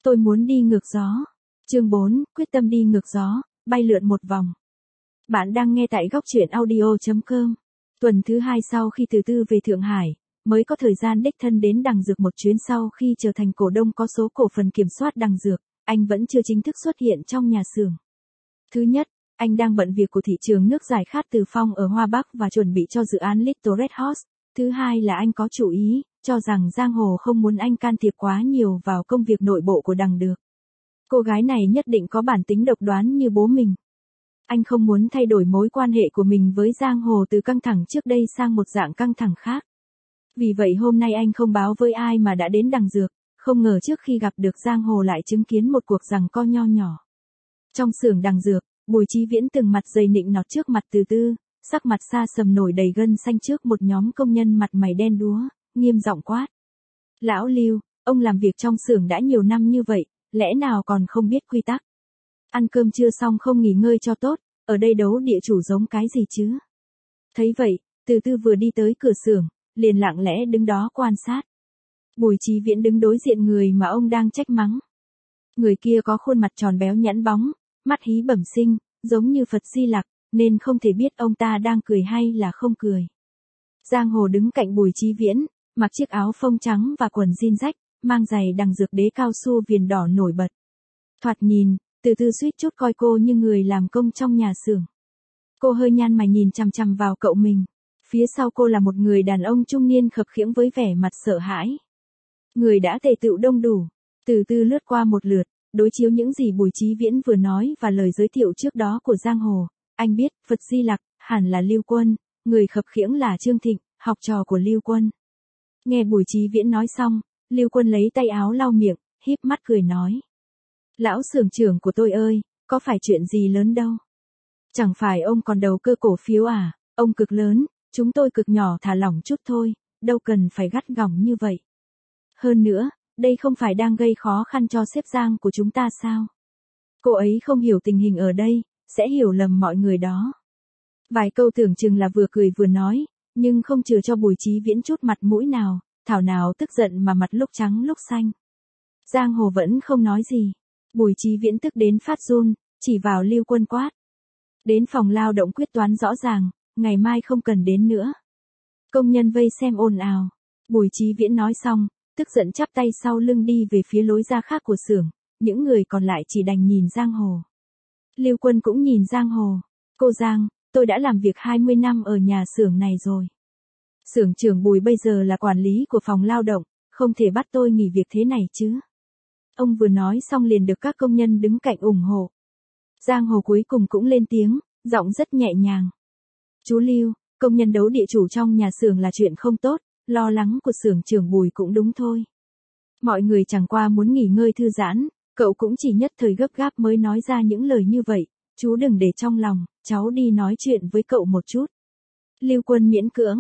Tôi muốn đi ngược gió. Chương 4, quyết tâm đi ngược gió, bay lượn một vòng. Bạn đang nghe tại góc truyện audio.com. Tuần thứ 2 sau khi từ Tư về Thượng Hải, mới có thời gian đích thân đến Đằng Dược một chuyến. Sau khi trở thành cổ đông có số cổ phần kiểm soát Đằng Dược, anh vẫn chưa chính thức xuất hiện trong nhà xưởng. Thứ nhất, anh đang bận việc của thị trường nước giải khát Từ Phong ở Hoa Bắc và chuẩn bị cho dự án Little Red Horse. Thứ hai là anh có chủ ý, cho rằng Giang Hồ không muốn anh can thiệp quá nhiều vào công việc nội bộ của Đằng Dược. Cô gái này nhất định có bản tính độc đoán như bố mình. Anh không muốn thay đổi mối quan hệ của mình với Giang Hồ từ căng thẳng trước đây sang một dạng căng thẳng khác. Vì vậy hôm nay anh không báo với ai mà đã đến Đằng Dược, không ngờ trước khi gặp được Giang Hồ lại chứng kiến một cuộc giằng co nho nhỏ. Trong xưởng Đằng Dược, Bùi Chí Viễn từng mặt dày nịnh nọt trước mặt Từ Tư, sắc mặt xa sầm nổi đầy gân xanh trước một nhóm công nhân mặt mày đen đúa, nghiêm giọng quát. Lão Lưu, ông làm việc trong xưởng đã nhiều năm như vậy, lẽ nào còn không biết quy tắc? Ăn cơm trưa xong không nghỉ ngơi cho tốt, ở đây đấu địa chủ giống cái gì chứ? Thấy vậy, Từ Tư vừa đi tới cửa xưởng, liền lặng lẽ đứng đó quan sát. Bùi Chí Viễn đứng đối diện người mà ông đang trách mắng. Người kia có khuôn mặt tròn béo nhẵn bóng, mắt hí bẩm sinh, giống như Phật Di Lặc, nên không thể biết ông ta đang cười hay là không cười. Giang Hồ đứng cạnh Bùi Chí Viễn, mặc chiếc áo phông trắng và quần jean rách, mang giày Đằng Dược đế cao su viền đỏ nổi bật. Thoạt nhìn, Từ Tư suýt chút coi cô như người làm công trong nhà xưởng. Cô hơi nhăn mày nhìn chằm chằm vào cậu mình. Phía sau cô là một người đàn ông trung niên khập khiễng với vẻ mặt sợ hãi. Người đã tề tựu đông đủ. Từ Tư lướt qua một lượt, đối chiếu những gì Bùi Chí Viễn vừa nói và lời giới thiệu trước đó của Giang Hồ. Anh biết, Phật Di Lặc hẳn là Lưu Quân, người khập khiễng là Trương Thịnh, học trò của Lưu Quân. Nghe Bùi Chí Viễn nói xong, Lưu Quân lấy tay áo lau miệng, híp mắt cười nói. Lão xưởng trưởng của tôi ơi, có phải chuyện gì lớn đâu. Chẳng phải ông còn đầu cơ cổ phiếu à, ông cực lớn, chúng tôi cực nhỏ thả lỏng chút thôi, đâu cần phải gắt gỏng như vậy. Hơn nữa, đây không phải đang gây khó khăn cho sếp Giang của chúng ta sao? Cô ấy không hiểu tình hình ở đây, sẽ hiểu lầm mọi người đó. Vài câu tưởng chừng là vừa cười vừa nói, nhưng không chừa cho Bùi Chí Viễn chút mặt mũi nào, thảo nào tức giận mà mặt lúc trắng lúc xanh. Giang Hồ vẫn không nói gì. Bùi Chí Viễn tức đến phát run, chỉ vào Lưu Quân quát. Đến phòng lao động quyết toán rõ ràng, ngày mai không cần đến nữa. Công nhân vây xem ồn ào. Bùi Chí Viễn nói xong, tức giận chắp tay sau lưng đi về phía lối ra khác của xưởng, những người còn lại chỉ đành nhìn Giang Hồ. Lưu Quân cũng nhìn Giang Hồ. Cô Giang, tôi đã làm việc 20 năm ở nhà xưởng này rồi. Xưởng trưởng Bùi bây giờ là quản lý của phòng lao động, không thể bắt tôi nghỉ việc thế này chứ. Ông vừa nói xong liền được các công nhân đứng cạnh ủng hộ. Giang Hồ cuối cùng cũng lên tiếng, giọng rất nhẹ nhàng. Chú Lưu, công nhân đấu địa chủ trong nhà xưởng là chuyện không tốt, lo lắng của xưởng trưởng Bùi cũng đúng thôi. Mọi người chẳng qua muốn nghỉ ngơi thư giãn, cậu cũng chỉ nhất thời gấp gáp mới nói ra những lời như vậy, chú đừng để trong lòng, cháu đi nói chuyện với cậu một chút. Lưu Quân miễn cưỡng,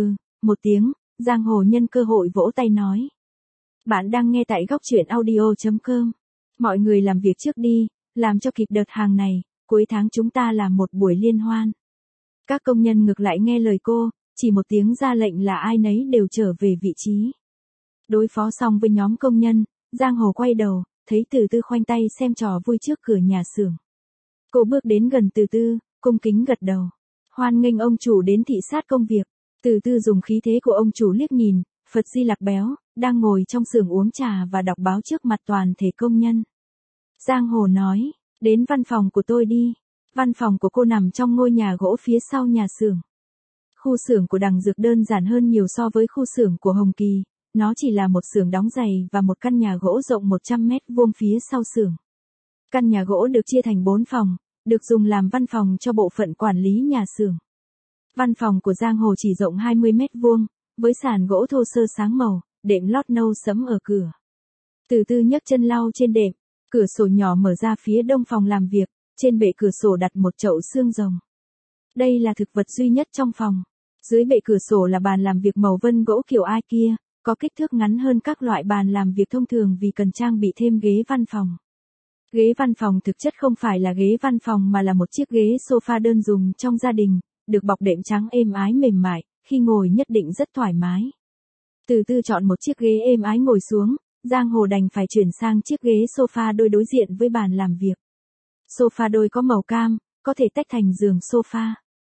một tiếng, Giang Hồ nhân cơ hội vỗ tay nói. Bạn đang nghe tại góc truyện audio.com. Mọi người làm việc trước đi, làm cho kịp đợt hàng này, cuối tháng chúng ta làm một buổi liên hoan. Các công nhân ngược lại nghe lời cô, chỉ một tiếng ra lệnh là ai nấy đều trở về vị trí. Đối phó xong với nhóm công nhân, Giang Hồ quay đầu, thấy Từ Tư khoanh tay xem trò vui trước cửa nhà xưởng. Cô bước đến gần Từ Tư, cung kính gật đầu. Hoan nghênh ông chủ đến thị sát công việc. Từ Tư dùng khí thế của ông chủ liếc nhìn, Phật Di Lặc béo, đang ngồi trong xưởng uống trà và đọc báo trước mặt toàn thể công nhân. Giang Hồ nói, đến văn phòng của tôi đi. Văn phòng của cô nằm trong ngôi nhà gỗ phía sau nhà xưởng. Khu xưởng của Đằng Dược đơn giản hơn nhiều so với khu xưởng của Hồng Kỳ, nó chỉ là một xưởng đóng giày và một căn nhà gỗ rộng 100 mét vuông phía sau xưởng. Căn nhà gỗ được chia thành 4 phòng, được dùng làm văn phòng cho bộ phận quản lý nhà xưởng. Văn phòng của Giang Hồ chỉ rộng 20 mét vuông, với sàn gỗ thô sơ sáng màu, đệm lót nâu sẫm ở cửa. Từ Tư nhấc chân lau trên đệm, cửa sổ nhỏ mở ra phía đông phòng làm việc, trên bệ cửa sổ đặt một chậu xương rồng. Đây là thực vật duy nhất trong phòng. Dưới bệ cửa sổ là bàn làm việc màu vân gỗ kiểu ai kia, có kích thước ngắn hơn các loại bàn làm việc thông thường vì cần trang bị thêm ghế văn phòng. Ghế văn phòng thực chất không phải là ghế văn phòng mà là một chiếc ghế sofa đơn dùng trong gia đình, được bọc đệm trắng êm ái mềm mại, khi ngồi nhất định rất thoải mái. Từ Tư chọn một chiếc ghế êm ái ngồi xuống, Giang Hồ đành phải chuyển sang chiếc ghế sofa đôi đối diện với bàn làm việc. Sofa đôi có màu cam, có thể tách thành giường sofa.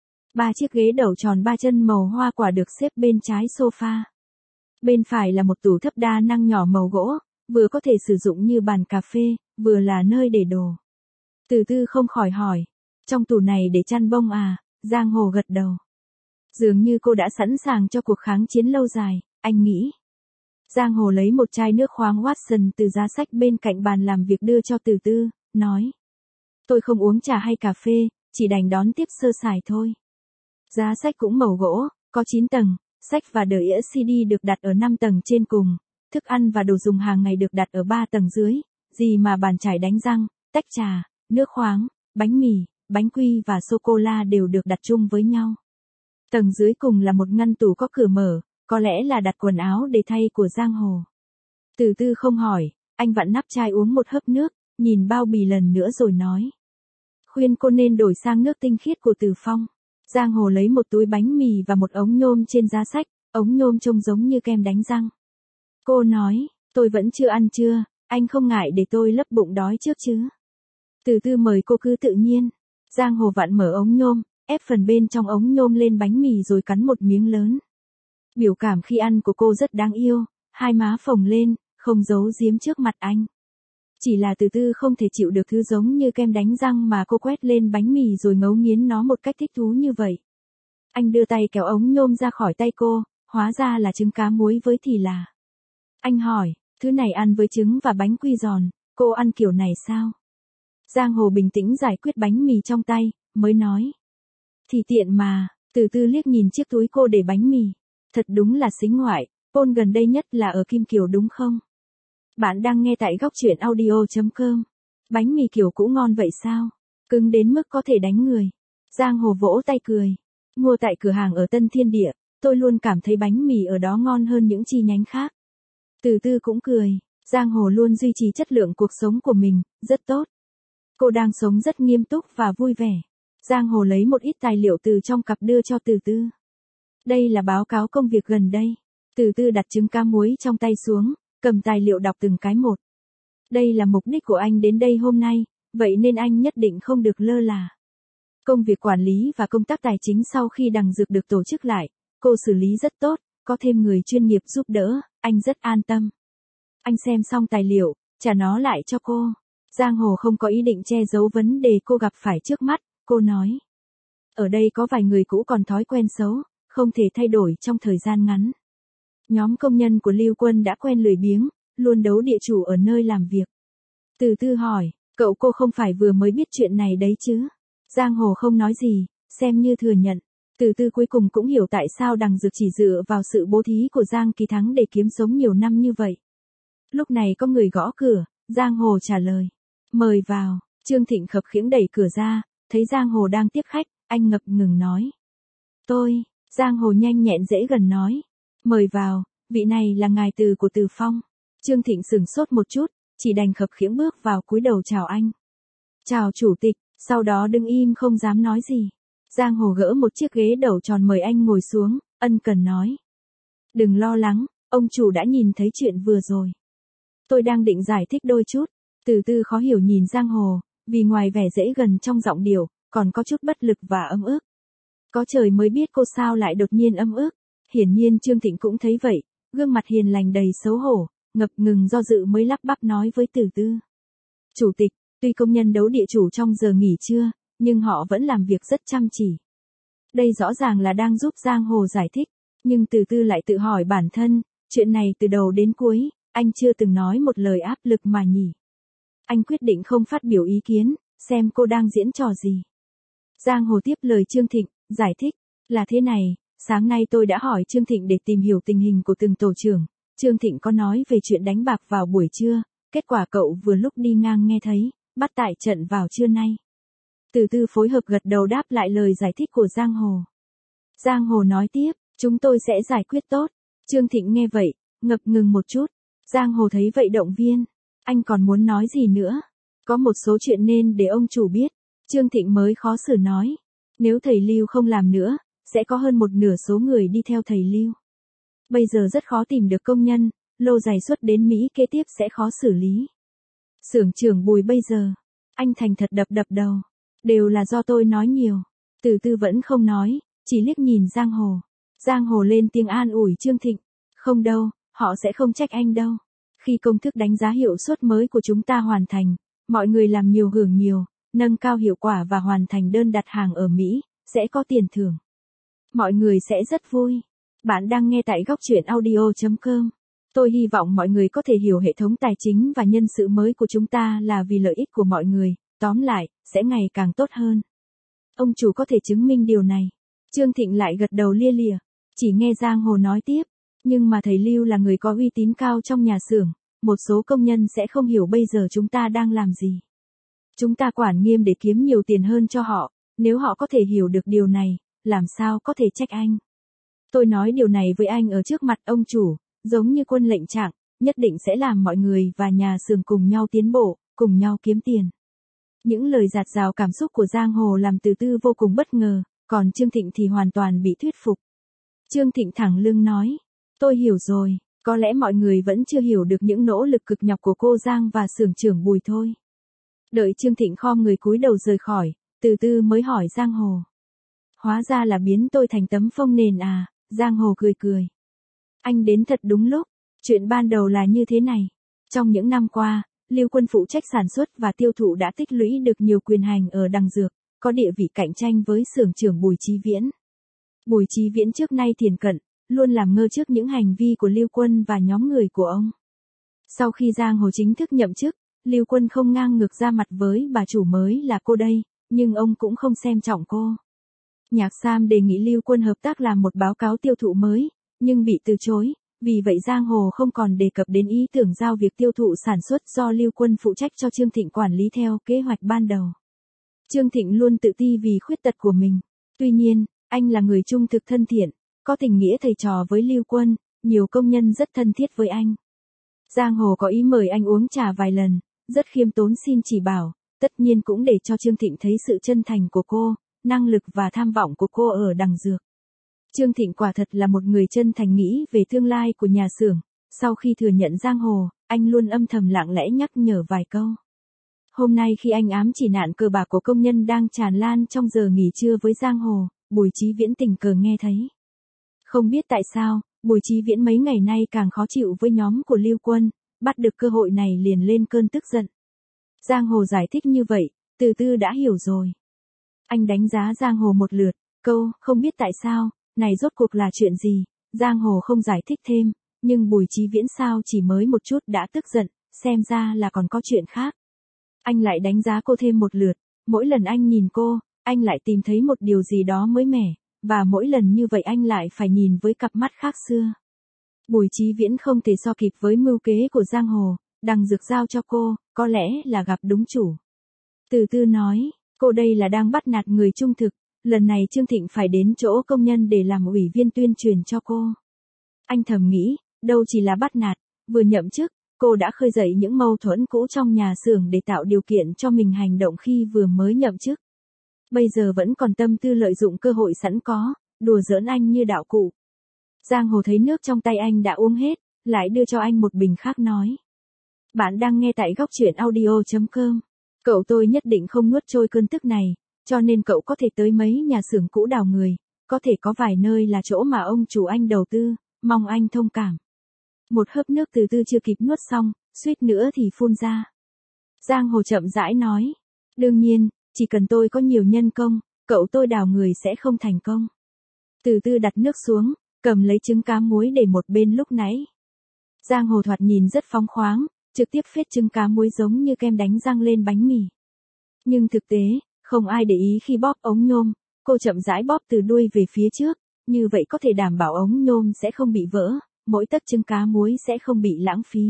3 chiếc ghế đầu tròn 3 chân màu hoa quả được xếp bên trái sofa. Bên phải là một tủ thấp đa năng nhỏ màu gỗ, vừa có thể sử dụng như bàn cà phê, vừa là nơi để đồ. Từ Tư không khỏi hỏi, trong tủ này để chăn bông à? Giang Hồ gật đầu. Dường như cô đã sẵn sàng cho cuộc kháng chiến lâu dài, anh nghĩ. Giang Hồ lấy một chai nước khoáng Watson từ giá sách bên cạnh bàn làm việc đưa cho Từ Tư, nói. Tôi không uống trà hay cà phê, chỉ đành đón tiếp sơ sài thôi. Giá sách cũng màu gỗ, có 9 tầng, sách và đĩa CD được đặt ở 5 tầng trên cùng, thức ăn và đồ dùng hàng ngày được đặt ở 3 tầng dưới, gì mà bàn chải đánh răng, tách trà, nước khoáng, bánh mì, bánh quy và sô-cô-la đều được đặt chung với nhau. Tầng dưới cùng là một ngăn tủ có cửa mở, có lẽ là đặt quần áo để thay của Giang Hồ. Từ Tư không hỏi, anh vặn nắp chai uống một hớp nước, nhìn bao bì lần nữa rồi nói. Khuyên cô nên đổi sang nước tinh khiết của Từ Phong. Giang Hồ lấy một túi bánh mì và một ống nhôm trên giá sách, ống nhôm trông giống như kem đánh răng. Cô nói, tôi vẫn chưa ăn trưa, anh không ngại để tôi lấp bụng đói trước chứ. Từ Tư mời cô cứ tự nhiên. Giang Hồ vặn mở ống nhôm, ép phần bên trong ống nhôm lên bánh mì rồi cắn một miếng lớn. Biểu cảm khi ăn của cô rất đáng yêu, hai má phồng lên, không giấu giếm trước mặt anh. Chỉ là Từ Tư không thể chịu được thứ giống như kem đánh răng mà cô quét lên bánh mì rồi ngấu nghiến nó một cách thích thú như vậy. Anh đưa tay kéo ống nhôm ra khỏi tay cô, hóa ra là trứng cá muối với thì là. Anh hỏi, thứ này ăn với trứng và bánh quy giòn, cô ăn kiểu này sao? Giang Hồ bình tĩnh giải quyết bánh mì trong tay, mới nói. Thì tiện mà, Từ Tư liếc nhìn chiếc túi cô để bánh mì. Thật đúng là xính ngoại, Pôn gần đây nhất là ở Kim Kiều đúng không? Bạn đang nghe tại góc truyện audio.com. Bánh mì kiểu cũ ngon vậy sao? Cứng đến mức có thể đánh người. Giang Hồ vỗ tay cười. Mua tại cửa hàng ở Tân Thiên Địa, tôi luôn cảm thấy bánh mì ở đó ngon hơn những chi nhánh khác. Từ Tư cũng cười. Giang Hồ luôn duy trì chất lượng cuộc sống của mình, rất tốt. Cô đang sống rất nghiêm túc và vui vẻ. Giang Hồ lấy một ít tài liệu từ trong cặp đưa cho Từ Tư. Đây là báo cáo công việc gần đây. Từ Tư đặt trứng cá muối trong tay xuống, cầm tài liệu đọc từng cái một. Đây là mục đích của anh đến đây hôm nay, vậy nên anh nhất định không được lơ là. Công việc quản lý và công tác tài chính sau khi đằng dược được tổ chức lại, cô xử lý rất tốt, có thêm người chuyên nghiệp giúp đỡ, anh rất an tâm. Anh xem xong tài liệu, trả nó lại cho cô. Giang Hồ không có ý định che giấu vấn đề cô gặp phải trước mắt, cô nói. Ở đây có vài người cũ còn thói quen xấu, không thể thay đổi trong thời gian ngắn. Nhóm công nhân của Lưu Quân đã quen lười biếng, luôn đấu địa chủ ở nơi làm việc. Từ Tư hỏi, cậu cô không phải vừa mới biết chuyện này đấy chứ? Giang Hồ không nói gì, xem như thừa nhận. Từ Tư cuối cùng cũng hiểu tại sao đằng dược chỉ dựa vào sự bố thí của Giang Kỳ Thắng để kiếm sống nhiều năm như vậy. Lúc này có người gõ cửa, Giang Hồ trả lời. Mời vào, Trương Thịnh khập khiễng đẩy cửa ra, thấy Giang Hồ đang tiếp khách, anh ngập ngừng nói. Tôi, Giang Hồ nhanh nhẹn dễ gần nói. Mời vào, vị này là ngài Từ của Từ Phong. Trương Thịnh sửng sốt một chút, chỉ đành khập khiễng bước vào cúi đầu chào anh. Chào chủ tịch, sau đó đứng im không dám nói gì. Giang Hồ gỡ một chiếc ghế đầu tròn mời anh ngồi xuống, ân cần nói. Đừng lo lắng, ông chủ đã nhìn thấy chuyện vừa rồi. Tôi đang định giải thích đôi chút. Từ Tư khó hiểu nhìn Giang Hồ, vì ngoài vẻ dễ gần trong giọng điệu, còn có chút bất lực và ấm ức. Có trời mới biết cô sao lại đột nhiên ấm ức. Hiển nhiên Trương Thịnh cũng thấy vậy, gương mặt hiền lành đầy xấu hổ, ngập ngừng do dự mới lắp bắp nói với Từ Tư. Chủ tịch, tuy công nhân đấu địa chủ trong giờ nghỉ trưa, nhưng họ vẫn làm việc rất chăm chỉ. Đây rõ ràng là đang giúp Giang Hồ giải thích, nhưng Từ Tư lại tự hỏi bản thân, chuyện này từ đầu đến cuối, anh chưa từng nói một lời áp lực mà nhỉ. Anh quyết định không phát biểu ý kiến, xem cô đang diễn trò gì. Giang Hồ tiếp lời Trương Thịnh, giải thích, là thế này, sáng nay tôi đã hỏi Trương Thịnh để tìm hiểu tình hình của từng tổ trưởng, Trương Thịnh có nói về chuyện đánh bạc vào buổi trưa, kết quả cậu vừa lúc đi ngang nghe thấy, bắt tại trận vào trưa nay. Từ Tư phối hợp gật đầu đáp lại lời giải thích của Giang Hồ. Giang Hồ nói tiếp, chúng tôi sẽ giải quyết tốt. Trương Thịnh nghe vậy, ngập ngừng một chút. Giang Hồ thấy vậy động viên. Anh còn muốn nói gì nữa? Có một số chuyện nên để ông chủ biết. Trương Thịnh mới khó xử nói. Nếu thầy Lưu không làm nữa, sẽ có hơn một nửa số người đi theo thầy Lưu. Bây giờ rất khó tìm được công nhân, lô giày xuất đến Mỹ kế tiếp sẽ khó xử lý. Xưởng trưởng Bùi bây giờ, anh thành thật đập đập đầu. Đều là do tôi nói nhiều. Từ Tư vẫn không nói, chỉ liếc nhìn Giang Hồ. Giang Hồ lên tiếng an ủi Trương Thịnh. Không đâu, họ sẽ không trách anh đâu. Khi công thức đánh giá hiệu suất mới của chúng ta hoàn thành, mọi người làm nhiều hưởng nhiều, nâng cao hiệu quả và hoàn thành đơn đặt hàng ở Mỹ, sẽ có tiền thưởng. Mọi người sẽ rất vui. Bạn đang nghe tại góc truyện audio.com. Tôi hy vọng mọi người có thể hiểu hệ thống tài chính và nhân sự mới của chúng ta là vì lợi ích của mọi người, tóm lại, sẽ ngày càng tốt hơn. Ông chủ có thể chứng minh điều này. Trương Thịnh lại gật đầu lia lịa, chỉ nghe Giang Hồ nói tiếp. Nhưng mà thầy Lưu là người có uy tín cao trong nhà xưởng, một số công nhân sẽ không hiểu bây giờ chúng ta đang làm gì. Chúng ta quản nghiêm để kiếm nhiều tiền hơn cho họ, nếu họ có thể hiểu được điều này, làm sao có thể trách anh. Tôi nói điều này với anh ở trước mặt ông chủ, giống như quân lệnh trạng, nhất định sẽ làm mọi người và nhà xưởng cùng nhau tiến bộ, cùng nhau kiếm tiền. Những lời dạt dào cảm xúc của Giang Hồ làm Từ Tư vô cùng bất ngờ, còn Trương Thịnh thì hoàn toàn bị thuyết phục. Trương Thịnh thẳng lưng nói, tôi hiểu rồi, có lẽ mọi người vẫn chưa hiểu được những nỗ lực cực nhọc của cô Giang và xưởng trưởng Bùi thôi. Đợi Trương Thịnh khom người cúi đầu rời khỏi, Từ Tư mới hỏi Giang Hồ. Hóa ra là biến tôi thành tấm phông nền à, Giang Hồ cười cười. Anh đến thật đúng lúc, chuyện ban đầu là như thế này. Trong những năm qua, Lưu Quân phụ trách sản xuất và tiêu thụ đã tích lũy được nhiều quyền hành ở đằng dược, có địa vị cạnh tranh với xưởng trưởng Bùi Chí Viễn. Bùi Chí Viễn trước nay thiền cận, luôn làm ngơ trước những hành vi của Lưu Quân và nhóm người của ông. Sau khi Giang Hồ chính thức nhậm chức, Lưu Quân không ngang ngược ra mặt với bà chủ mới là cô đây, nhưng ông cũng không xem trọng cô. Nhạc Sam đề nghị Lưu Quân hợp tác làm một báo cáo tiêu thụ mới, nhưng bị từ chối, vì vậy Giang Hồ không còn đề cập đến ý tưởng giao việc tiêu thụ sản xuất do Lưu Quân phụ trách cho Trương Thịnh quản lý theo kế hoạch ban đầu. Trương Thịnh luôn tự ti vì khuyết tật của mình. Tuy nhiên, anh là người trung thực thân thiện, có tình nghĩa thầy trò với Lưu Quân, nhiều công nhân rất thân thiết với anh. Giang Hồ có ý mời anh uống trà vài lần, rất khiêm tốn xin chỉ bảo, tất nhiên cũng để cho Trương Thịnh thấy sự chân thành của cô, năng lực và tham vọng của cô ở đằng dược. Trương Thịnh quả thật là một người chân thành nghĩ về tương lai của nhà xưởng, sau khi thừa nhận Giang Hồ, anh luôn âm thầm lặng lẽ nhắc nhở vài câu. Hôm nay khi anh ám chỉ nạn cờ bạc của công nhân đang tràn lan trong giờ nghỉ trưa với Giang Hồ, Bùi Chí Viễn tình cờ nghe thấy. Không biết tại sao, Bùi Chí Viễn mấy ngày nay càng khó chịu với nhóm của Lưu Quân, bắt được cơ hội này liền lên cơn tức giận. Giang Hồ giải thích như vậy, Từ Tư đã hiểu rồi. Anh đánh giá Giang Hồ một lượt, câu, không biết tại sao, này rốt cuộc là chuyện gì, Giang Hồ không giải thích thêm, nhưng Bùi Chí Viễn sao chỉ mới một chút đã tức giận, xem ra là còn có chuyện khác. Anh lại đánh giá cô thêm một lượt, mỗi lần anh nhìn cô, anh lại tìm thấy một điều gì đó mới mẻ, và mỗi lần như vậy anh lại phải nhìn với cặp mắt khác xưa. Bùi Chí Viễn không thể so kịp với mưu kế của Giang Hồ, đằng dược giao cho cô, có lẽ là gặp đúng chủ. Từ Tư nói, cô đây là đang bắt nạt người trung thực, lần này Trương Thịnh phải đến chỗ công nhân để làm ủy viên tuyên truyền cho cô. Anh thầm nghĩ, đâu chỉ là bắt nạt, vừa nhậm chức, cô đã khơi dậy những mâu thuẫn cũ trong nhà xưởng để tạo điều kiện cho mình hành động khi vừa mới nhậm chức. Bây giờ vẫn còn tâm tư lợi dụng cơ hội sẵn có, đùa giỡn anh như đạo cụ. Giang Hồ thấy nước trong tay anh đã uống hết, lại đưa cho anh một bình khác nói. Bạn đang nghe tại góc truyện audio.com. Cậu tôi nhất định không nuốt trôi cơn tức này, cho nên cậu có thể tới mấy nhà xưởng cũ đào người, có thể có vài nơi là chỗ mà ông chủ anh đầu tư, mong anh thông cảm. Một hớp nước Từ Tư chưa kịp nuốt xong, suýt nữa thì phun ra. Giang Hồ chậm rãi nói, đương nhiên, chỉ cần tôi có nhiều nhân công, cậu tôi đào người sẽ không thành công. Từ Tư đặt nước xuống, cầm lấy trứng cá muối để một bên lúc nãy. Giang Hồ thoạt nhìn rất phóng khoáng, trực tiếp phết trứng cá muối giống như kem đánh răng lên bánh mì. Nhưng thực tế, không ai để ý khi bóp ống nhôm, cô chậm rãi bóp từ đuôi về phía trước, như vậy có thể đảm bảo ống nhôm sẽ không bị vỡ, mỗi tấc trứng cá muối sẽ không bị lãng phí.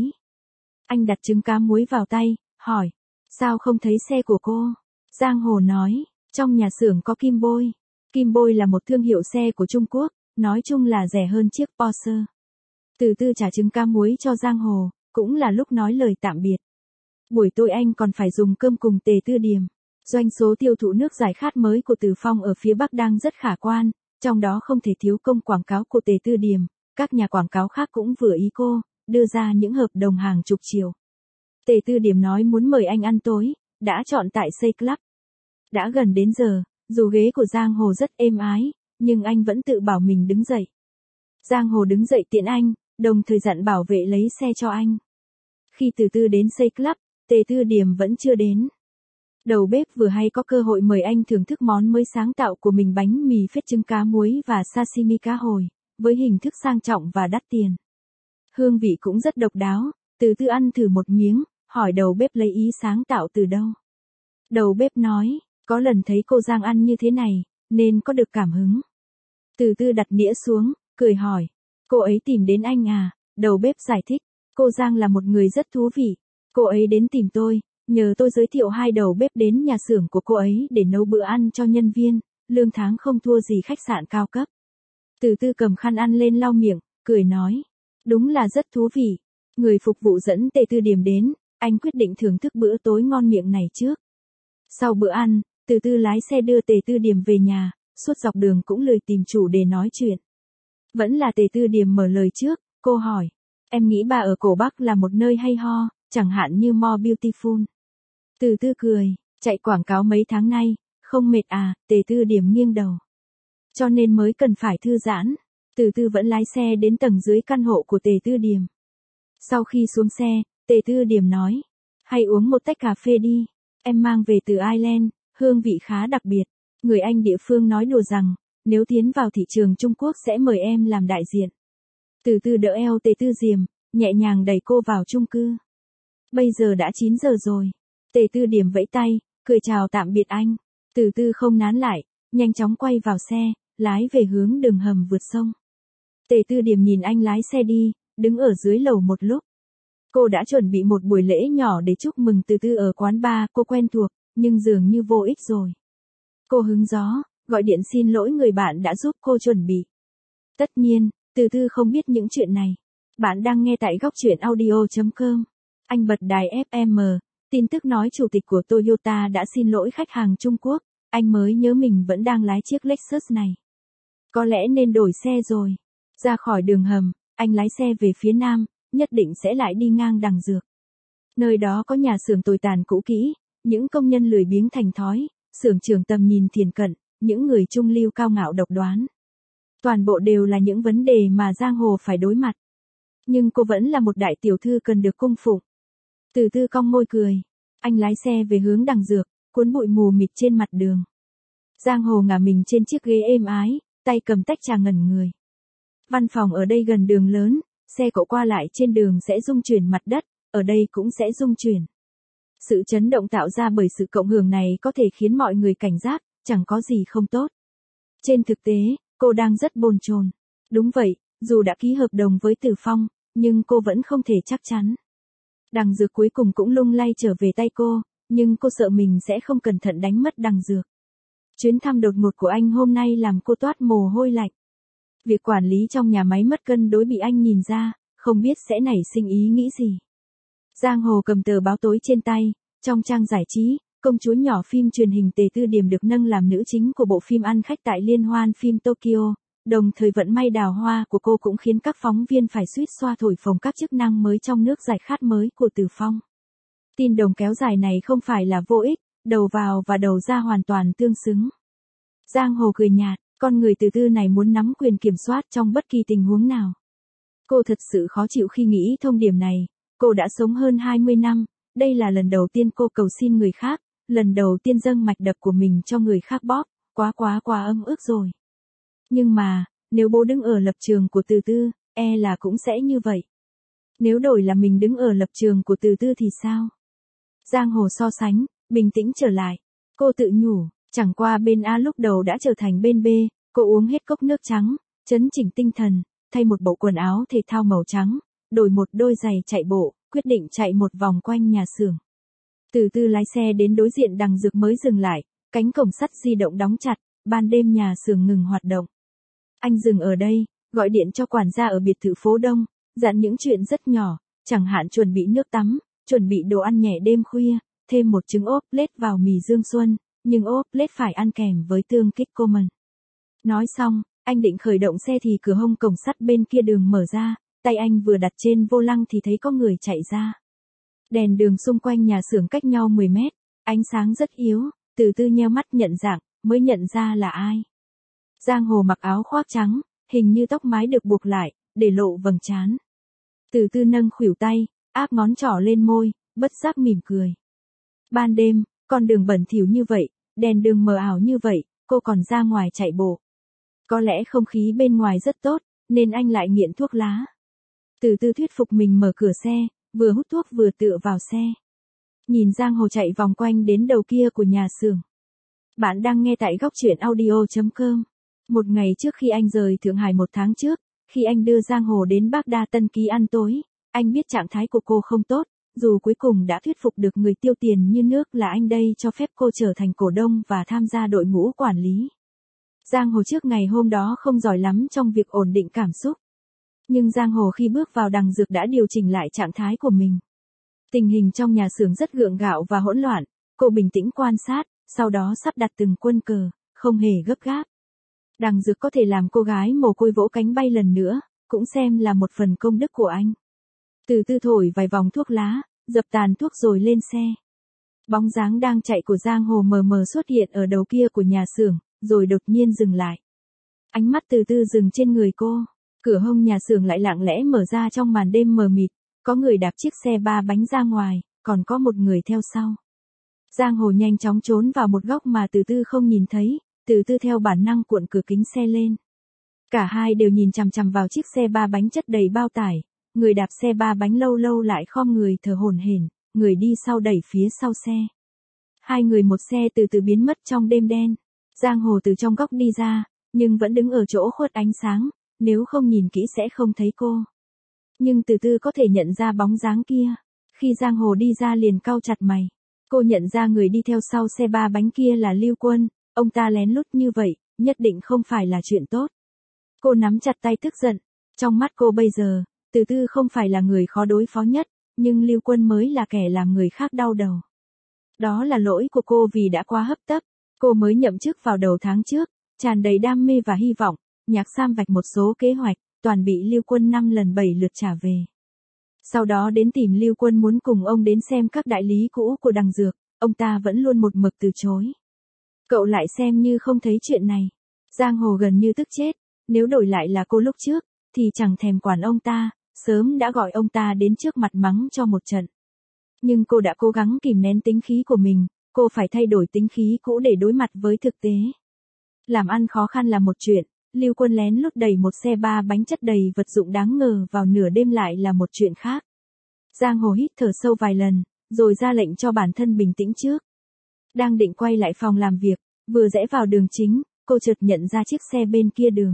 Anh đặt trứng cá muối vào tay, hỏi, sao không thấy xe của cô? Giang Hồ nói, trong nhà xưởng có Kim Bôi. Kim Bôi là một thương hiệu xe của Trung Quốc, nói chung là rẻ hơn chiếc Porsche. Từ Tư trả trứng cá muối cho Giang Hồ, cũng là lúc nói lời tạm biệt. Buổi tối anh còn phải dùng cơm cùng Tề Tư Điềm. Doanh số tiêu thụ nước giải khát mới của Từ Phong ở phía Bắc đang rất khả quan, trong đó không thể thiếu công quảng cáo của Tề Tư Điềm, các nhà quảng cáo khác cũng vừa ý cô, đưa ra những hợp đồng hàng chục triệu. Tề Tư Điểm nói muốn mời anh ăn tối, đã chọn tại Say Club. Đã gần đến giờ, dù ghế của Giang Hồ rất êm ái, nhưng anh vẫn tự bảo mình đứng dậy. Giang Hồ đứng dậy tiễn anh, đồng thời dặn bảo vệ lấy xe cho anh. Khi từ từ đến Say Club, Tề Tư Điểm vẫn chưa đến. Đầu bếp vừa hay có cơ hội mời anh thưởng thức món mới sáng tạo của mình, bánh mì phết trứng cá muối và sashimi cá hồi, với hình thức sang trọng và đắt tiền. Hương vị cũng rất độc đáo, từ từ ăn thử một miếng, hỏi đầu bếp lấy ý sáng tạo từ đâu. Đầu bếp nói, có lần thấy cô Giang ăn như thế này, nên có được cảm hứng. Từ từ đặt đĩa xuống, cười hỏi, cô ấy tìm đến anh à? Đầu bếp giải thích, cô Giang là một người rất thú vị. Cô ấy đến tìm tôi, nhờ tôi giới thiệu hai đầu bếp đến nhà xưởng của cô ấy để nấu bữa ăn cho nhân viên, lương tháng không thua gì khách sạn cao cấp. Từ từ cầm khăn ăn lên lau miệng, cười nói, đúng là rất thú vị. Người phục vụ dẫn Tề Tư Điểm đến, anh quyết định thưởng thức bữa tối ngon miệng này trước. Sau bữa ăn, từ từ lái xe đưa Tề Tư Điểm về nhà, suốt dọc đường cũng lười tìm chủ đề nói chuyện. Vẫn là Tề Tư Điểm mở lời trước, cô hỏi, em nghĩ bà ở cổ Bắc là một nơi hay ho, chẳng hạn như More Beautiful. Từ từ cười, chạy quảng cáo mấy tháng nay, không mệt à? Tề Tư Điểm nghiêng đầu. Cho nên mới cần phải thư giãn. Từ từ vẫn lái xe đến tầng dưới căn hộ của Tề Tư Điểm. Sau khi xuống xe, Tề Tư Điểm nói, hay uống một tách cà phê đi, em mang về từ Ireland, hương vị khá đặc biệt. Người Anh địa phương nói đùa rằng, nếu tiến vào thị trường Trung Quốc sẽ mời em làm đại diện. Từ từ đỡ eo Tề Tư Điểm, nhẹ nhàng đẩy cô vào chung cư. Bây giờ đã 9 giờ rồi. Tề Tư Điểm vẫy tay, cười chào tạm biệt anh. Từ từ không nán lại, nhanh chóng quay vào xe, lái về hướng đường hầm vượt sông. Tề Tư Điểm nhìn anh lái xe đi, đứng ở dưới lầu một lúc. Cô đã chuẩn bị một buổi lễ nhỏ để chúc mừng Từ từ ở quán bar cô quen thuộc, nhưng dường như vô ích rồi. Cô hứng gió, gọi điện xin lỗi người bạn đã giúp cô chuẩn bị. Tất nhiên, Từ từ không biết những chuyện này. Bạn đang nghe tại góc truyện audio.com. Anh bật đài FM, tin tức nói chủ tịch của Toyota đã xin lỗi khách hàng Trung Quốc, anh mới nhớ mình vẫn đang lái chiếc Lexus này. Có lẽ nên đổi xe rồi. Ra khỏi đường hầm, anh lái xe về phía nam, nhất định sẽ lại đi ngang Đằng Dược. Nơi đó có nhà xưởng tồi tàn cũ kỹ, những công nhân lười biếng thành thói, xưởng trưởng tầm nhìn thiển cận, những người trung lưu cao ngạo độc đoán. Toàn bộ đều là những vấn đề mà Giang Hồ phải đối mặt. Nhưng cô vẫn là một đại tiểu thư cần được cung phụng. Từ từ cong môi cười. Anh lái xe về hướng Đằng Dược, cuốn bụi mù mịt trên mặt đường. Giang Hồ ngả mình trên chiếc ghế êm ái, tay cầm tách trà ngẩn người. Văn phòng ở đây gần đường lớn, xe cộ qua lại trên đường sẽ rung chuyển mặt đất, ở đây cũng sẽ rung chuyển. Sự chấn động tạo ra bởi sự cộng hưởng này có thể khiến mọi người cảnh giác, chẳng có gì không tốt. Trên thực tế, cô đang rất bồn chồn. Đúng vậy, dù đã ký hợp đồng với Từ Phong, nhưng cô vẫn không thể chắc chắn. Đằng Dược cuối cùng cũng lung lay trở về tay cô, nhưng cô sợ mình sẽ không cẩn thận đánh mất Đằng Dược. Chuyến thăm đột ngột của anh hôm nay làm cô toát mồ hôi lạnh. Việc quản lý trong nhà máy mất cân đối bị anh nhìn ra, không biết sẽ nảy sinh ý nghĩ gì. Giang Hồ cầm tờ báo tối trên tay, trong trang giải trí, công chúa nhỏ phim truyền hình Tề Tư Điểm được nâng làm nữ chính của bộ phim ăn khách tại Liên hoan phim Tokyo, đồng thời vận may đào hoa của cô cũng khiến các phóng viên phải suýt xoa thổi phồng các chức năng mới trong nước giải khát mới của Từ Phong. Tin đồn kéo dài này không phải là vô ích, đầu vào và đầu ra hoàn toàn tương xứng. Giang Hồ cười nhạt, con người Từ từ này muốn nắm quyền kiểm soát trong bất kỳ tình huống nào. Cô thật sự khó chịu khi nghĩ thông điểm này, cô đã sống hơn 20 năm, đây là lần đầu tiên cô cầu xin người khác, lần đầu tiên dâng mạch đập của mình cho người khác bóp, quá ấm ức rồi. Nhưng mà, nếu bố đứng ở lập trường của Từ từ, e là cũng sẽ như vậy. Nếu đổi là mình đứng ở lập trường của Từ từ thì sao? Giang Hồ so sánh, bình tĩnh trở lại. Cô tự nhủ, chẳng qua bên A lúc đầu đã trở thành bên B, cô uống hết cốc nước trắng, chấn chỉnh tinh thần, thay một bộ quần áo thể thao màu trắng, đổi một đôi giày chạy bộ, quyết định chạy một vòng quanh nhà xưởng. Từ từ lái xe đến đối diện Đằng Dược mới dừng lại, cánh cổng sắt di động đóng chặt, ban đêm nhà xưởng ngừng hoạt động. Anh dừng ở đây, gọi điện cho quản gia ở biệt thự phố Đông, dặn những chuyện rất nhỏ, chẳng hạn chuẩn bị nước tắm, chuẩn bị đồ ăn nhẹ đêm khuya, thêm một trứng ốp lết vào mì Dương Xuân, nhưng ốp lết phải ăn kèm với tương kích Coleman. Nói xong, anh định khởi động xe thì cửa hông cổng sắt bên kia đường mở ra, tay anh vừa đặt trên vô lăng thì thấy có người chạy ra. Đèn đường xung quanh nhà xưởng cách nhau 10 mét, ánh sáng rất yếu, từ từ nheo mắt nhận dạng, mới nhận ra là ai. Giang Hồ mặc áo khoác trắng, hình như tóc mái được buộc lại, để lộ vầng trán. Từ từ nâng khuỷu tay, áp ngón trỏ lên môi, bất giác mỉm cười. Ban đêm, con đường bẩn thỉu như vậy, đèn đường mờ ảo như vậy, cô còn ra ngoài chạy bộ. Có lẽ không khí bên ngoài rất tốt, nên anh lại nghiện thuốc lá. Từ từ thuyết phục mình mở cửa xe, vừa hút thuốc vừa tựa vào xe. Nhìn Giang Hồ chạy vòng quanh đến đầu kia của nhà xưởng. Bạn đang nghe tại góc truyện audio.com. Một ngày trước khi anh rời Thượng Hải 1 tháng trước, khi anh đưa Giang Hồ đến Bác Đa Tân Ký ăn tối, anh biết trạng thái của cô không tốt, dù cuối cùng đã thuyết phục được người tiêu tiền như nước là anh đây cho phép cô trở thành cổ đông và tham gia đội ngũ quản lý. Giang Hồ trước ngày hôm đó không giỏi lắm trong việc ổn định cảm xúc. Nhưng Giang Hồ khi bước vào đằng dược đã điều chỉnh lại trạng thái của mình. Tình hình trong nhà xưởng rất gượng gạo và hỗn loạn, cô bình tĩnh quan sát, sau đó sắp đặt từng quân cờ, không hề gấp gáp. Đằng dược có thể làm cô gái mồ côi vỗ cánh bay lần nữa, cũng xem là một phần công đức của anh. Từ từ thổi vài vòng thuốc lá, dập tàn thuốc rồi lên xe. Bóng dáng đang chạy của Giang Hồ mờ mờ xuất hiện ở đầu kia của nhà xưởng, rồi đột nhiên dừng lại. Ánh mắt từ từ dừng trên người cô. Cửa hông nhà xưởng lại lặng lẽ mở ra trong màn đêm mờ mịt, có người đạp chiếc xe 3 bánh ra ngoài, còn có một người theo sau. Giang Hồ nhanh chóng trốn vào một góc mà từ từ không nhìn thấy, từ từ theo bản năng cuộn cửa kính xe lên. Cả hai đều nhìn chằm chằm vào chiếc xe 3 bánh chất đầy bao tải, người đạp xe 3 bánh lâu lâu lại khom người thở hổn hển, người đi sau đẩy phía sau xe. Hai người một xe từ từ biến mất trong đêm đen. Giang Hồ từ trong góc đi ra, nhưng vẫn đứng ở chỗ khuất ánh sáng, nếu không nhìn kỹ sẽ không thấy cô. Nhưng từ từ có thể nhận ra bóng dáng kia. Khi Giang Hồ đi ra liền cau chặt mày. Cô nhận ra người đi theo sau xe 3 bánh kia là Lưu Quân, ông ta lén lút như vậy, nhất định không phải là chuyện tốt. Cô nắm chặt tay tức giận. Trong mắt cô bây giờ, từ từ không phải là người khó đối phó nhất, nhưng Lưu Quân mới là kẻ làm người khác đau đầu. Đó là lỗi của cô vì đã quá hấp tấp. Cô mới nhậm chức vào đầu tháng trước, tràn đầy đam mê và hy vọng, Nhạc Sam vạch một số kế hoạch, toàn bị Lưu Quân 5 lần 7 lượt trả về. Sau đó đến tìm Lưu Quân muốn cùng ông đến xem các đại lý cũ của đằng dược, ông ta vẫn luôn một mực từ chối. Cậu lại xem như không thấy chuyện này. Giang Hồ gần như tức chết, nếu đổi lại là cô lúc trước, thì chẳng thèm quản ông ta, sớm đã gọi ông ta đến trước mặt mắng cho một trận. Nhưng cô đã cố gắng kìm nén tính khí của mình, cô phải thay đổi tính khí cũ để đối mặt với thực tế. Làm ăn khó khăn là một chuyện, Lưu Quân lén lút đẩy một xe 3 bánh chất đầy vật dụng đáng ngờ vào nửa đêm lại là một chuyện khác. Giang Hồ hít thở sâu vài lần, rồi ra lệnh cho bản thân bình tĩnh trước. Đang định quay lại phòng làm việc, vừa rẽ vào đường chính, cô chợt nhận ra chiếc xe bên kia đường.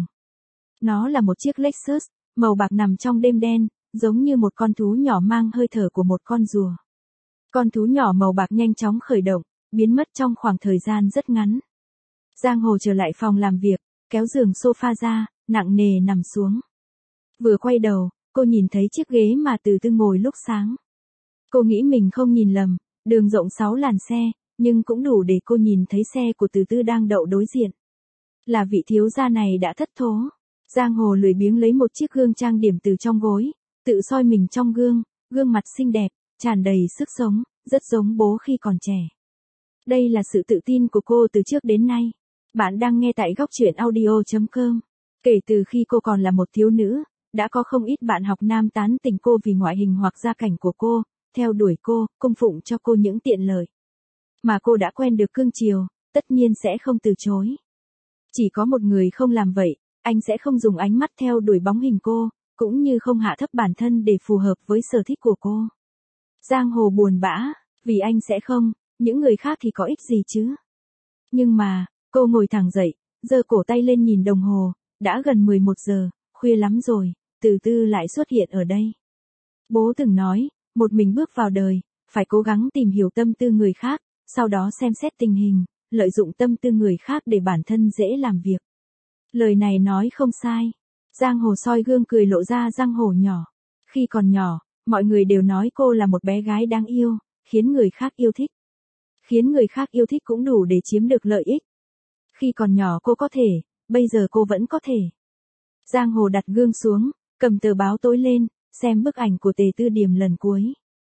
Nó là một chiếc Lexus, màu bạc nằm trong đêm đen, giống như một con thú nhỏ mang hơi thở của một con rùa. Con thú nhỏ màu bạc nhanh chóng khởi động, biến mất trong khoảng thời gian rất ngắn. Giang Hồ trở lại phòng làm việc, kéo giường sofa ra, nặng nề nằm xuống. Vừa quay đầu, cô nhìn thấy chiếc ghế mà từ từ ngồi lúc sáng. Cô nghĩ mình không nhìn lầm, đường rộng 6 làn xe, nhưng cũng đủ để cô nhìn thấy xe của từ từ đang đậu đối diện. Là vị thiếu gia này đã thất thố. Giang Hồ lười biếng lấy một chiếc gương trang điểm từ trong gối, tự soi mình trong gương, gương mặt xinh đẹp, tràn đầy sức sống, rất giống bố khi còn trẻ. Đây là sự tự tin của cô từ trước đến nay. Bạn đang nghe tại góc truyện audio.com. Kể từ khi cô còn là một thiếu nữ, đã có không ít bạn học nam tán tỉnh cô vì ngoại hình hoặc gia cảnh của cô, theo đuổi cô, cung phụng cho cô những tiện lợi. Mà cô đã quen được cương chiều, tất nhiên sẽ không từ chối. Chỉ có một người không làm vậy, anh sẽ không dùng ánh mắt theo đuổi bóng hình cô, cũng như không hạ thấp bản thân để phù hợp với sở thích của cô. Giang Hồ buồn bã, vì anh sẽ không, những người khác thì có ích gì chứ. Nhưng mà, cô ngồi thẳng dậy, giơ cổ tay lên nhìn đồng hồ, đã gần 11 giờ, khuya lắm rồi, từ từ lại xuất hiện ở đây. Bố từng nói, một mình bước vào đời, phải cố gắng tìm hiểu tâm tư người khác, sau đó xem xét tình hình, lợi dụng tâm tư người khác để bản thân dễ làm việc. Lời này nói không sai. Giang Hồ soi gương cười lộ ra răng hổ nhỏ. Khi còn nhỏ, mọi người đều nói cô là một bé gái đáng yêu, khiến người khác yêu thích. Khiến người khác yêu thích cũng đủ để chiếm được lợi ích. Khi còn nhỏ cô có thể, bây giờ cô vẫn có thể. Giang Hồ đặt gương xuống, cầm tờ báo tối lên, xem bức ảnh của Tề Tư Điểm lần cuối.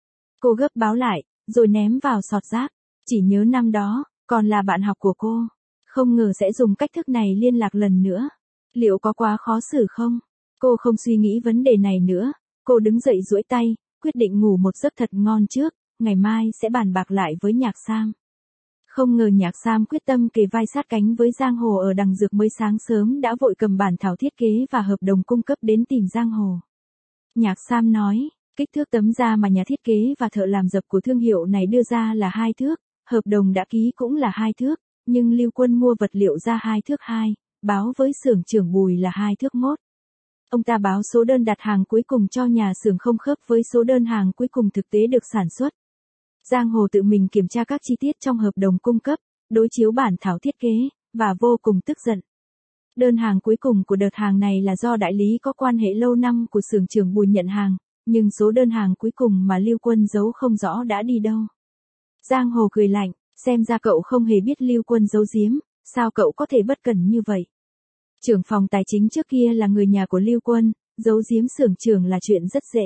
Cô gấp báo lại, rồi ném vào sọt rác. Chỉ nhớ năm đó, còn là bạn học của cô. Không ngờ sẽ dùng cách thức này liên lạc lần nữa. Liệu có quá khó xử không? Cô không suy nghĩ vấn đề này nữa. Cô đứng dậy duỗi tay, quyết định ngủ một giấc thật ngon trước, ngày mai sẽ bàn bạc lại với Nhạc Sam. Không ngờ Nhạc Sam quyết tâm kề vai sát cánh với Giang Hồ ở Đằng Dược mới sáng sớm đã vội cầm bản thảo thiết kế và hợp đồng cung cấp đến tìm Giang Hồ. Nhạc Sam nói, kích thước tấm da mà nhà thiết kế và thợ làm dập của thương hiệu này đưa ra là 2 thước, hợp đồng đã ký cũng là 2 thước, nhưng Lưu Quân mua vật liệu ra 2 thước 2, báo với xưởng trưởng Bùi là 2 thước 1. Ông ta báo số đơn đặt hàng cuối cùng cho nhà xưởng không khớp với số đơn hàng cuối cùng thực tế được sản xuất. Giang Hồ tự mình kiểm tra các chi tiết trong hợp đồng cung cấp, đối chiếu bản thảo thiết kế, và vô cùng tức giận. Đơn hàng cuối cùng của đợt hàng này là do đại lý có quan hệ lâu năm của xưởng trưởng Bùi nhận hàng, nhưng số đơn hàng cuối cùng mà Lưu Quân giấu không rõ đã đi đâu. Giang Hồ cười lạnh, xem ra cậu không hề biết Lưu Quân giấu giếm, sao cậu có thể bất cẩn như vậy? Trưởng phòng tài chính trước kia là người nhà của Lưu Quân, giấu giếm xưởng trưởng là chuyện rất dễ.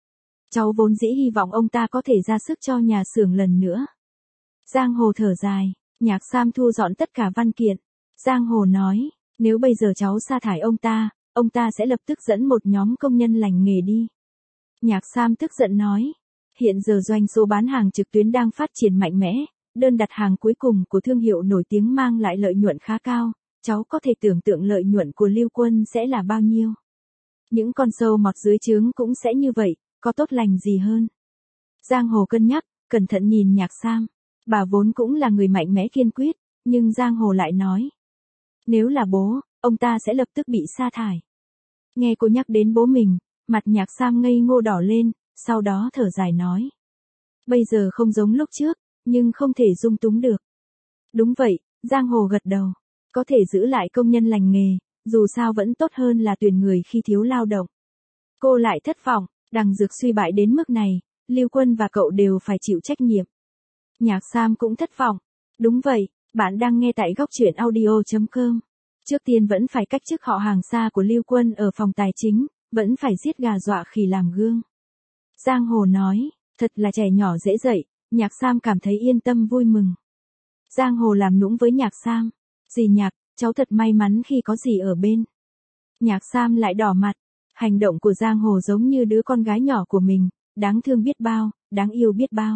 Cháu vốn dĩ hy vọng ông ta có thể ra sức cho nhà xưởng lần nữa. Giang Hồ thở dài, Nhạc Sam thu dọn tất cả văn kiện. Giang Hồ nói, nếu bây giờ cháu sa thải ông ta sẽ lập tức dẫn một nhóm công nhân lành nghề đi. Nhạc Sam tức giận nói, hiện giờ doanh số bán hàng trực tuyến đang phát triển mạnh mẽ, đơn đặt hàng cuối cùng của thương hiệu nổi tiếng mang lại lợi nhuận khá cao, cháu có thể tưởng tượng lợi nhuận của Lưu Quân sẽ là bao nhiêu. Những con sâu mọt dưới trướng cũng sẽ như vậy, có tốt lành gì hơn. Giang Hồ cân nhắc, cẩn thận nhìn Nhạc Sam, bà vốn cũng là người mạnh mẽ kiên quyết, nhưng Giang Hồ lại nói, nếu là bố, ông ta sẽ lập tức bị sa thải. Nghe cô nhắc đến bố mình, mặt Nhạc Sam ngây ngô đỏ lên, sau đó thở dài nói, bây giờ không giống lúc trước, nhưng không thể dung túng được. Đúng vậy, Giang Hồ gật đầu, có thể giữ lại công nhân lành nghề, dù sao vẫn tốt hơn là tuyển người khi thiếu lao động. Cô lại thất vọng, Đằng Dược suy bại đến mức này, Lưu Quân và cậu đều phải chịu trách nhiệm. Nhạc Sam cũng thất vọng. Đúng vậy, bạn đang nghe tại góc truyện audio.com. Trước tiên vẫn phải cách chức họ hàng xa của Lưu Quân ở phòng tài chính, vẫn phải giết gà dọa khỉ làm gương. Giang Hồ nói, thật là trẻ nhỏ dễ dậy, Nhạc Sam cảm thấy yên tâm vui mừng. Giang Hồ làm nũng với Nhạc Sam, dì Nhạc, cháu thật may mắn khi có dì ở bên. Nhạc Sam lại đỏ mặt, hành động của Giang Hồ giống như đứa con gái nhỏ của mình, đáng thương biết bao, đáng yêu biết bao.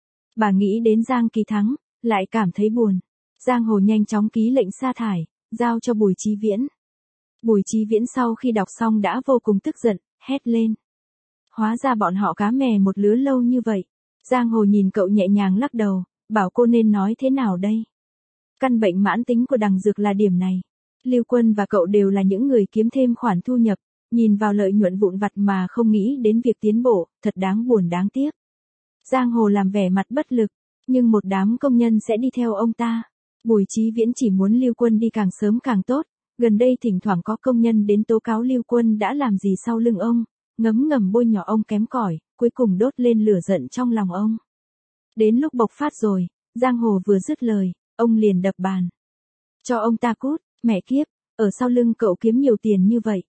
Bà nghĩ đến Giang Kỳ Thắng, lại cảm thấy buồn. Giang Hồ nhanh chóng ký lệnh sa thải, giao cho Bùi Chí Viễn. Bùi Chí Viễn sau khi đọc xong đã vô cùng tức giận, hét lên. Hóa ra bọn họ cá mè một lứa lâu như vậy. Giang Hồ nhìn cậu nhẹ nhàng lắc đầu, bảo cô nên nói thế nào đây? Căn bệnh mãn tính của Đằng Dược là điểm này. Lưu Quân và cậu đều là những người kiếm thêm khoản thu nhập, nhìn vào lợi nhuận vụn vặt mà không nghĩ đến việc tiến bộ, thật đáng buồn đáng tiếc. Giang Hồ làm vẻ mặt bất lực, nhưng một đám công nhân sẽ đi theo ông ta. Bùi Chí Viễn chỉ muốn Lưu Quân đi càng sớm càng tốt, gần đây thỉnh thoảng có công nhân đến tố cáo Lưu Quân đã làm gì sau lưng ông, ngấm ngầm bôi nhọ ông kém cỏi, cuối cùng đốt lên lửa giận trong lòng ông. Đến lúc bộc phát rồi, Giang Hồ vừa dứt lời, ông liền đập bàn. Cho ông ta cút, mẹ kiếp, ở sau lưng cậu kiếm nhiều tiền như vậy.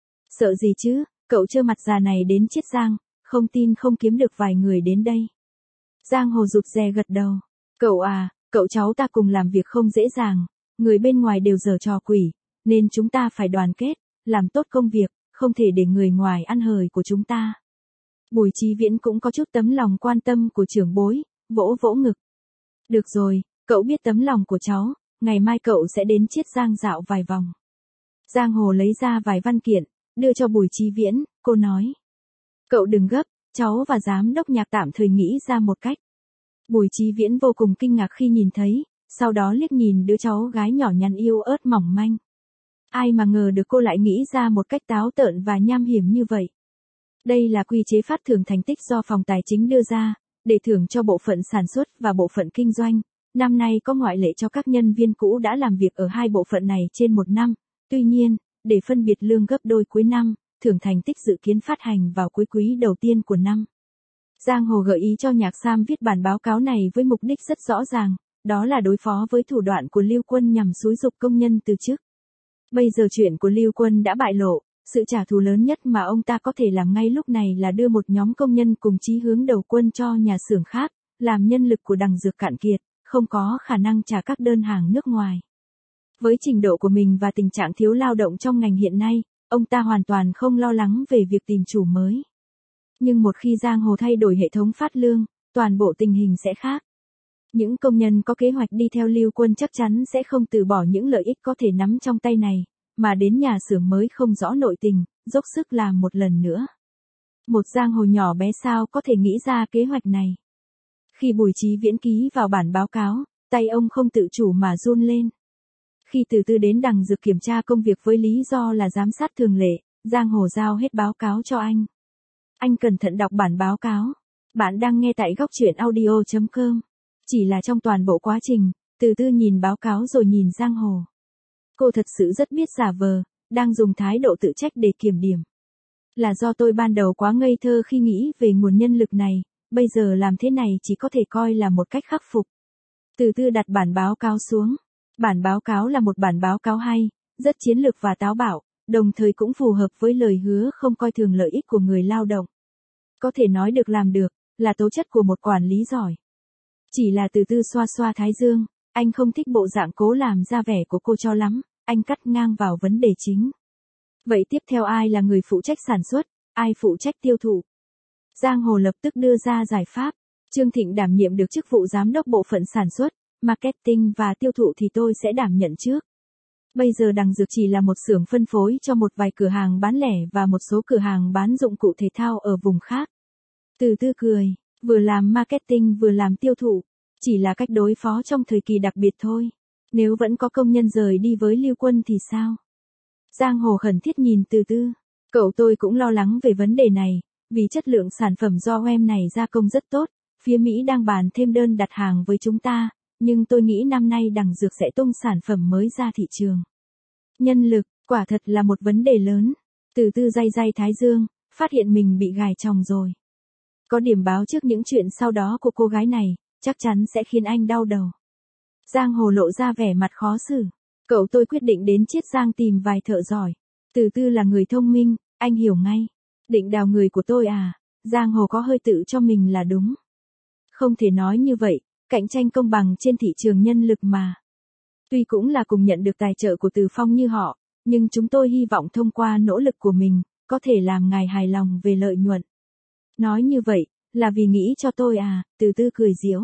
Sợ gì chứ, cậu trơ mặt già này đến Chiết Giang, không tin không kiếm được vài người đến đây. Giang Hồ rụt rè gật đầu. Cậu à, cậu cháu ta cùng làm việc không dễ dàng, người bên ngoài đều giở trò quỷ, nên chúng ta phải đoàn kết, làm tốt công việc, không thể để người ngoài ăn hời của chúng ta. Bùi Chí Viễn cũng có chút tấm lòng quan tâm của trưởng bối, vỗ vỗ ngực. Được rồi, cậu biết tấm lòng của cháu, ngày mai cậu sẽ đến Chiết Giang dạo vài vòng. Giang Hồ lấy ra vài văn kiện, đưa cho Bùi Chí Viễn, cô nói. Cậu đừng gấp, cháu và giám đốc Nhạc tạm thời nghĩ ra một cách. Bùi Chí Viễn vô cùng kinh ngạc khi nhìn thấy, sau đó liếc nhìn đứa cháu gái nhỏ nhắn yêu ớt mỏng manh. Ai mà ngờ được cô lại nghĩ ra một cách táo tợn và nham hiểm như vậy. Đây là quy chế phát thưởng thành tích do phòng tài chính đưa ra, để thưởng cho bộ phận sản xuất và bộ phận kinh doanh. Năm nay có ngoại lệ cho các nhân viên cũ đã làm việc ở hai bộ phận này trên một năm. Tuy nhiên, để phân biệt lương gấp đôi cuối năm, thưởng thành tích dự kiến phát hành vào cuối quý đầu tiên của năm. Giang Hồ gợi ý cho Nhạc Sam viết bản báo cáo này với mục đích rất rõ ràng, đó là đối phó với thủ đoạn của Lưu Quân nhằm xúi giục công nhân từ chức. Bây giờ chuyện của Lưu Quân đã bại lộ, Sự trả thù lớn nhất mà ông ta có thể làm ngay lúc này là đưa một nhóm công nhân cùng chí hướng đầu quân cho nhà xưởng khác, làm nhân lực của đằng dược cạn kiệt, không có khả năng trả các đơn hàng nước ngoài. Với trình độ của mình và tình trạng thiếu lao động trong ngành hiện nay, ông ta hoàn toàn không lo lắng về việc tìm chủ mới. Nhưng một khi Giang Hồ thay đổi hệ thống phát lương, toàn bộ tình hình sẽ khác. Những công nhân có kế hoạch đi theo Lưu Quân chắc chắn sẽ không từ bỏ những lợi ích có thể nắm trong tay này, mà đến nhà xưởng mới không rõ nội tình, dốc sức làm một lần nữa. Một Giang Hồ nhỏ bé sao có thể nghĩ ra kế hoạch này. Khi Bùi Chí Viễn ký vào bản báo cáo, tay ông không tự chủ mà run lên. Khi Từ Tư đến đằng dược kiểm tra công việc với lý do là giám sát thường lệ, Giang Hồ giao hết báo cáo cho anh. Anh cẩn thận đọc bản báo cáo. Bạn đang nghe tại góc truyện audio.com. Chỉ là trong toàn bộ quá trình, Từ Tư nhìn báo cáo rồi nhìn Giang Hồ. Cô thật sự rất biết giả vờ, đang dùng thái độ tự trách để kiểm điểm. Là do tôi ban đầu quá ngây thơ khi nghĩ về nguồn nhân lực này, bây giờ làm thế này chỉ có thể coi là một cách khắc phục. Từ Tư đặt bản báo cáo xuống. Bản báo cáo là một bản báo cáo hay, rất chiến lược và táo bạo, đồng thời cũng phù hợp với lời hứa không coi thường lợi ích của người lao động. Có thể nói được làm được, là tố chất của một quản lý giỏi. Chỉ là Từ Tư xoa xoa thái dương, anh không thích bộ dạng cố làm ra vẻ của cô cho lắm, anh cắt ngang vào vấn đề chính. Vậy tiếp theo ai là người phụ trách sản xuất, ai phụ trách tiêu thụ? Giang Hồ lập tức đưa ra giải pháp. Trương Thịnh đảm nhiệm được chức vụ giám đốc bộ phận sản xuất, marketing và tiêu thụ thì tôi sẽ đảm nhận trước. Bây giờ đằng dược chỉ là một xưởng phân phối cho một vài cửa hàng bán lẻ và một số cửa hàng bán dụng cụ thể thao ở vùng khác. Từ Tư cười, vừa làm marketing vừa làm tiêu thụ, chỉ là cách đối phó trong thời kỳ đặc biệt thôi. Nếu vẫn có công nhân rời đi với Lưu Quân thì sao? Giang Hồ khẩn thiết nhìn Từ Tư. Cậu tôi cũng lo lắng về vấn đề này, vì chất lượng sản phẩm do em này gia công rất tốt, phía Mỹ đang bàn thêm đơn đặt hàng với chúng ta, nhưng tôi nghĩ năm nay đằng dược sẽ tung sản phẩm mới ra thị trường. Nhân lực, quả thật là một vấn đề lớn. Từ Tư day day thái dương, phát hiện mình bị gài chồng rồi. Có điểm báo trước những chuyện sau đó của cô gái này, chắc chắn sẽ khiến anh đau đầu. Giang Hồ lộ ra vẻ mặt khó xử. Cậu tôi quyết định đến Chiết Giang tìm vài thợ giỏi. Từ Tư là người thông minh, anh hiểu ngay. Định đào người của tôi à? Giang Hồ có hơi tự cho mình là đúng. Không thể nói như vậy, cạnh tranh công bằng trên thị trường nhân lực mà. Tuy cũng là cùng nhận được tài trợ của Từ Phong như họ, nhưng chúng tôi hy vọng thông qua nỗ lực của mình, có thể làm ngài hài lòng về lợi nhuận. Nói như vậy, là vì nghĩ cho tôi à? Từ Tư cười giễu.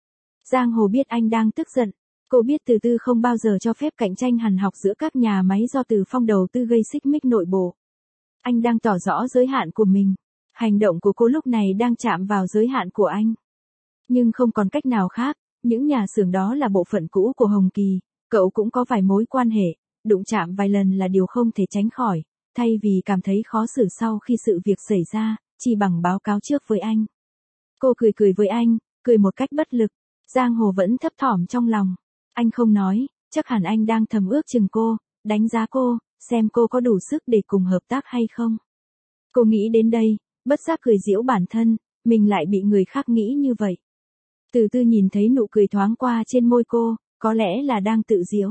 Giang Hồ biết anh đang tức giận. Cô biết Từ Tư không bao giờ cho phép cạnh tranh hằn học giữa các nhà máy do Từ Phong đầu tư gây xích mích nội bộ. Anh đang tỏ rõ giới hạn của mình. Hành động của cô lúc này đang chạm vào giới hạn của anh. Nhưng không còn cách nào khác, những nhà xưởng đó là bộ phận cũ của Hồng Kỳ, cậu cũng có vài mối quan hệ, đụng chạm vài lần là điều không thể tránh khỏi, thay vì cảm thấy khó xử sau khi sự việc xảy ra, chỉ bằng báo cáo trước với anh. Cô cười cười với anh, cười một cách bất lực. Giang Hồ vẫn thấp thỏm trong lòng. Anh không nói, chắc hẳn anh đang thầm ước chừng cô, đánh giá cô, xem cô có đủ sức để cùng hợp tác hay không. Cô nghĩ đến đây, bất giác cười giễu bản thân, mình lại bị người khác nghĩ như vậy. Từ Tư nhìn thấy nụ cười thoáng qua trên môi cô, có lẽ là đang tự giễu.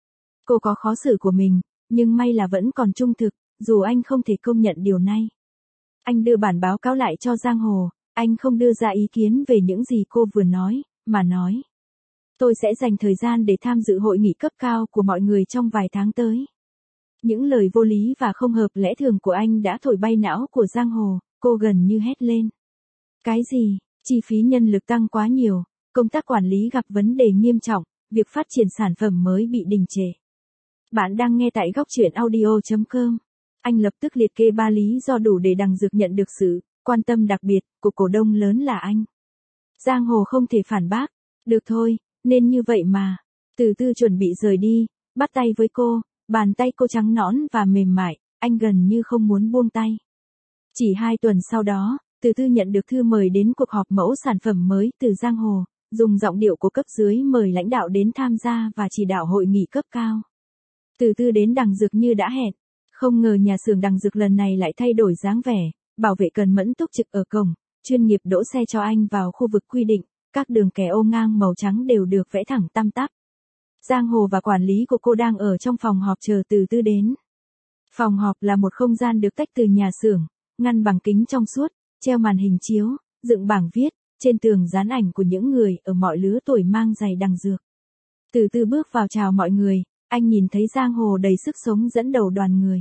Cô có khó xử của mình, nhưng may là vẫn còn trung thực, dù anh không thể công nhận điều này. Anh đưa bản báo cáo lại cho Giang Hồ, anh không đưa ra ý kiến về những gì cô vừa nói, mà nói. Tôi sẽ dành thời gian để tham dự hội nghị cấp cao của mọi người trong vài tháng tới. Những lời vô lý và không hợp lẽ thường của anh đã thổi bay não của Giang Hồ, cô gần như hét lên. Cái gì? Chi phí nhân lực tăng quá nhiều, công tác quản lý gặp vấn đề nghiêm trọng, việc phát triển sản phẩm mới bị đình trệ. Bạn đang nghe tại góc truyện audio.com. Anh lập tức liệt kê 3 lý do đủ để đằng dược nhận được sự quan tâm đặc biệt của cổ đông lớn là anh. Giang Hồ không thể phản bác. Được thôi, nên như vậy mà. Từ Tư chuẩn bị rời đi, bắt tay với cô, bàn tay cô trắng nõn và mềm mại, anh gần như không muốn buông tay. Chỉ 2 tuần sau đó, Từ Tư nhận được thư mời đến cuộc họp mẫu sản phẩm mới từ Giang Hồ, dùng giọng điệu của cấp dưới mời lãnh đạo đến tham gia và chỉ đạo hội nghị cấp cao. Từ Tư đến đằng dược như đã hẹn, không ngờ nhà xưởng đằng dược lần này lại thay đổi dáng vẻ, bảo vệ cần mẫn túc trực ở cổng, chuyên nghiệp đỗ xe cho anh vào khu vực quy định, các đường kẻ ô ngang màu trắng đều được vẽ thẳng tăm tắp. Giang Hồ và quản lý của cô đang ở trong phòng họp chờ Từ Tư đến. Phòng họp là một không gian được tách từ nhà xưởng, ngăn bằng kính trong suốt, treo màn hình chiếu, dựng bảng viết, trên tường dán ảnh của những người ở mọi lứa tuổi mang giày đằng dược. Từ từ bước vào chào mọi người, anh nhìn thấy Giang Hồ đầy sức sống dẫn đầu đoàn người.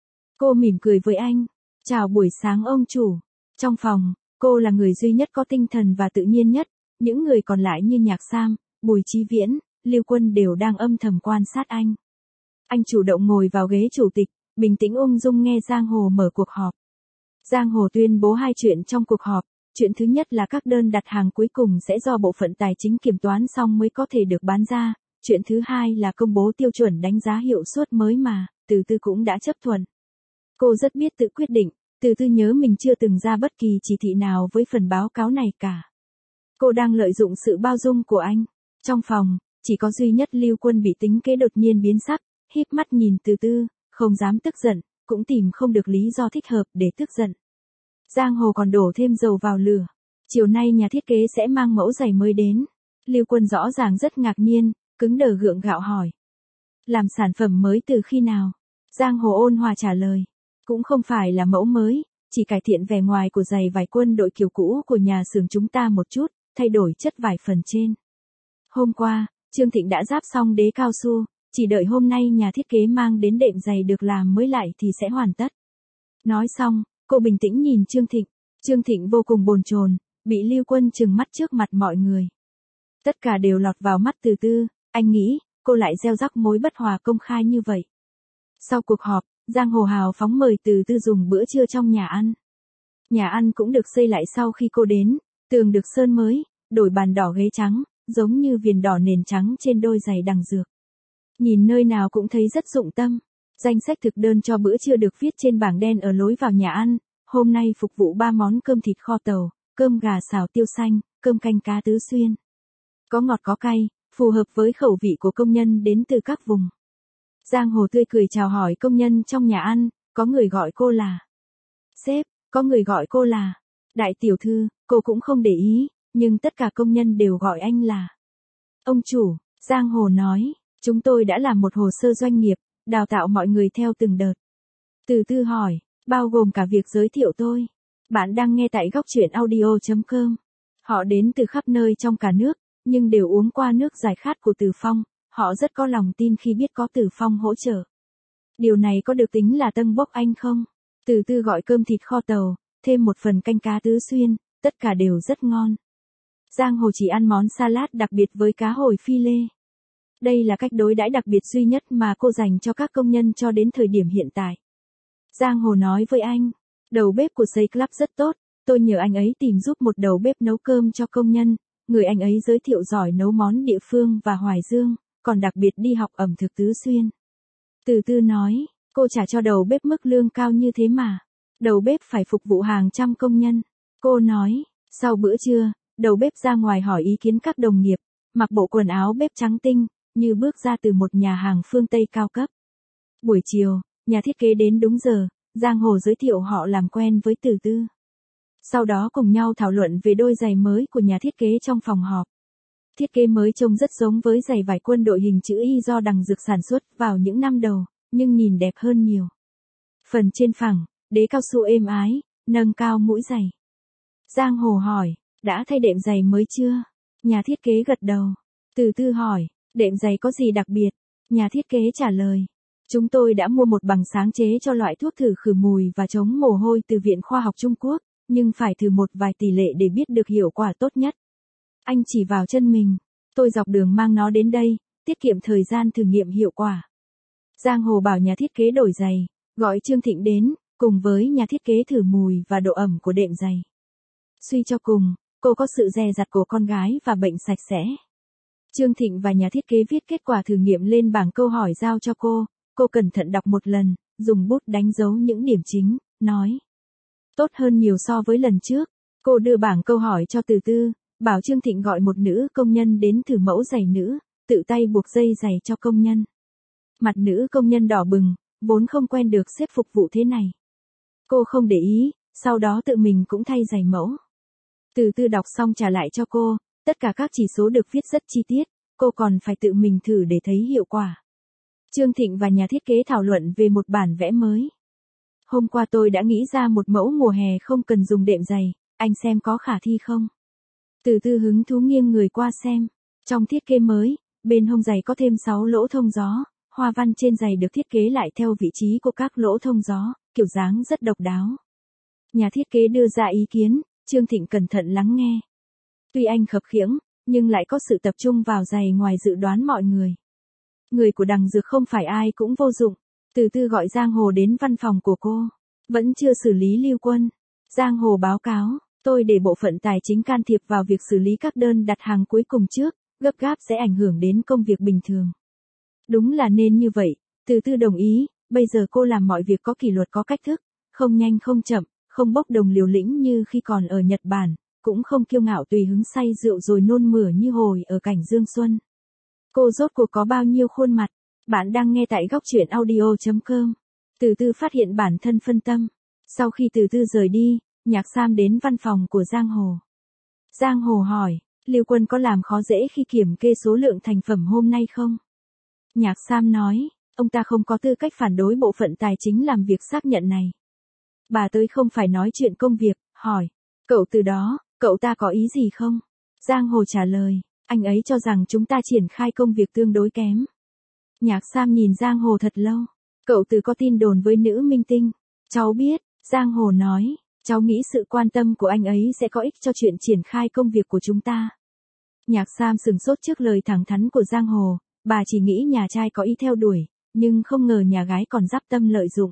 Cô mỉm cười với anh. Chào buổi sáng ông chủ. Trong phòng, cô là người duy nhất có tinh thần và tự nhiên nhất, những người còn lại như Nhạc Sam, Bùi Chí Viễn, Lưu Quân đều đang âm thầm quan sát anh. Anh chủ động ngồi vào ghế chủ tịch, bình tĩnh ung dung nghe Giang Hồ mở cuộc họp. Giang Hồ tuyên bố hai chuyện trong cuộc họp. Chuyện thứ nhất là các đơn đặt hàng cuối cùng sẽ do Bộ phận Tài chính kiểm toán xong mới có thể được bán ra. Chuyện thứ hai là công bố tiêu chuẩn đánh giá hiệu suất mới mà, Từ Từ cũng đã chấp thuận. Cô rất biết tự quyết định, Từ Từ nhớ mình chưa từng ra bất kỳ chỉ thị nào với phần báo cáo này cả. Cô đang lợi dụng sự bao dung của anh. Trong phòng, chỉ có duy nhất Lưu Quân bị tính kế đột nhiên biến sắc, híp mắt nhìn Từ Từ, không dám tức giận, cũng tìm không được lý do thích hợp để tức giận. Giang Hồ còn đổ thêm dầu vào lửa. Chiều nay nhà thiết kế sẽ mang mẫu giày mới đến. Lưu Quân rõ ràng rất ngạc nhiên, cứng đờ gượng gạo hỏi. Làm sản phẩm mới từ khi nào? Giang Hồ ôn hòa trả lời. Cũng không phải là mẫu mới, chỉ cải thiện vẻ ngoài của giày vải quân đội kiểu cũ của nhà xưởng chúng ta một chút, thay đổi chất vải phần trên. Hôm qua, Trương Thịnh đã ráp xong đế cao su, chỉ đợi hôm nay nhà thiết kế mang đến đệm giày được làm mới lại thì sẽ hoàn tất. Nói xong, cô bình tĩnh nhìn Trương Thịnh. Trương Thịnh vô cùng bồn chồn, bị Lưu Quân trừng mắt trước mặt mọi người. Tất cả đều lọt vào mắt Từ Từ, anh nghĩ, cô lại gieo rắc mối bất hòa công khai như vậy. Sau cuộc họp, Giang Hồ hào phóng mời Từ Từ dùng bữa trưa trong nhà ăn. Nhà ăn cũng được xây lại sau khi cô đến, tường được sơn mới, đổi bàn đỏ ghế trắng, giống như viền đỏ nền trắng trên đôi giày đằng dược. Nhìn nơi nào cũng thấy rất dụng tâm. Danh sách thực đơn cho bữa trưa được viết trên bảng đen ở lối vào nhà ăn, hôm nay phục vụ 3 món cơm thịt kho tàu, cơm gà xào tiêu xanh, cơm canh cá tứ xuyên. Có ngọt có cay, phù hợp với khẩu vị của công nhân đến từ các vùng. Giang Hồ tươi cười chào hỏi công nhân trong nhà ăn, có người gọi cô là sếp, có người gọi cô là đại tiểu thư, cô cũng không để ý, nhưng tất cả công nhân đều gọi anh là ông chủ. Giang Hồ nói, chúng tôi đã làm một hồ sơ doanh nghiệp, đào tạo mọi người theo từng đợt. Từ Từ hỏi, bao gồm cả việc giới thiệu tôi. Bạn đang nghe tại góc truyện audio.com. Họ đến từ khắp nơi trong cả nước, nhưng đều uống qua nước giải khát của Từ Phong. Họ rất có lòng tin khi biết có Từ Phong hỗ trợ. Điều này có được tính là tâng bốc anh không? Từ Từ gọi cơm thịt kho tàu, thêm một phần canh cá tứ xuyên, tất cả đều rất ngon. Giang Hồ chỉ ăn món salad đặc biệt với cá hồi phi lê. Đây là cách đối đãi đặc biệt duy nhất mà cô dành cho các công nhân cho đến thời điểm hiện tại. Giang Hồ nói với anh, đầu bếp của Say Club rất tốt, tôi nhờ anh ấy tìm giúp một đầu bếp nấu cơm cho công nhân, người anh ấy giới thiệu giỏi nấu món địa phương và Hoài Dương, còn đặc biệt đi học ẩm thực tứ xuyên. Từ Từ nói, cô trả cho đầu bếp mức lương cao như thế mà. Đầu bếp phải phục vụ hàng trăm công nhân. Cô nói, sau bữa trưa, đầu bếp ra ngoài hỏi ý kiến các đồng nghiệp, mặc bộ quần áo bếp trắng tinh, như bước ra từ một nhà hàng phương Tây cao cấp. Buổi chiều, nhà thiết kế đến đúng giờ, Giang Hồ giới thiệu họ làm quen với Từ Từ. Sau đó cùng nhau thảo luận về đôi giày mới của nhà thiết kế trong phòng họp. Thiết kế mới trông rất giống với giày vải quân đội hình chữ Y do đằng dược sản xuất vào những năm đầu, nhưng nhìn đẹp hơn nhiều. Phần trên phẳng, đế cao su êm ái, nâng cao mũi giày. Giang Hồ hỏi, đã thay đệm giày mới chưa? Nhà thiết kế gật đầu. Từ Từ hỏi, đệm giày có gì đặc biệt? Nhà thiết kế trả lời, chúng tôi đã mua một bằng sáng chế cho loại thuốc thử khử mùi và chống mồ hôi từ Viện Khoa học Trung Quốc, nhưng phải thử một vài tỷ lệ để biết được hiệu quả tốt nhất. Anh chỉ vào chân mình, tôi dọc đường mang nó đến đây, tiết kiệm thời gian thử nghiệm hiệu quả. Giang Hồ bảo nhà thiết kế đổi giày, gọi Trương Thịnh đến, cùng với nhà thiết kế thử mùi và độ ẩm của đệm giày. Suy cho cùng, cô có sự dè dặt của con gái và bệnh sạch sẽ. Trương Thịnh và nhà thiết kế viết kết quả thử nghiệm lên bảng câu hỏi giao cho cô cẩn thận đọc một lần, dùng bút đánh dấu những điểm chính, nói. Tốt hơn nhiều so với lần trước. Cô đưa bảng câu hỏi cho Từ Từ, bảo Trương Thịnh gọi một nữ công nhân đến thử mẫu giày nữ, tự tay buộc dây giày cho công nhân. Mặt nữ công nhân đỏ bừng, vốn không quen được xếp phục vụ thế này. Cô không để ý, sau đó tự mình cũng thay giày mẫu. Từ Từ đọc xong trả lại cho cô, tất cả các chỉ số được viết rất chi tiết, cô còn phải tự mình thử để thấy hiệu quả. Trương Thịnh và nhà thiết kế thảo luận về một bản vẽ mới. Hôm qua tôi đã nghĩ ra một mẫu mùa hè không cần dùng đệm giày, anh xem có khả thi không? Từ từ hứng thú nghiêng người qua xem. Trong thiết kế mới, bên hông giày có thêm 6 lỗ thông gió, hoa văn trên giày được thiết kế lại theo vị trí của các lỗ thông gió, kiểu dáng rất độc đáo. Nhà thiết kế đưa ra ý kiến, Trương Thịnh cẩn thận lắng nghe. Tuy anh khập khiễng, nhưng lại có sự tập trung vào giày ngoài dự đoán mọi người. Người của Đằng Dược không phải ai cũng vô dụng. Từ từ gọi Giang Hồ đến văn phòng của cô. Vẫn chưa xử lý Lưu Quân. Giang Hồ báo cáo, tôi để bộ phận tài chính can thiệp vào việc xử lý các đơn đặt hàng cuối cùng trước, gấp gáp sẽ ảnh hưởng đến công việc bình thường. Đúng là nên như vậy, Từ từ đồng ý, bây giờ cô làm mọi việc có kỷ luật có cách thức, không nhanh không chậm, không bốc đồng liều lĩnh như khi còn ở Nhật Bản, cũng không kiêu ngạo tùy hứng say rượu rồi nôn mửa như hồi ở cảnh Dương Xuân. Cô rốt cuộc có bao nhiêu khuôn mặt? Bạn đang nghe tại góc truyện audio.com. Từ từ phát hiện bản thân phân tâm. Sau khi từ từ rời đi, Nhạc Sam đến văn phòng của Giang Hồ. Giang Hồ hỏi, Lưu Quân có làm khó dễ khi kiểm kê số lượng thành phẩm hôm nay không? Nhạc Sam nói, ông ta không có tư cách phản đối bộ phận tài chính làm việc xác nhận này. Bà tới không phải nói chuyện công việc, hỏi, cậu từ đó, cậu ta có ý gì không? Giang Hồ trả lời, anh ấy cho rằng chúng ta triển khai công việc tương đối kém. Nhạc Sam nhìn Giang Hồ thật lâu. Cậu từ có tin đồn với nữ minh tinh. Cháu biết, Giang Hồ nói, cháu nghĩ sự quan tâm của anh ấy sẽ có ích cho chuyện triển khai công việc của chúng ta. Nhạc Sam sừng sốt trước lời thẳng thắn của Giang Hồ, bà chỉ nghĩ nhà trai có ý theo đuổi, nhưng không ngờ nhà gái còn giáp tâm lợi dụng.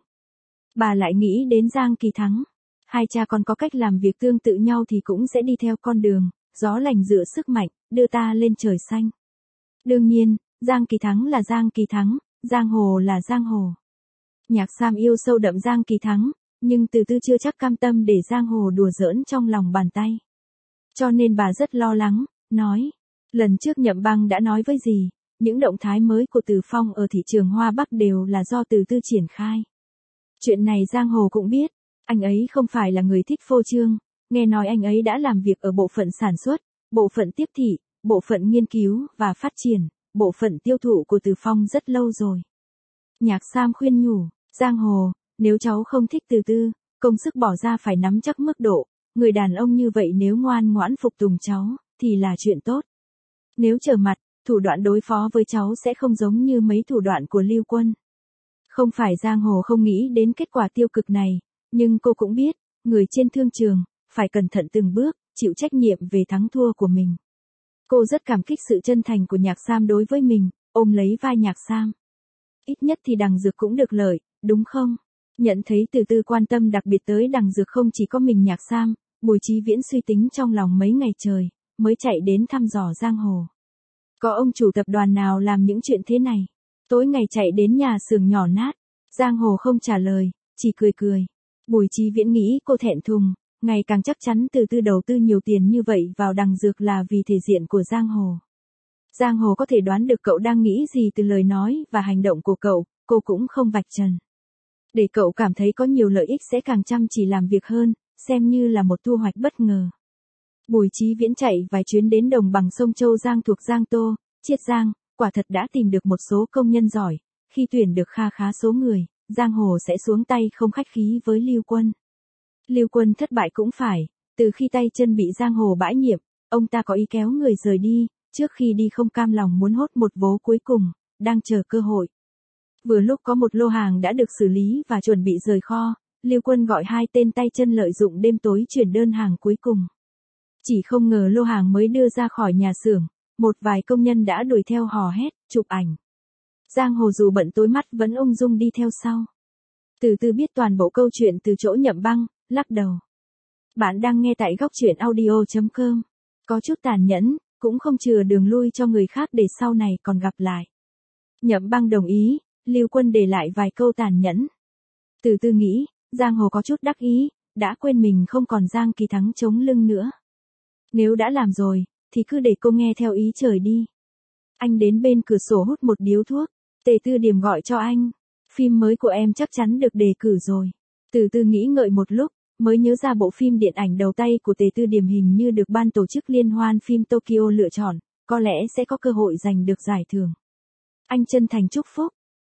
Bà lại nghĩ đến Giang Kỳ Thắng. Hai cha con có cách làm việc tương tự nhau thì cũng sẽ đi theo con đường, gió lành dựa sức mạnh, đưa ta lên trời xanh. Đương nhiên, Giang Kỳ Thắng là Giang Kỳ Thắng, Giang Hồ là Giang Hồ. Nhạc Sam yêu sâu đậm Giang Kỳ Thắng, nhưng từ từ chưa chắc cam tâm để Giang Hồ đùa giỡn trong lòng bàn tay. Cho nên bà rất lo lắng, nói, lần trước Nhậm Băng đã nói với dì, những động thái mới của Từ Phong ở thị trường Hoa Bắc đều là do từ từ triển khai. Chuyện này Giang Hồ cũng biết, anh ấy không phải là người thích phô trương, nghe nói anh ấy đã làm việc ở bộ phận sản xuất, bộ phận tiếp thị, bộ phận nghiên cứu và phát triển, bộ phận tiêu thụ của Từ Phong rất lâu rồi. Nhạc Sam khuyên nhủ, Giang Hồ, nếu cháu không thích Từ từ, công sức bỏ ra phải nắm chắc mức độ, người đàn ông như vậy nếu ngoan ngoãn phục tùng cháu, thì là chuyện tốt. Nếu trở mặt, thủ đoạn đối phó với cháu sẽ không giống như mấy thủ đoạn của Lưu Quân. Không phải Giang Hồ không nghĩ đến kết quả tiêu cực này, nhưng cô cũng biết, người trên thương trường, phải cẩn thận từng bước, chịu trách nhiệm về thắng thua của mình. Cô rất cảm kích sự chân thành của Nhạc Sam đối với mình, ôm lấy vai Nhạc Sam. Ít nhất thì Đằng Dược cũng được lợi, đúng không? Nhận thấy từ từ quan tâm đặc biệt tới Đằng Dược không chỉ có mình Nhạc Sam, Bùi Chí Viễn suy tính trong lòng mấy ngày trời, mới chạy đến thăm dò Giang Hồ. Có ông chủ tập đoàn nào làm những chuyện thế này? Tối ngày chạy đến nhà xưởng nhỏ nát. Giang Hồ không trả lời, chỉ cười cười. Bùi Chí Viễn nghĩ cô thẹn thùng, ngày càng chắc chắn từ từ đầu tư nhiều tiền như vậy vào Đằng Dược là vì thể diện của Giang Hồ. Giang Hồ có thể đoán được cậu đang nghĩ gì từ lời nói và hành động của cậu, cô cũng không vạch trần. Để cậu cảm thấy có nhiều lợi ích sẽ càng chăm chỉ làm việc hơn, xem như là một thu hoạch bất ngờ. Bùi Chí Viễn chạy vài chuyến đến đồng bằng sông Châu Giang thuộc Giang Tô, Chiết Giang, quả thật đã tìm được một số công nhân giỏi, khi tuyển được kha khá số người, Giang Hồ sẽ xuống tay không khách khí với Lưu Quân. Lưu Quân thất bại cũng phải, từ khi tay chân bị Giang Hồ bãi nhiệm, ông ta có ý kéo người rời đi, trước khi đi không cam lòng muốn hốt một vố cuối cùng, đang chờ cơ hội. Vừa lúc có một lô hàng đã được xử lý và chuẩn bị rời kho, Lưu Quân gọi hai tên tay chân lợi dụng đêm tối chuyển đơn hàng cuối cùng. Chỉ không ngờ lô hàng mới đưa ra khỏi nhà xưởng, một vài công nhân đã đuổi theo hò hét, chụp ảnh. Giang Hồ dù bận tối mắt vẫn ung dung đi theo sau. Từ từ biết toàn bộ câu chuyện từ chỗ Nhậm Băng, lắc đầu. Bạn đang nghe tại góc truyện audio.com. Có chút tàn nhẫn, cũng không chừa đường lui cho người khác để sau này còn gặp lại. Nhậm Băng đồng ý, Lưu Quân để lại vài câu tàn nhẫn. Từ từ nghĩ, Giang Hồ có chút đắc ý, đã quên mình không còn Giang Kỳ Thắng chống lưng nữa. Nếu đã làm rồi, thì cứ để cô nghe theo ý trời đi. Anh đến bên cửa sổ hút một điếu thuốc, Tề Tư Điểm gọi cho anh. Phim mới của em chắc chắn được đề cử rồi. Từ từ nghĩ ngợi một lúc, mới nhớ ra bộ phim điện ảnh đầu tay của Tề Tư Điểm hình như được ban tổ chức liên hoan phim Tokyo lựa chọn, có lẽ sẽ có cơ hội giành được giải thưởng. Anh chân thành chúc phúc.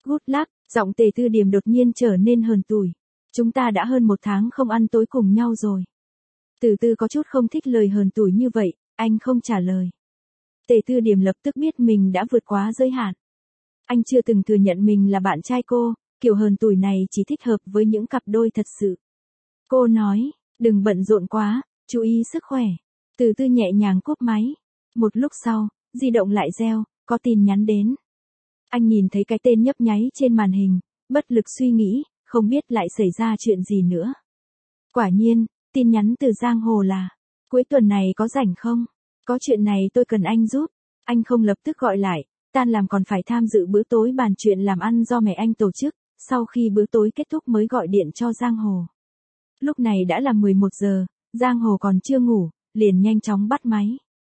Good luck, giọng Tề Tư Điềm đột nhiên trở nên hờn tủi. Chúng ta đã hơn 1 tháng không ăn tối cùng nhau rồi. Từ Từ có chút không thích lời hờn tủi như vậy, anh không trả lời. Tề Tư Điềm lập tức biết mình đã vượt quá giới hạn. Anh chưa từng thừa nhận mình là bạn trai cô, kiểu hờn tủi này chỉ thích hợp với những cặp đôi thật sự. Cô nói, đừng bận rộn quá, chú ý sức khỏe. Từ Từ nhẹ nhàng cúp máy. Một lúc sau, di động lại reo, có tin nhắn đến. Anh nhìn thấy cái tên nhấp nháy trên màn hình, bất lực suy nghĩ, không biết lại xảy ra chuyện gì nữa. Quả nhiên, tin nhắn từ Giang Hồ là, cuối tuần này có rảnh không? Có chuyện này tôi cần anh giúp. Anh không lập tức gọi lại, tan làm còn phải tham dự bữa tối bàn chuyện làm ăn do mẹ anh tổ chức, sau khi bữa tối kết thúc mới gọi điện cho Giang Hồ. Lúc này đã là 11 giờ, Giang Hồ còn chưa ngủ, liền nhanh chóng bắt máy.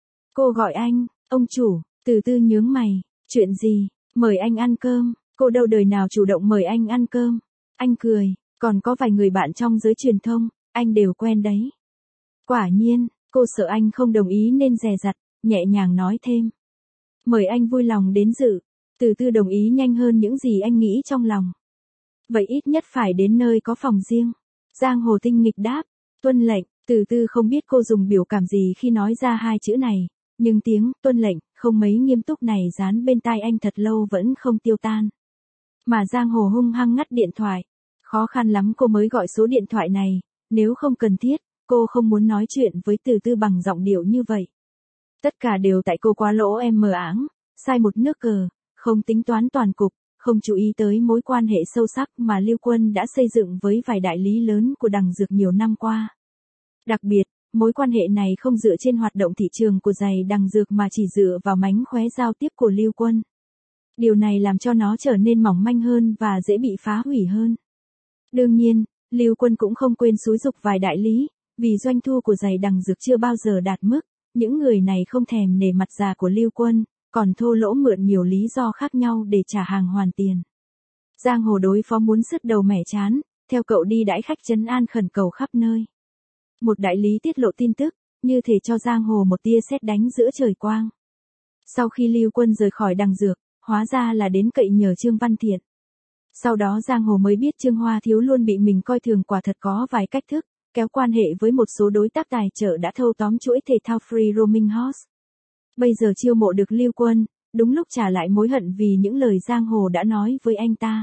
Cô gọi anh, ông chủ. Từ Từ nhướng mày, chuyện gì, mời anh ăn cơm, cô đâu đời nào chủ động mời anh ăn cơm. Anh cười, còn có vài người bạn trong giới truyền thông, anh đều quen đấy. Quả nhiên, cô sợ anh không đồng ý nên dè dặt, nhẹ nhàng nói thêm. Mời anh vui lòng đến dự. Từ Từ đồng ý nhanh hơn những gì anh nghĩ trong lòng. Vậy ít nhất phải đến nơi có phòng riêng. Giang Hồ tinh nghịch đáp, tuân lệnh. Từ Từ không biết cô dùng biểu cảm gì khi nói ra hai chữ này, nhưng tiếng tuân lệnh không mấy nghiêm túc này dán bên tai anh thật lâu vẫn không tiêu tan. Mà Giang Hồ hung hăng ngắt điện thoại. Khó khăn lắm cô mới gọi số điện thoại này, nếu không cần thiết, cô không muốn nói chuyện với Từ Từ bằng giọng điệu như vậy. Tất cả đều tại cô quá lỗ em mờ áng, sai một nước cờ, không tính toán toàn cục, không chú ý tới mối quan hệ sâu sắc mà Lưu Quân đã xây dựng với vài đại lý lớn của đằng dược nhiều năm qua. Đặc biệt, mối quan hệ này không dựa trên hoạt động thị trường của giày đằng dược mà chỉ dựa vào mánh khóe giao tiếp của Lưu Quân. Điều này làm cho nó trở nên mỏng manh hơn và dễ bị phá hủy hơn. Đương nhiên, Lưu Quân cũng không quên xúi giục vài đại lý, vì doanh thu của giày đằng dược chưa bao giờ đạt mức, những người này không thèm nể mặt già của Lưu Quân, còn thô lỗ mượn nhiều lý do khác nhau để trả hàng hoàn tiền. Giang Hồ đối phó muốn sứt đầu mẻ chán, theo cậu đi đãi khách trấn an khẩn cầu khắp nơi. Một đại lý tiết lộ tin tức, như thể cho Giang Hồ một tia sét đánh giữa trời quang. Sau khi Lưu Quân rời khỏi đằng dược, hóa ra là đến cậy nhờ Trương Văn Thiện. Sau đó Giang Hồ mới biết Trương Hoa Thiếu luôn bị mình coi thường quả thật có vài cách thức, kéo quan hệ với một số đối tác tài trợ đã thâu tóm chuỗi thể thao Free Roaming Horse. Bây giờ chiêu mộ được Lưu Quân, đúng lúc trả lại mối hận vì những lời Giang Hồ đã nói với anh ta.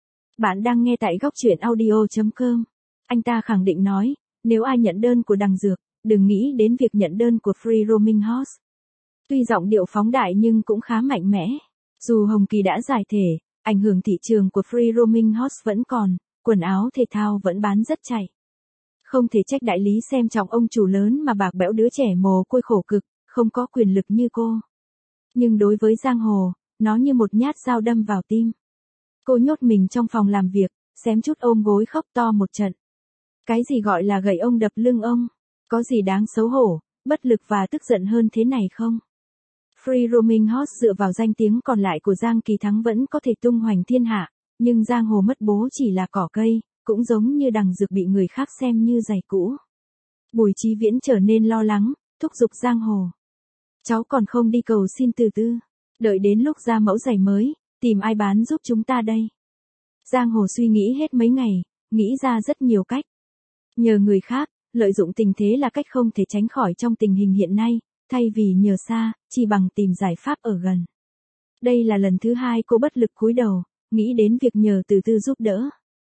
Bạn đang nghe tại góc truyện audio.com. Anh ta khẳng định nói, nếu ai nhận đơn của đằng dược, đừng nghĩ đến việc nhận đơn của Free Roaming Horse. Tuy giọng điệu phóng đại nhưng cũng khá mạnh mẽ. Dù Hồng Kỳ đã giải thể, ảnh hưởng thị trường của Free Roaming Horse vẫn còn, quần áo thể thao vẫn bán rất chạy. Không thể trách đại lý xem trọng ông chủ lớn mà bạc bẽo đứa trẻ mồ côi khổ cực, không có quyền lực như cô. Nhưng đối với Giang Hồ, nó như một nhát dao đâm vào tim. Cô nhốt mình trong phòng làm việc, xém chút ôm gối khóc to một trận. Cái gì gọi là gậy ông đập lưng ông? Có gì đáng xấu hổ, bất lực và tức giận hơn thế này không? Free Roaming Horse dựa vào danh tiếng còn lại của Giang Kỳ Thắng vẫn có thể tung hoành thiên hạ, nhưng Giang Hồ mất bố chỉ là cỏ cây, cũng giống như đằng dược bị người khác xem như giày cũ. Bùi Chí Viễn trở nên lo lắng, thúc giục Giang Hồ. Cháu còn không đi cầu xin Từ Từ, đợi đến lúc ra mẫu giày mới, tìm ai bán giúp chúng ta đây. Giang Hồ suy nghĩ hết mấy ngày, nghĩ ra rất nhiều cách. Nhờ người khác, lợi dụng tình thế là cách không thể tránh khỏi trong tình hình hiện nay, thay vì nhờ xa, chỉ bằng tìm giải pháp ở gần. Đây là lần thứ hai cô bất lực cúi đầu, nghĩ đến việc nhờ Từ Từ giúp đỡ.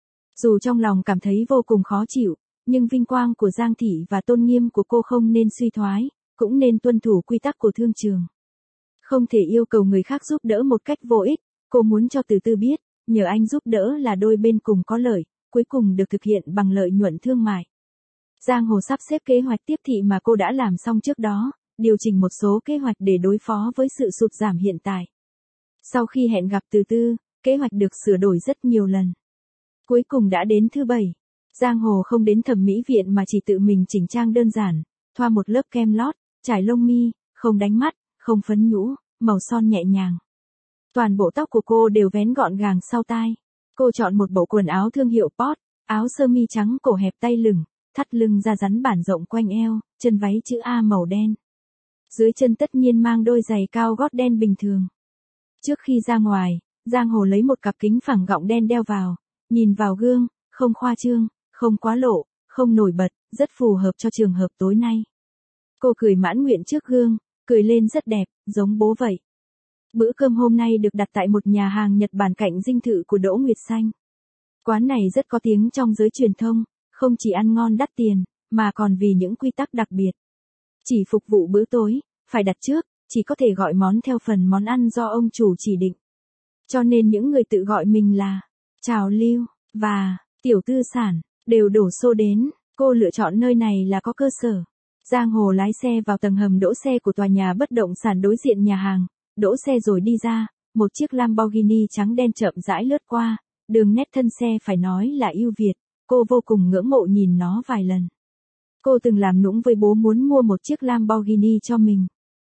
Dù trong lòng cảm thấy vô cùng khó chịu, nhưng vinh quang của Giang Thị và tôn nghiêm của cô không nên suy thoái, cũng nên tuân thủ quy tắc của thương trường. Không thể yêu cầu người khác giúp đỡ một cách vô ích, cô muốn cho Từ Từ biết, nhờ anh giúp đỡ là đôi bên cùng có lợi, cuối cùng được thực hiện bằng lợi nhuận thương mại. Giang Hồ sắp xếp kế hoạch tiếp thị mà cô đã làm xong trước đó, điều chỉnh một số kế hoạch để đối phó với sự sụt giảm hiện tại. Sau khi hẹn gặp Từ Từ, kế hoạch được sửa đổi rất nhiều lần. Cuối cùng đã đến thứ 7. Giang Hồ không đến thẩm mỹ viện mà chỉ tự mình chỉnh trang đơn giản, thoa một lớp kem lót, trải lông mi, không đánh mắt, không phấn nhũ, màu son nhẹ nhàng. Toàn bộ tóc của cô đều vén gọn gàng sau tai. Cô chọn một bộ quần áo thương hiệu Pot, áo sơ mi trắng cổ hẹp tay lửng, thắt lưng da rắn bản rộng quanh eo, chân váy chữ A màu đen. Dưới chân tất nhiên mang đôi giày cao gót đen bình thường. Trước khi ra ngoài, Giang Hồ lấy một cặp kính phẳng gọng đen đeo vào, nhìn vào gương, không khoa trương, không quá lộ, không nổi bật, rất phù hợp cho trường hợp tối nay. Cô cười mãn nguyện trước gương, cười lên rất đẹp, giống bố vậy. Bữa cơm hôm nay được đặt tại một nhà hàng Nhật Bản cạnh dinh thự của Đỗ Nguyệt Xanh. Quán này rất có tiếng trong giới truyền thông, không chỉ ăn ngon đắt tiền, mà còn vì những quy tắc đặc biệt. Chỉ phục vụ bữa tối, phải đặt trước, chỉ có thể gọi món theo phần món ăn do ông chủ chỉ định. Cho nên những người tự gọi mình là Trào Lưu và Tiểu Tư Sản đều đổ xô đến. Cô lựa chọn nơi này là có cơ sở. Giang Hồ lái xe vào tầng hầm đỗ xe của tòa nhà bất động sản đối diện nhà hàng, đỗ xe rồi đi ra, một chiếc Lamborghini trắng đen chậm rãi lướt qua, đường nét thân xe phải nói là ưu việt, cô vô cùng ngưỡng mộ nhìn nó vài lần. Cô từng làm nũng với bố muốn mua một chiếc Lamborghini cho mình.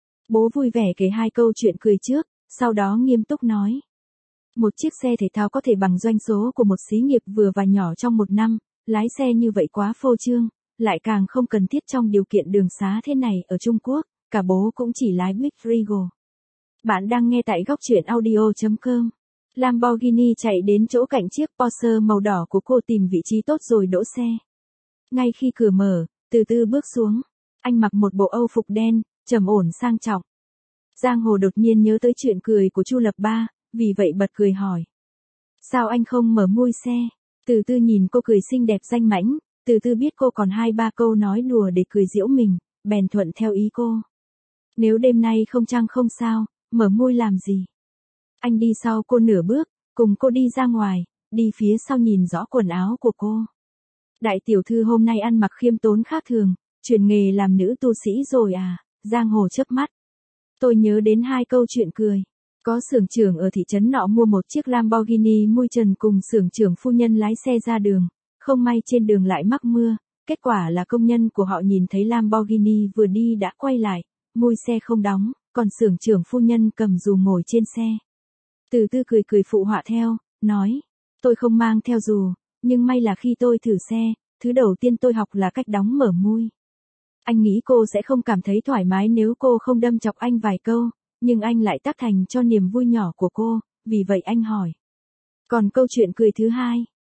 Bố vui vẻ kể hai câu chuyện cười trước, sau đó nghiêm túc nói. Một chiếc xe thể thao có thể bằng doanh số của một xí nghiệp vừa và nhỏ trong một năm, lái xe như vậy quá phô trương, lại càng không cần thiết trong điều kiện đường xá thế này ở Trung Quốc, cả bố cũng chỉ lái Big Regal. Bạn đang nghe tại góc truyện audio.com. Lamborghini chạy đến chỗ cạnh chiếc Porsche màu đỏ của cô tìm vị trí tốt rồi đỗ xe. Ngay khi cửa mở, từ từ bước xuống, anh mặc một bộ Âu phục đen, trầm ổn sang trọng. Giang Hồ đột nhiên nhớ tới chuyện cười của Chu Lập Ba, vì vậy bật cười hỏi. Sao anh không mở mui xe? Từ từ nhìn cô cười xinh đẹp danh mãnh, từ từ biết cô còn 2-3 câu nói đùa để cười giễu mình, bèn thuận theo ý cô. Nếu đêm nay không trăng không sao, mở mui làm gì? Anh đi sau cô nửa bước, cùng cô đi ra ngoài, đi phía sau nhìn rõ quần áo của cô. Đại tiểu thư hôm nay ăn mặc khiêm tốn khác thường, chuyển nghề làm nữ tu sĩ rồi à? Giang Hồ chớp mắt. Tôi nhớ đến 2 câu chuyện cười. Có xưởng trưởng ở thị trấn nọ mua một chiếc Lamborghini mui trần cùng xưởng trưởng phu nhân lái xe ra đường, không may trên đường lại mắc mưa, kết quả là công nhân của họ nhìn thấy Lamborghini vừa đi đã quay lại, mui xe không đóng, còn xưởng trưởng phu nhân cầm dù ngồi trên xe. Từ từ cười cười phụ họa theo, nói, tôi không mang theo dù, nhưng may là khi tôi thử xe, thứ đầu tiên tôi học là cách đóng mở mui. Anh nghĩ cô sẽ không cảm thấy thoải mái nếu cô không đâm chọc anh vài câu, nhưng anh lại tác thành cho niềm vui nhỏ của cô, vì vậy anh hỏi. Còn câu chuyện cười thứ hai,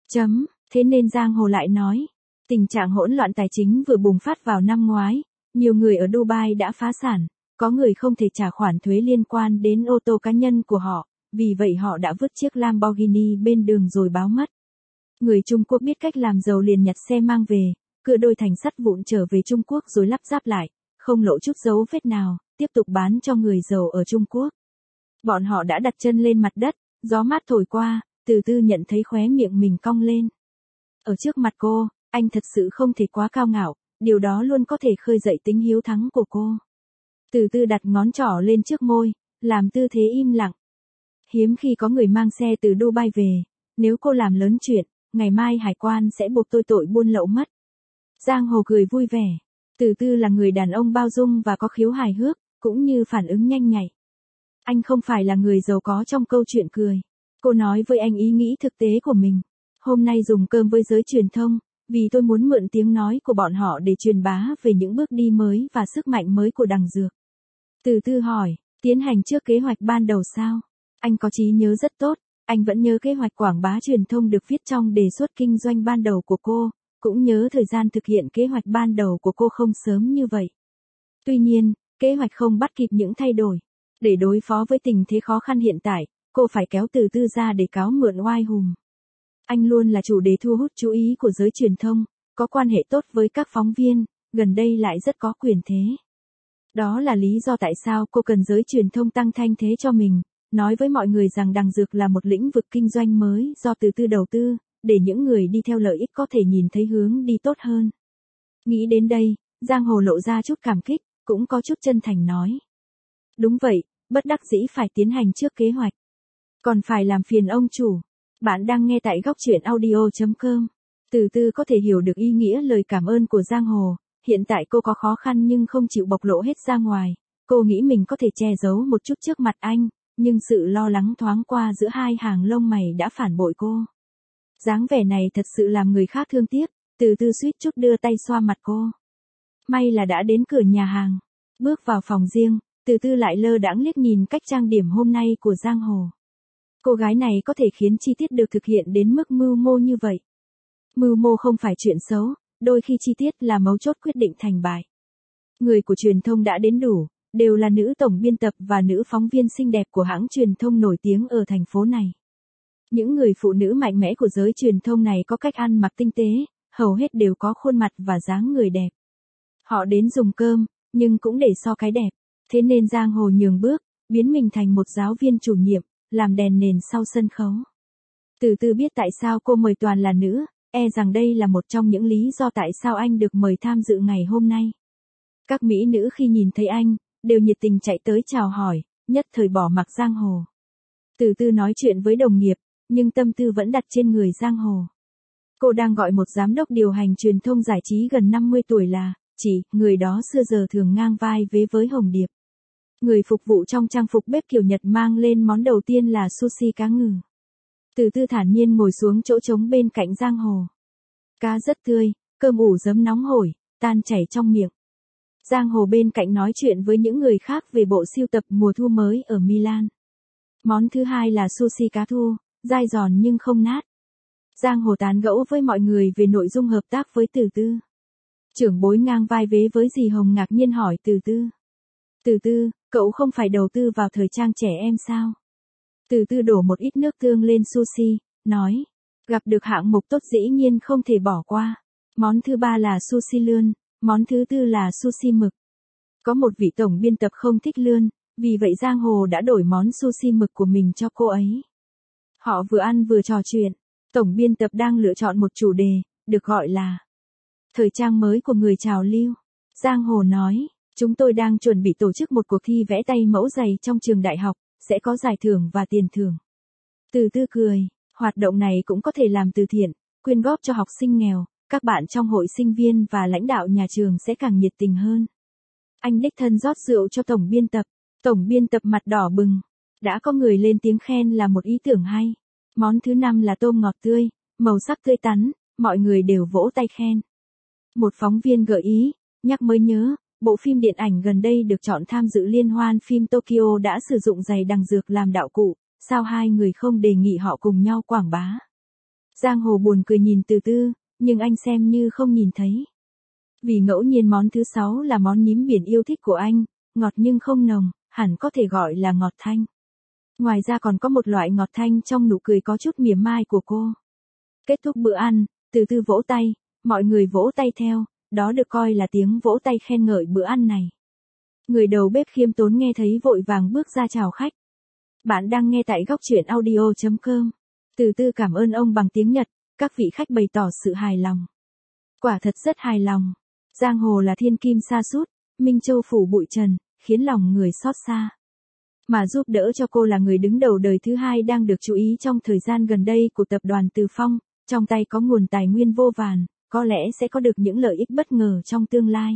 thế nên Giang Hồ lại nói, tình trạng hỗn loạn tài chính vừa bùng phát vào năm ngoái, nhiều người ở Dubai đã phá sản, có người không thể trả khoản thuế liên quan đến ô tô cá nhân của họ, vì vậy họ đã vứt chiếc Lamborghini bên đường rồi báo mất. Người Trung Quốc biết cách làm giàu liền nhặt xe mang về, cưa đôi thành sắt vụn trở về Trung Quốc rồi lắp ráp lại, không lộ chút dấu vết nào, tiếp tục bán cho người giàu ở Trung Quốc. Bọn họ đã đặt chân lên mặt đất, gió mát thổi qua, từ từ nhận thấy khóe miệng mình cong lên. Ở trước mặt cô, anh thật sự không thể quá cao ngạo, điều đó luôn có thể khơi dậy tính hiếu thắng của cô. Từ từ đặt ngón trỏ lên trước môi, làm tư thế im lặng. Hiếm khi có người mang xe từ Dubai về, nếu cô làm lớn chuyện, ngày mai hải quan sẽ buộc tôi tội buôn lậu mất. Giang Hồ cười vui vẻ. Từ từ là người đàn ông bao dung và có khiếu hài hước, cũng như phản ứng nhanh nhạy. Anh không phải là người giàu có trong câu chuyện cười. Cô nói với anh ý nghĩ thực tế của mình. Hôm nay dùng cơm với giới truyền thông, vì tôi muốn mượn tiếng nói của bọn họ để truyền bá về những bước đi mới và sức mạnh mới của đằng dược. Từ từ hỏi, tiến hành trước kế hoạch ban đầu sao? Anh có trí nhớ rất tốt, anh vẫn nhớ kế hoạch quảng bá truyền thông được viết trong đề xuất kinh doanh ban đầu của cô, cũng nhớ thời gian thực hiện kế hoạch ban đầu của cô không sớm như vậy. Tuy nhiên, kế hoạch không bắt kịp những thay đổi. Để đối phó với tình thế khó khăn hiện tại, cô phải kéo từ từ ra để cáo mượn oai hùm. Anh luôn là chủ đề thu hút chú ý của giới truyền thông, có quan hệ tốt với các phóng viên, gần đây lại rất có quyền thế. Đó là lý do tại sao cô cần giới truyền thông tăng thanh thế cho mình, nói với mọi người rằng đằng dược là một lĩnh vực kinh doanh mới do từ từ đầu tư, để những người đi theo lợi ích có thể nhìn thấy hướng đi tốt hơn. Nghĩ đến đây, Giang Hồ lộ ra chút cảm kích, cũng có chút chân thành nói. Đúng vậy, bất đắc dĩ phải tiến hành trước kế hoạch. Còn phải làm phiền ông chủ. Bạn đang nghe tại góc truyện audio.com. Từ từ có thể hiểu được ý nghĩa lời cảm ơn của Giang Hồ. Hiện tại cô có khó khăn nhưng không chịu bộc lộ hết ra ngoài. Cô nghĩ mình có thể che giấu một chút trước mặt anh, nhưng sự lo lắng thoáng qua giữa hai hàng lông mày đã phản bội cô. Dáng vẻ này thật sự làm người khác thương tiếc, từ từ suýt chút đưa tay xoa mặt cô. May là đã đến cửa nhà hàng. Bước vào phòng riêng, từ từ lại lơ đãng liếc nhìn cách trang điểm hôm nay của Giang Hồ. Cô gái này có thể khiến chi tiết được thực hiện đến mức mưu mô như vậy. Mưu mô không phải chuyện xấu, đôi khi chi tiết là mấu chốt quyết định thành bại. Người của truyền thông đã đến đủ, đều là nữ tổng biên tập và nữ phóng viên xinh đẹp của hãng truyền thông nổi tiếng ở thành phố này. Những người phụ nữ mạnh mẽ của giới truyền thông này có cách ăn mặc tinh tế, hầu hết đều có khuôn mặt và dáng người đẹp. Họ đến dùng cơm, nhưng cũng để so cái đẹp. Thế nên giang hồ nhường bước, biến mình thành một giáo viên chủ nhiệm, làm đèn nền sau sân khấu. Từ từ biết tại sao cô mời toàn là nữ, e rằng đây là một trong những lý do tại sao anh được mời tham dự ngày hôm nay. Các mỹ nữ khi nhìn thấy anh, đều nhiệt tình chạy tới chào hỏi, nhất thời bỏ mặc giang hồ. Từ từ nói chuyện với đồng nghiệp, nhưng tâm tư vẫn đặt trên người giang hồ. Cô đang gọi một giám đốc điều hành truyền thông giải trí gần 50 tuổi là, người đó xưa giờ thường ngang vai vế với Hồng Điệp. Người phục vụ trong trang phục bếp kiểu Nhật mang lên món đầu tiên là sushi cá ngừ. Từ từ thản nhiên ngồi xuống chỗ trống bên cạnh giang hồ. Cá rất tươi, cơm ủ giấm nóng hổi, tan chảy trong miệng. Giang hồ bên cạnh nói chuyện với những người khác về bộ sưu tập mùa thu mới ở Milan. Món thứ hai là sushi cá thu, dai giòn nhưng không nát. Giang hồ tán gẫu với mọi người về nội dung hợp tác với Từ Tư. Trưởng bối ngang vai vế với dì Hồng ngạc nhiên hỏi Từ Tư. Từ Tư, cậu không phải đầu tư vào thời trang trẻ em sao? Từ Tư đổ một ít nước tương lên sushi, nói. Gặp được hạng mục tốt dĩ nhiên không thể bỏ qua. Món thứ ba là sushi lươn, món thứ tư là sushi mực. Có một vị tổng biên tập không thích lươn, vì vậy giang hồ đã đổi món sushi mực của mình cho cô ấy. Họ vừa ăn vừa trò chuyện. Tổng biên tập đang lựa chọn một chủ đề, được gọi là thời trang mới của người trào lưu. Giang hồ nói, chúng tôi đang chuẩn bị tổ chức một cuộc thi vẽ tay mẫu giày trong trường đại học, sẽ có giải thưởng và tiền thưởng. Từ Tư cười, hoạt động này cũng có thể làm từ thiện, quyên góp cho học sinh nghèo, các bạn trong hội sinh viên và lãnh đạo nhà trường sẽ càng nhiệt tình hơn. Anh đích thân rót rượu cho tổng biên tập mặt đỏ bừng. Đã có người lên tiếng khen là một ý tưởng hay. Món thứ 5 là tôm ngọt tươi, màu sắc tươi tắn, mọi người đều vỗ tay khen. Một phóng viên gợi ý, nhắc mới nhớ, bộ phim điện ảnh gần đây được chọn tham dự liên hoan phim Tokyo đã sử dụng giày đằng dược làm đạo cụ, sao hai người không đề nghị họ cùng nhau quảng bá. Giang hồ buồn cười nhìn Từ Tư, nhưng anh xem như không nhìn thấy. Vì ngẫu nhiên món thứ 6 là món nhím biển yêu thích của anh, ngọt nhưng không nồng, hẳn có thể gọi là ngọt thanh. Ngoài ra còn có một loại ngọt thanh trong nụ cười có chút mỉa mai của cô. Kết thúc bữa ăn, Từ Tư vỗ tay, mọi người vỗ tay theo, đó được coi là tiếng vỗ tay khen ngợi bữa ăn này. Người đầu bếp khiêm tốn nghe thấy vội vàng bước ra chào khách. Bạn đang nghe tại góc truyện audio.com. Từ Tư cảm ơn ông bằng tiếng Nhật, các vị khách bày tỏ sự hài lòng. Quả thật rất hài lòng. Giang hồ là thiên kim sa sút, Minh Châu phủ bụi trần, khiến lòng người xót xa. Mà giúp đỡ cho cô là người đứng đầu đời thứ hai đang được chú ý trong thời gian gần đây của tập đoàn Từ Phong, trong tay có nguồn tài nguyên vô vàn, có lẽ sẽ có được những lợi ích bất ngờ trong tương lai.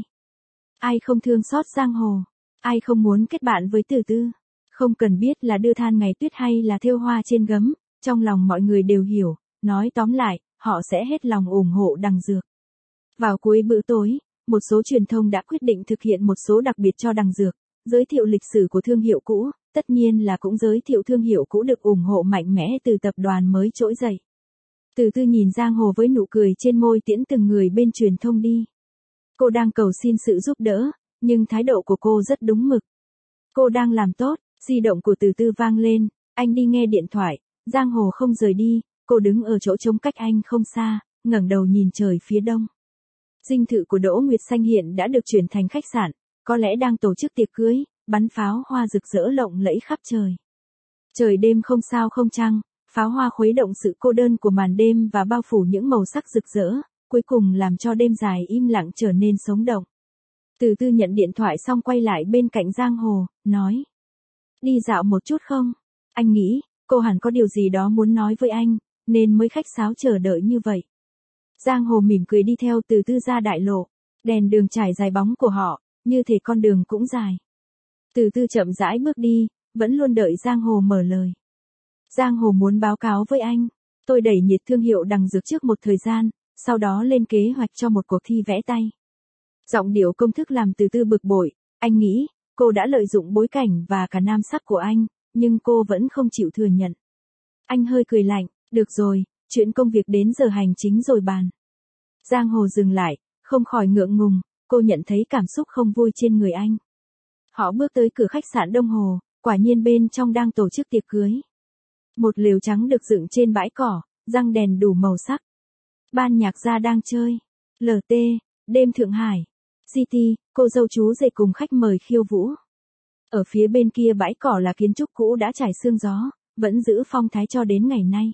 Ai không thương xót giang hồ, ai không muốn kết bạn với Từ Tư. Không cần biết là đưa than ngày tuyết hay là thêu hoa trên gấm, trong lòng mọi người đều hiểu, nói tóm lại, họ sẽ hết lòng ủng hộ đằng dược. Vào cuối bữa tối, một số truyền thông đã quyết định thực hiện một số đặc biệt cho đằng dược, giới thiệu lịch sử của thương hiệu cũ, tất nhiên là cũng giới thiệu thương hiệu cũ được ủng hộ mạnh mẽ từ tập đoàn mới trỗi dậy. Từ Tư nhìn giang hồ với nụ cười trên môi tiễn từng người bên truyền thông đi. Cô đang cầu xin sự giúp đỡ, nhưng thái độ của cô rất đúng mực. Cô đang làm tốt, di động của Từ Tư vang lên, anh đi nghe điện thoại, giang hồ không rời đi, cô đứng ở chỗ trống cách anh không xa, ngẩng đầu nhìn trời phía đông. Dinh thự của Đỗ Nguyệt Xanh hiện đã được chuyển thành khách sạn, có lẽ đang tổ chức tiệc cưới, bắn pháo hoa rực rỡ lộng lẫy khắp trời. Trời đêm không sao không trăng, pháo hoa khuấy động sự cô đơn của màn đêm và bao phủ những màu sắc rực rỡ, cuối cùng làm cho đêm dài im lặng trở nên sống động. Từ Tư nhận điện thoại xong quay lại bên cạnh giang hồ, nói. Đi dạo một chút không? Anh nghĩ, cô hẳn có điều gì đó muốn nói với anh, nên mới khách sáo chờ đợi như vậy. Giang hồ mỉm cười đi theo Từ Tư ra đại lộ, đèn đường trải dài bóng của họ, như thể con đường cũng dài. Từ Tư chậm rãi bước đi, vẫn luôn đợi giang hồ mở lời. Giang hồ muốn báo cáo với anh, tôi đẩy nhiệt thương hiệu đằng dược trước một thời gian, sau đó lên kế hoạch cho một cuộc thi vẽ tay. Giọng điệu công thức làm Từ Tư bực bội, anh nghĩ, cô đã lợi dụng bối cảnh và cả nam sắc của anh, nhưng cô vẫn không chịu thừa nhận. Anh hơi cười lạnh, được rồi, chuyện công việc đến giờ hành chính rồi bàn. Giang Hồ dừng lại, không khỏi ngượng ngùng, cô nhận thấy cảm xúc không vui trên người anh. Họ bước tới cửa khách sạn Đông Hồ, quả nhiên bên trong đang tổ chức tiệc cưới. Một lều trắng được dựng trên bãi cỏ, răng đèn đủ màu sắc. Ban nhạc gia đang chơi. LT, đêm Thượng Hải. GT, cô dâu chú rể cùng khách mời khiêu vũ. Ở phía bên kia bãi cỏ là kiến trúc cũ đã trải sương gió, vẫn giữ phong thái cho đến ngày nay.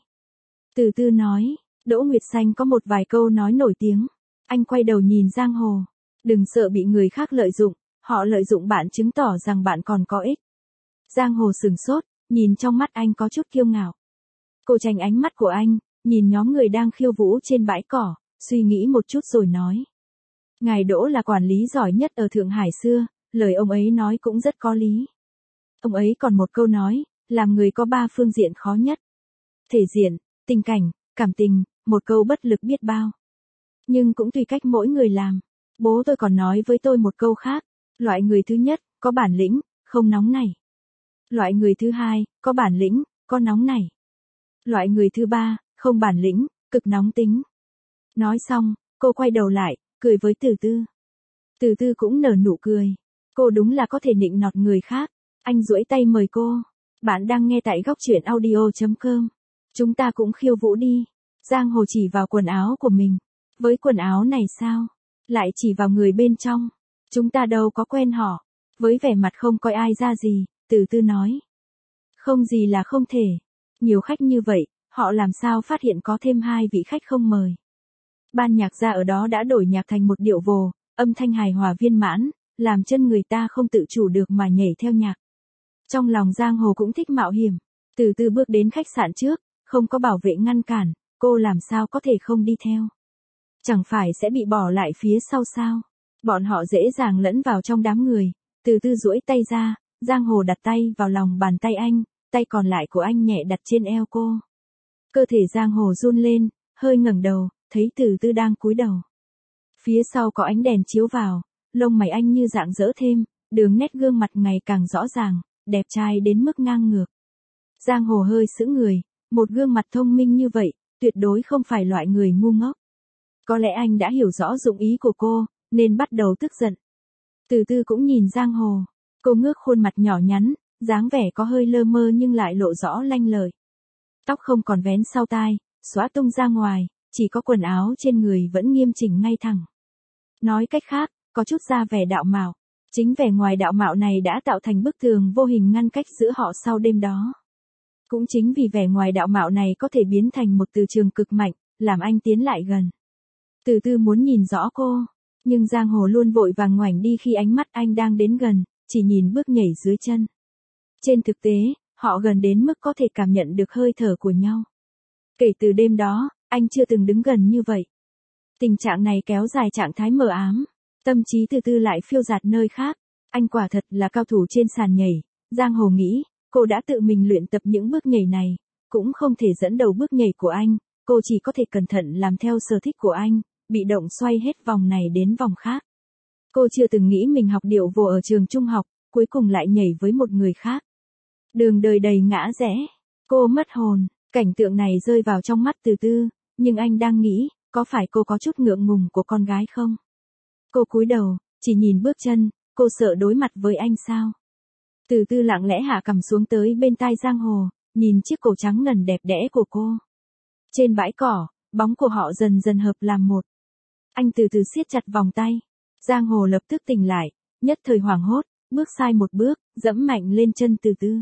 Từ Từ nói, Đỗ Nguyệt Xanh có một vài câu nói nổi tiếng. Anh quay đầu nhìn Giang Hồ. Đừng sợ bị người khác lợi dụng, họ lợi dụng bạn chứng tỏ rằng bạn còn có ích. Giang Hồ sừng sốt, nhìn trong mắt anh có chút kiêu ngạo. Cô tránh ánh mắt của anh, nhìn nhóm người đang khiêu vũ trên bãi cỏ, suy nghĩ một chút rồi nói. Ngài Đỗ là quản lý giỏi nhất ở Thượng Hải xưa, lời ông ấy nói cũng rất có lý. Ông ấy còn một câu nói, làm người có 3 phương diện khó nhất. Thể diện, tình cảnh, cảm tình, một câu bất lực biết bao. Nhưng cũng tùy cách mỗi người làm. Bố tôi còn nói với tôi một câu khác, loại người thứ nhất, có bản lĩnh, không nóng nảy. Loại người thứ hai, có bản lĩnh, có nóng nảy. Loại người thứ ba, không bản lĩnh, cực nóng tính. Nói xong, cô quay đầu lại, cười với Từ Từ. Từ Từ cũng nở nụ cười. Cô đúng là có thể nịnh nọt người khác. Anh duỗi tay mời cô. Bạn đang nghe tại góc truyện audio.com. Chúng ta cũng khiêu vũ đi. Giang Hồ chỉ vào quần áo của mình. Với quần áo này sao? Lại chỉ vào người bên trong. Chúng ta đâu có quen họ. Với vẻ mặt không coi ai ra gì, Từ Từ nói. Không gì là không thể. Nhiều khách như vậy, họ làm sao phát hiện có thêm 2 vị khách không mời. Ban nhạc gia ở đó đã đổi nhạc thành một điệu vồ, âm thanh hài hòa viên mãn, làm chân người ta không tự chủ được mà nhảy theo nhạc. Trong lòng Giang Hồ cũng thích mạo hiểm. Từ Từ bước đến khách sạn trước, không có bảo vệ ngăn cản, cô làm sao có thể không đi theo. Chẳng phải sẽ bị bỏ lại phía sau sao. Bọn họ dễ dàng lẫn vào trong đám người. Từ Từ duỗi tay ra, Giang Hồ đặt tay vào lòng bàn tay anh, tay còn lại của anh nhẹ đặt trên eo cô. Cơ thể Giang Hồ run lên, hơi ngẩng đầu, thấy Từ Từ đang cúi đầu. Phía sau có ánh đèn chiếu vào, lông mày anh như rạng rỡ thêm, đường nét gương mặt ngày càng rõ ràng, đẹp trai đến mức ngang ngược. Giang Hồ hơi sững người, một gương mặt thông minh như vậy, tuyệt đối không phải loại người ngu ngốc. Có lẽ anh đã hiểu rõ dụng ý của cô, nên bắt đầu tức giận. Từ Từ cũng nhìn Giang Hồ, cô ngước khuôn mặt nhỏ nhắn, dáng vẻ có hơi lơ mơ nhưng lại lộ rõ lanh lợi. Tóc không còn vén sau tai, xõa tung ra ngoài, chỉ có quần áo trên người vẫn nghiêm chỉnh ngay thẳng. Nói cách khác, có chút ra vẻ đạo mạo. Chính vẻ ngoài đạo mạo này đã tạo thành bức tường vô hình ngăn cách giữa họ sau đêm đó. Cũng chính vì vẻ ngoài đạo mạo này có thể biến thành một từ trường cực mạnh, làm anh tiến lại gần. Từ Từ muốn nhìn rõ cô, nhưng Giang Hồ luôn vội vàng ngoảnh đi khi ánh mắt anh đang đến gần, chỉ nhìn bước nhảy dưới chân. Trên thực tế, họ gần đến mức có thể cảm nhận được hơi thở của nhau. Kể từ đêm đó, anh chưa từng đứng gần như vậy. Tình trạng này kéo dài trạng thái mờ ám. Tâm trí Từ Từ lại phiêu dạt nơi khác. Anh quả thật là cao thủ trên sàn nhảy. Giang Hồ nghĩ, cô đã tự mình luyện tập những bước nhảy này, cũng không thể dẫn đầu bước nhảy của anh. Cô chỉ có thể cẩn thận làm theo sở thích của anh, bị động xoay hết vòng này đến vòng khác. Cô chưa từng nghĩ mình học điệu vồ ở trường trung học, cuối cùng lại nhảy với một người khác. Đường đời đầy ngã rẽ. Cô mất hồn. Cảnh tượng này rơi vào trong mắt Từ Từ, nhưng anh đang nghĩ, có phải cô có chút ngượng ngùng của con gái không? Cô cúi đầu, chỉ nhìn bước chân, cô sợ đối mặt với anh sao? Từ Từ lặng lẽ hạ cằm xuống tới bên tai Giang Hồ, nhìn chiếc cổ trắng ngần đẹp đẽ của cô. Trên bãi cỏ, bóng của họ dần dần hợp làm một. Anh từ từ siết chặt vòng tay. Giang Hồ lập tức tỉnh lại, nhất thời hoảng hốt, bước sai một bước, dẫm mạnh lên chân Từ Từ.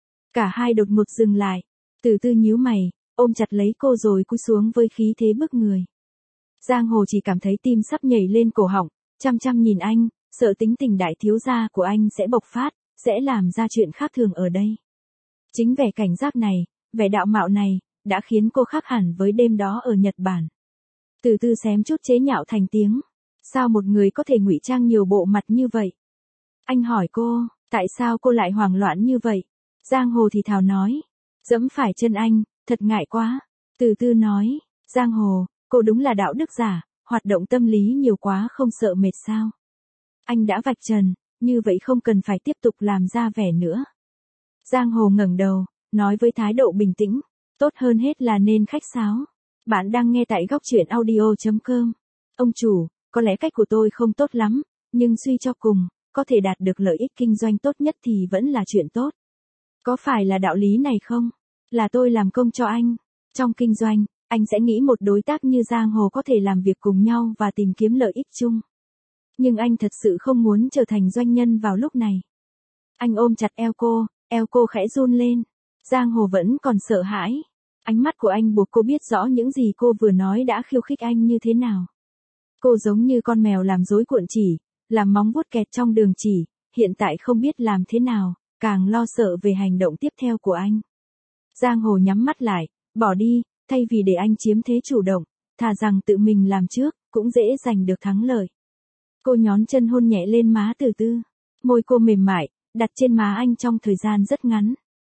Cả hai đột ngột dừng lại. Từ Từ nhíu mày, ôm chặt lấy cô rồi cúi xuống với khí thế bức người. Giang Hồ chỉ cảm thấy tim sắp nhảy lên cổ họng, chăm chăm nhìn anh, sợ tính tình đại thiếu gia của anh sẽ bộc phát, sẽ làm ra chuyện khác thường ở đây. Chính vẻ cảnh giác này, vẻ đạo mạo này, đã khiến cô khác hẳn với đêm đó ở Nhật Bản. Từ Từ xém chút chế nhạo thành tiếng. Sao một người có thể ngụy trang nhiều bộ mặt như vậy? Anh hỏi cô, tại sao cô lại hoảng loạn như vậy? Giang Hồ thì thào nói. Dẫm phải chân anh, thật ngại quá. Từ Từ nói, Giang Hồ, cô đúng là đạo đức giả, hoạt động tâm lý nhiều quá không sợ mệt sao? Anh đã vạch trần, như vậy không cần phải tiếp tục làm ra vẻ nữa. Giang Hồ ngẩng đầu, nói với thái độ bình tĩnh. Tốt hơn hết là nên khách sáo. Bạn đang nghe tại góc chuyện audio.com. Ông chủ, có lẽ cách của tôi không tốt lắm, nhưng suy cho cùng, có thể đạt được lợi ích kinh doanh tốt nhất thì vẫn là chuyện tốt. Có phải là đạo lý này không? Là tôi làm công cho anh. Trong kinh doanh, anh sẽ nghĩ một đối tác như giang hồ có thể làm việc cùng nhau và tìm kiếm lợi ích chung. Nhưng anh thật sự không muốn trở thành doanh nhân vào lúc này. Anh ôm chặt eo cô khẽ run lên. Giang hồ vẫn còn sợ hãi. Ánh mắt của anh buộc cô biết rõ những gì cô vừa nói đã khiêu khích anh như thế nào. Cô giống như con mèo làm rối cuộn chỉ, làm móng vuốt kẹt trong đường chỉ, hiện tại không biết làm thế nào, càng lo sợ về hành động tiếp theo của anh. Giang hồ nhắm mắt lại, bỏ đi, thay vì để anh chiếm thế chủ động, thà rằng tự mình làm trước, cũng dễ giành được thắng lợi. Cô nhón chân hôn nhẹ lên má Từ Tư. Môi cô mềm mại, đặt trên má anh trong thời gian rất ngắn.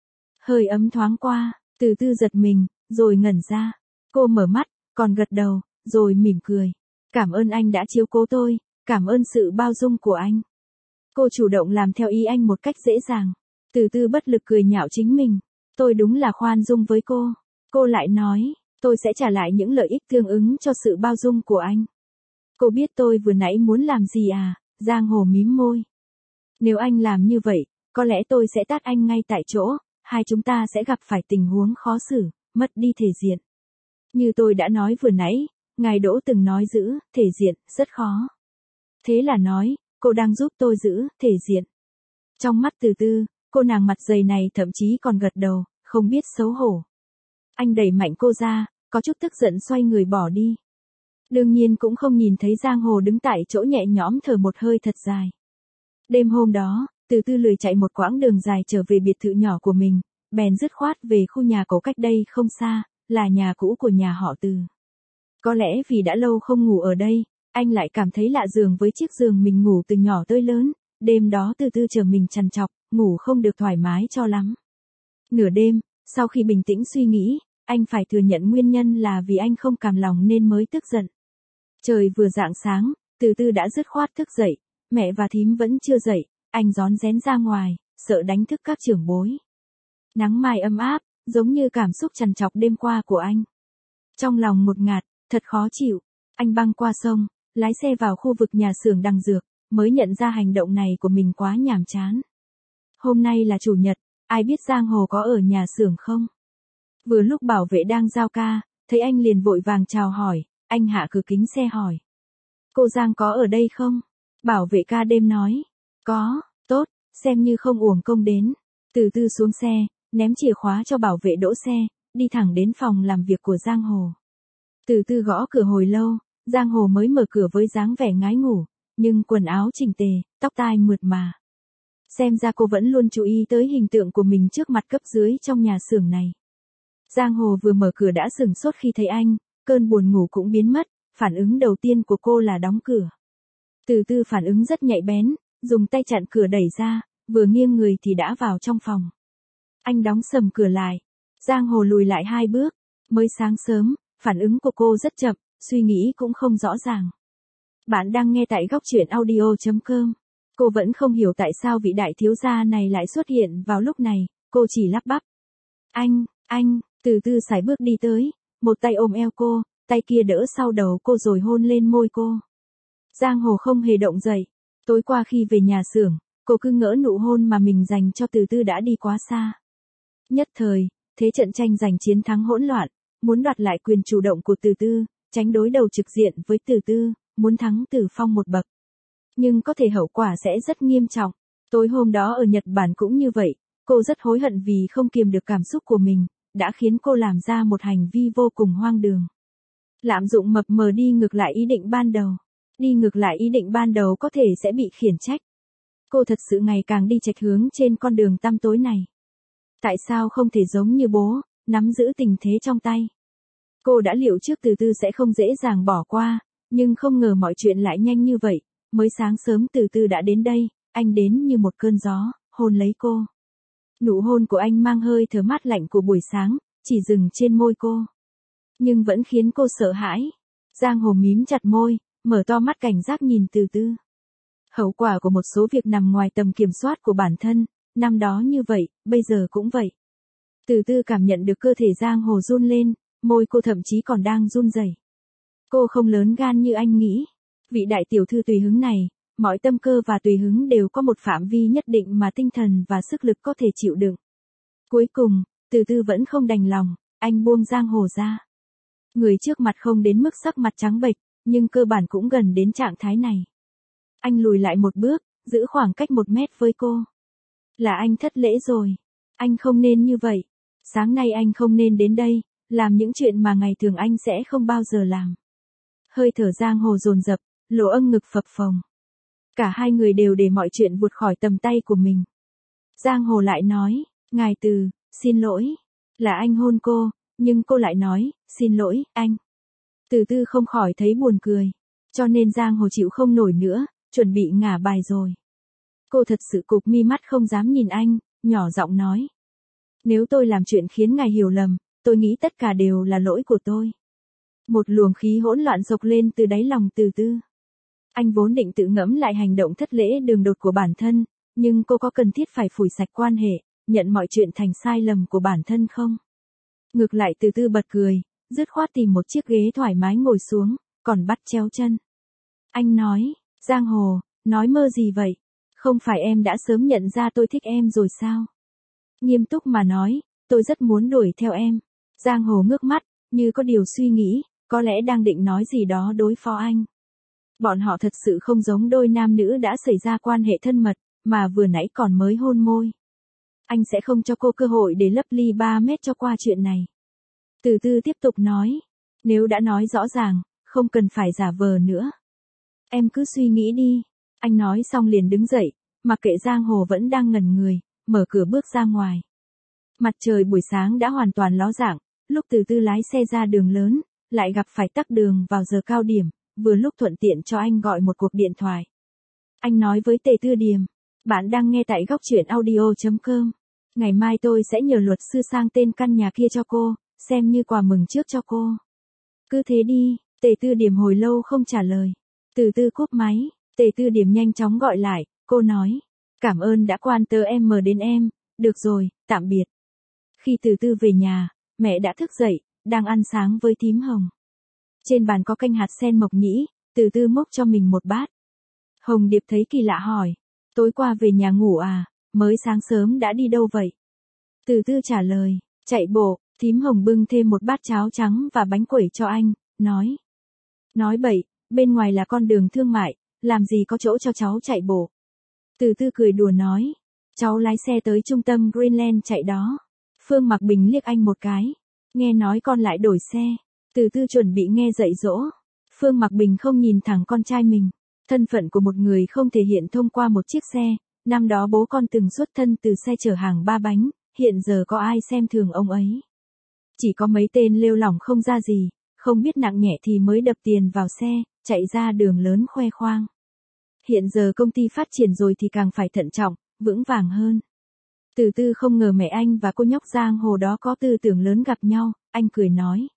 Hơi ấm thoáng qua, Từ Tư giật mình, rồi ngẩn ra. Cô mở mắt, còn gật đầu, rồi mỉm cười. Cảm ơn anh đã chiếu cố tôi, cảm ơn sự bao dung của anh. Cô chủ động làm theo ý anh một cách dễ dàng. Từ Tư bất lực cười nhạo chính mình. Tôi đúng là khoan dung với cô. Cô lại nói, tôi sẽ trả lại những lợi ích tương ứng cho sự bao dung của anh. Cô biết tôi vừa nãy muốn làm gì à? Giang hồ mím môi. Nếu anh làm như vậy, có lẽ tôi sẽ tát anh ngay tại chỗ, hai chúng ta sẽ gặp phải tình huống khó xử, mất đi thể diện. Như tôi đã nói vừa nãy, ngài Đỗ từng nói giữ thể diện rất khó. Thế là nói, cô đang giúp tôi giữ thể diện. Trong mắt Từ Tư, cô nàng mặt dày này thậm chí còn gật đầu, không biết xấu hổ. Anh đẩy mạnh cô ra, có chút tức giận xoay người bỏ đi. Đương nhiên cũng không nhìn thấy Giang Hồ đứng tại chỗ nhẹ nhõm thở một hơi thật dài. Đêm hôm đó, Từ Tư lười chạy một quãng đường dài trở về biệt thự nhỏ của mình, bèn dứt khoát về khu nhà cổ cách đây không xa, là nhà cũ của nhà họ Từ. Có lẽ vì đã lâu không ngủ ở đây, anh lại cảm thấy lạ giường với chiếc giường mình ngủ từ nhỏ tới lớn, đêm đó Từ Tư chờ mình trằn trọc, ngủ không được thoải mái cho lắm. Nửa đêm, sau khi bình tĩnh suy nghĩ, anh phải thừa nhận nguyên nhân là vì anh không cam lòng nên mới tức giận. Trời vừa rạng sáng, Từ Tư đã dứt khoát thức dậy, mẹ và thím vẫn chưa dậy, anh rón rén ra ngoài, sợ đánh thức các trưởng bối. Nắng mai ấm áp, giống như cảm xúc trằn trọc đêm qua của anh. Trong lòng một ngạt, thật khó chịu, anh băng qua sông, lái xe vào khu vực nhà xưởng đằng dược, mới nhận ra hành động này của mình quá nhàm chán. Hôm nay là chủ nhật, ai biết Giang Hồ có ở nhà xưởng không? Vừa lúc bảo vệ đang giao ca, thấy anh liền vội vàng chào hỏi, anh hạ cửa kính xe hỏi. Cô Giang có ở đây không? Bảo vệ ca đêm nói. Có, tốt, xem như không uổng công đến. Từ Tư xuống xe, ném chìa khóa cho bảo vệ đỗ xe, đi thẳng đến phòng làm việc của Giang Hồ. Từ Tư gõ cửa hồi lâu, Giang Hồ mới mở cửa với dáng vẻ ngái ngủ, nhưng quần áo chỉnh tề, tóc tai mượt mà. Xem ra cô vẫn luôn chú ý tới hình tượng của mình trước mặt cấp dưới trong nhà xưởng này. Giang Hồ vừa mở cửa đã sửng sốt khi thấy anh, cơn buồn ngủ cũng biến mất, phản ứng đầu tiên của cô là đóng cửa. Từ Tư phản ứng rất nhạy bén, dùng tay chặn cửa đẩy ra, vừa nghiêng người thì đã vào trong phòng. Anh đóng sầm cửa lại. Giang Hồ lùi lại 2 bước. Mới sáng sớm, phản ứng của cô rất chậm, suy nghĩ cũng không rõ ràng. Bạn đang nghe tại góc chuyện audio.com. Cô vẫn không hiểu tại sao vị đại thiếu gia này lại xuất hiện vào lúc này, cô chỉ lắp bắp. Anh, Từ Tư sải bước đi tới, một tay ôm eo cô, tay kia đỡ sau đầu cô rồi hôn lên môi cô. Giang Hồ không hề động dậy. Tối qua khi về nhà xưởng, cô cứ ngỡ nụ hôn mà mình dành cho Từ Tư đã đi quá xa. Nhất thời, thế trận tranh giành chiến thắng hỗn loạn, muốn đoạt lại quyền chủ động của Từ Tư, tránh đối đầu trực diện với Từ Tư, muốn thắng Từ Phong một bậc. Nhưng có thể hậu quả sẽ rất nghiêm trọng. Tối hôm đó ở Nhật Bản cũng như vậy, cô rất hối hận vì không kiềm được cảm xúc của mình, đã khiến cô làm ra một hành vi vô cùng hoang đường. Lạm dụng mập mờ đi ngược lại ý định ban đầu. Đi ngược lại ý định ban đầu có thể sẽ bị khiển trách. Cô thật sự ngày càng đi chệch hướng trên con đường tăm tối này. Tại sao không thể giống như bố, nắm giữ tình thế trong tay? Cô đã liệu trước Từ Tư sẽ không dễ dàng bỏ qua, nhưng không ngờ mọi chuyện lại nhanh như vậy. Mới sáng sớm Từ Tư đã đến đây, anh đến như một cơn gió, hôn lấy cô. Nụ hôn của anh mang hơi thở mát lạnh của buổi sáng, chỉ dừng trên môi cô. Nhưng vẫn khiến cô sợ hãi. Giang Hồ mím chặt môi, mở to mắt cảnh giác nhìn Từ Tư. Hậu quả của một số việc nằm ngoài tầm kiểm soát của bản thân, năm đó như vậy, bây giờ cũng vậy. Từ từ cảm nhận được cơ thể Giang Hồ run lên, môi cô thậm chí còn đang run rẩy. Cô không lớn gan như anh nghĩ. Vị đại tiểu thư tùy hứng này, mọi tâm cơ và tùy hứng đều có một phạm vi nhất định mà tinh thần và sức lực có thể chịu đựng. Cuối cùng, Từ từ vẫn không đành lòng, anh buông Giang Hồ ra. Người trước mặt không đến mức sắc mặt trắng bệch, nhưng cơ bản cũng gần đến trạng thái này. Anh lùi lại một bước, giữ khoảng cách 1 mét với cô. Là anh thất lễ rồi. Anh không nên như vậy. Sáng nay anh không nên đến đây, làm những chuyện mà ngày thường anh sẽ không bao giờ làm. Hơi thở Giang Hồ dồn dập, lỗ âng ngực phập phồng. Cả hai người đều để mọi chuyện vụt khỏi tầm tay của mình. Giang Hồ lại nói, ngài Từ, xin lỗi. Là anh hôn cô, nhưng cô lại nói, xin lỗi, anh. Từ từ không khỏi thấy buồn cười. Cho nên Giang Hồ chịu không nổi nữa, chuẩn bị ngả bài rồi. Cô thật sự cụp mi mắt không dám nhìn anh, nhỏ giọng nói. Nếu tôi làm chuyện khiến ngài hiểu lầm, tôi nghĩ tất cả đều là lỗi của tôi. Một luồng khí hỗn loạn sộc lên từ đáy lòng Từ từ. Anh vốn định tự ngẫm lại hành động thất lễ đường đột của bản thân, nhưng cô có cần thiết phải phủi sạch quan hệ, nhận mọi chuyện thành sai lầm của bản thân không? Ngược lại Từ từ bật cười, dứt khoát tìm một chiếc ghế thoải mái ngồi xuống, còn bắt chéo chân. Anh nói, Giang Hồ, nói mơ gì vậy? Không phải em đã sớm nhận ra tôi thích em rồi sao? Nghiêm túc mà nói, tôi rất muốn đuổi theo em. Giang Hồ ngước mắt, như có điều suy nghĩ, có lẽ đang định nói gì đó đối phó anh. Bọn họ thật sự không giống đôi nam nữ đã xảy ra quan hệ thân mật, mà vừa nãy còn mới hôn môi. Anh sẽ không cho cô cơ hội để lấp ly 3 mét cho qua chuyện này. Từ từ tiếp tục nói, nếu đã nói rõ ràng, không cần phải giả vờ nữa. Em cứ suy nghĩ đi. Anh nói xong liền đứng dậy, mặc kệ Giang Hồ vẫn đang ngẩn người, mở cửa bước ra ngoài. Mặt trời buổi sáng đã hoàn toàn ló dạng, lúc Từ từ lái xe ra đường lớn, lại gặp phải tắc đường vào giờ cao điểm, vừa lúc thuận tiện cho anh gọi một cuộc điện thoại. Anh nói với Tề Tư Điềm, bạn đang nghe tại góc truyện audio.com. Ngày mai tôi sẽ nhờ luật sư sang tên căn nhà kia cho cô, xem như quà mừng trước cho cô. Cứ thế đi. Tề Tư Điềm hồi lâu không trả lời. Từ từ cúp máy, Tề Tư Điềm nhanh chóng gọi lại, cô nói, cảm ơn đã quan tâm đến em, được rồi, tạm biệt. Khi Từ từ về nhà, mẹ đã thức dậy, đang ăn sáng với thím Hồng. Trên bàn có canh hạt sen mộc nhĩ, Từ từ múc cho mình một bát. Hồng Điệp thấy kỳ lạ hỏi, tối qua về nhà ngủ à, mới sáng sớm đã đi đâu vậy? Từ từ trả lời, chạy bộ. Thím Hồng bưng thêm một bát cháo trắng và bánh quẩy cho anh, nói. Nói bậy, bên ngoài là con đường thương mại, làm gì có chỗ cho cháu chạy bộ. Từ từ cười đùa nói, cháu lái xe tới trung tâm Greenland chạy đó. Phương Mặc Bình liếc anh một cái, nghe nói con lại đổi xe. Từ từ chuẩn bị nghe dạy dỗ. Phương Mặc Bình không nhìn thẳng con trai mình. Thân phận của một người không thể hiện thông qua một chiếc xe. Năm đó bố con từng xuất thân từ xe chở hàng 3 bánh, hiện giờ có ai xem thường ông ấy. Chỉ có mấy tên lêu lỏng không ra gì, không biết nặng nhẹ thì mới đập tiền vào xe, chạy ra đường lớn khoe khoang. Hiện giờ công ty phát triển rồi thì càng phải thận trọng, vững vàng hơn. Từ từ không ngờ mẹ anh và cô nhóc Giang Hồ đó có tư tưởng lớn gặp nhau, anh cười nói.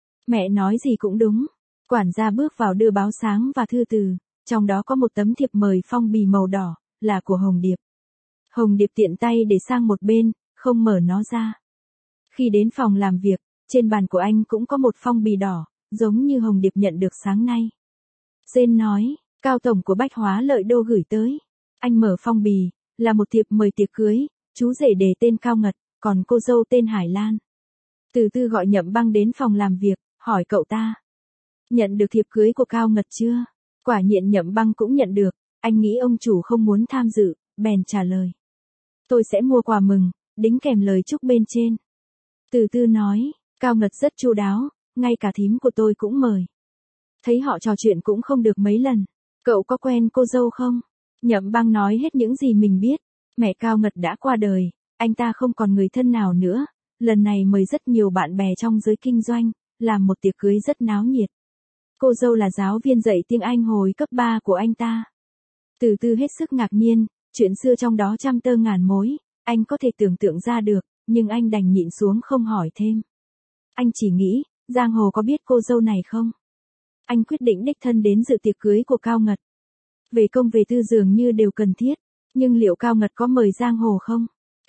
Mẹ nói gì cũng đúng. Quản gia bước vào đưa báo sáng và thư từ, trong đó có một tấm thiệp mời phong bì màu đỏ, là của Hồng Điệp. Hồng Điệp tiện tay để sang một bên, không mở nó ra. Khi đến phòng làm việc, trên bàn của anh cũng có một phong bì đỏ, giống như Hồng Điệp nhận được sáng nay. Jane nói, Cao tổng của Bách Hóa Lợi Đô gửi tới. Anh mở phong bì, là một thiệp mời tiệc cưới, chú rể đề tên Cao Ngật, còn cô dâu tên Hải Lan. Từ từ gọi Nhậm Băng đến phòng làm việc, hỏi cậu ta. Nhận được thiệp cưới của Cao Ngật chưa? Quả nhiên Nhậm Băng cũng nhận được, anh nghĩ ông chủ không muốn tham dự, bèn trả lời. Tôi sẽ mua quà mừng, đính kèm lời chúc bên trên. Từ từ nói, Cao Ngật rất chu đáo, ngay cả thím của tôi cũng mời. Thấy họ trò chuyện cũng không được mấy lần. Cậu có quen cô dâu không? Nhậm Băng nói hết những gì mình biết. Mẹ Cao Ngật đã qua đời, anh ta không còn người thân nào nữa. Lần này mời rất nhiều bạn bè trong giới kinh doanh, làm một tiệc cưới rất náo nhiệt. Cô dâu là giáo viên dạy tiếng Anh hồi cấp 3 của anh ta. Từ từ hết sức ngạc nhiên, chuyện xưa trong đó trăm tơ ngàn mối, anh có thể tưởng tượng ra được, nhưng anh đành nhịn xuống không hỏi thêm. Anh chỉ nghĩ, Giang Hồ có biết cô dâu này không? Anh quyết định đích thân đến dự tiệc cưới của Cao Ngật. Về công về tư dường như đều cần thiết, nhưng liệu Cao Ngật có mời Giang Hồ không? Kỳ thật,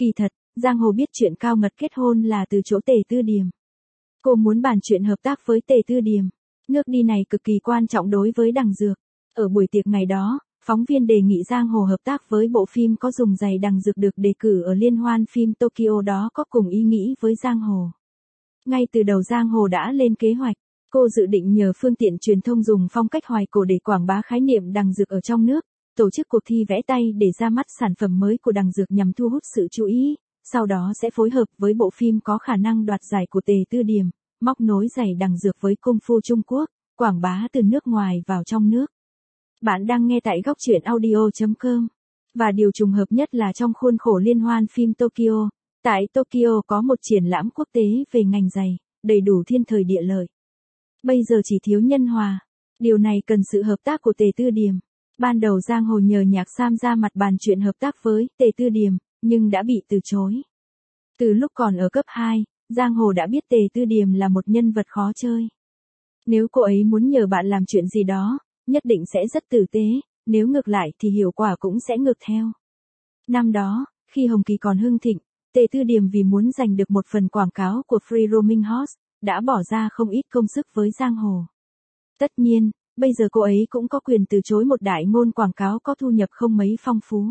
Giang Hồ biết chuyện Cao Ngật kết hôn là từ chỗ Tề Tư Điềm. Cô muốn bàn chuyện hợp tác với Tề Tư Điềm. Nước đi này cực kỳ quan trọng đối với Đằng Dược. Ở buổi tiệc ngày đó, phóng viên đề nghị Giang Hồ hợp tác với bộ phim có dùng giày Đằng Dược được đề cử ở liên hoan phim Tokyo đó có cùng ý nghĩ với Giang Hồ. Ngay từ đầu Giang Hồ đã lên kế hoạch. Cô dự định nhờ phương tiện truyền thông dùng phong cách hoài cổ để quảng bá khái niệm Đằng Dược ở trong nước, tổ chức cuộc thi vẽ tay để ra mắt sản phẩm mới của Đằng Dược nhằm thu hút sự chú ý, sau đó sẽ phối hợp với bộ phim có khả năng đoạt giải của Tề Tư Điềm, móc nối giày Đằng Dược với Kung Fu Trung Quốc, quảng bá từ nước ngoài vào trong nước. Bạn đang nghe tại góc truyện audio.com. Và điều trùng hợp nhất là trong khuôn khổ liên hoan phim Tokyo, tại Tokyo có một triển lãm quốc tế về ngành giày, đầy đủ thiên thời địa lợi. Bây giờ chỉ thiếu nhân hòa. Điều này cần sự hợp tác của Tề Tư Điềm. Ban đầu Giang Hồ nhờ Nhạc Sam ra mặt bàn chuyện hợp tác với Tề Tư Điềm, nhưng đã bị từ chối. Từ lúc còn ở cấp 2, Giang Hồ đã biết Tề Tư Điềm là một nhân vật khó chơi. Nếu cô ấy muốn nhờ bạn làm chuyện gì đó, nhất định sẽ rất tử tế, nếu ngược lại thì hiệu quả cũng sẽ ngược theo. Năm đó, khi Hồng Kỳ còn hưng thịnh, Tề Tư Điềm vì muốn giành được một phần quảng cáo của Free Roaming Horse, đã bỏ ra không ít công sức với Giang Hồ. Tất nhiên, bây giờ cô ấy cũng có quyền từ chối một đại ngôn quảng cáo có thu nhập không mấy phong phú.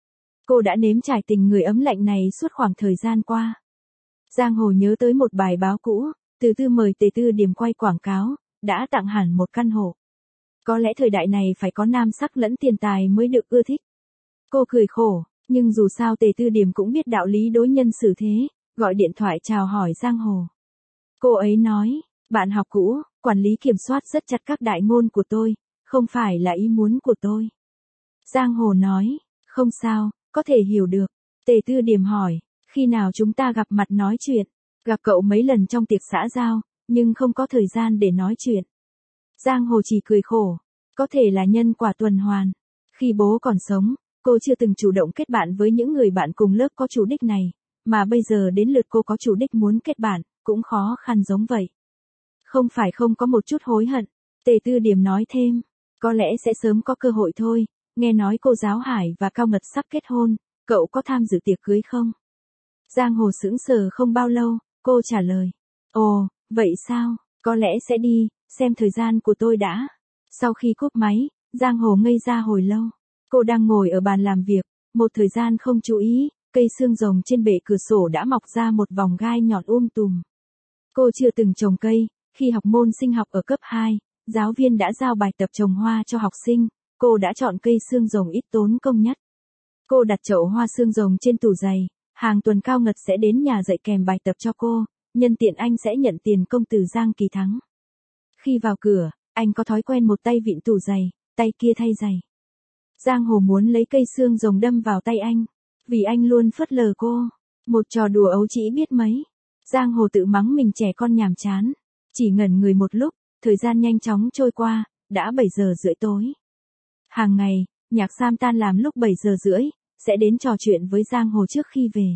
Cô đã nếm trải tình người ấm lạnh này suốt khoảng thời gian qua. Giang Hồ nhớ tới một bài báo cũ, từ Tư mời Tề Tư Điềm quay quảng cáo, đã tặng hẳn một căn hộ. Có lẽ thời đại này phải có nam sắc lẫn tiền tài mới được ưa thích. Cô cười khổ, nhưng dù sao Tề Tư Điềm cũng biết đạo lý đối nhân xử thế, gọi điện thoại chào hỏi Giang Hồ. Cô ấy nói, bạn học cũ, quản lý kiểm soát rất chặt các đại ngôn của tôi, không phải là ý muốn của tôi. Giang Hồ nói, không sao, có thể hiểu được. Tề Tư Điềm hỏi, khi nào chúng ta gặp mặt nói chuyện? Gặp cậu mấy lần trong tiệc xã giao, nhưng không có thời gian để nói chuyện. Giang Hồ chỉ cười khổ, có thể là nhân quả tuần hoàn. Khi bố còn sống, cô chưa từng chủ động kết bạn với những người bạn cùng lớp có chủ đích này, mà bây giờ đến lượt cô có chủ đích muốn kết bạn, cũng khó khăn giống vậy. Không phải không có một chút hối hận, Tề Tư Điềm nói thêm, có lẽ sẽ sớm có cơ hội thôi, nghe nói cô Giáo Hải và Cao Ngật sắp kết hôn, cậu có tham dự tiệc cưới không? Giang Hồ sững sờ không bao lâu, cô trả lời, ồ, vậy sao, có lẽ sẽ đi, xem thời gian của tôi đã. Sau khi cúp máy, Giang Hồ ngây ra hồi lâu, cô đang ngồi ở bàn làm việc, một thời gian không chú ý, cây xương rồng trên bệ cửa sổ đã mọc ra một vòng gai nhọn tùm. Cô chưa từng trồng cây, khi học môn sinh học ở cấp 2, giáo viên đã giao bài tập trồng hoa cho học sinh, cô đã chọn cây xương rồng ít tốn công nhất. Cô đặt chậu hoa xương rồng trên tủ giày, hàng tuần Cao Ngật sẽ đến nhà dạy kèm bài tập cho cô, nhân tiện anh sẽ nhận tiền công từ Giang Kỳ Thắng. Khi vào cửa, anh có thói quen một tay vịn tủ giày, tay kia thay giày. Giang Hồ muốn lấy cây xương rồng đâm vào tay anh, vì anh luôn phớt lờ cô. Một trò đùa ấu trĩ biết mấy. Giang Hồ tự mắng mình trẻ con nhàm chán. Chỉ ngẩn người một lúc, thời gian nhanh chóng trôi qua, đã 7 giờ rưỡi tối. Hàng ngày, Nhạc Sam tan làm lúc 7 giờ rưỡi, sẽ đến trò chuyện với Giang Hồ trước khi về.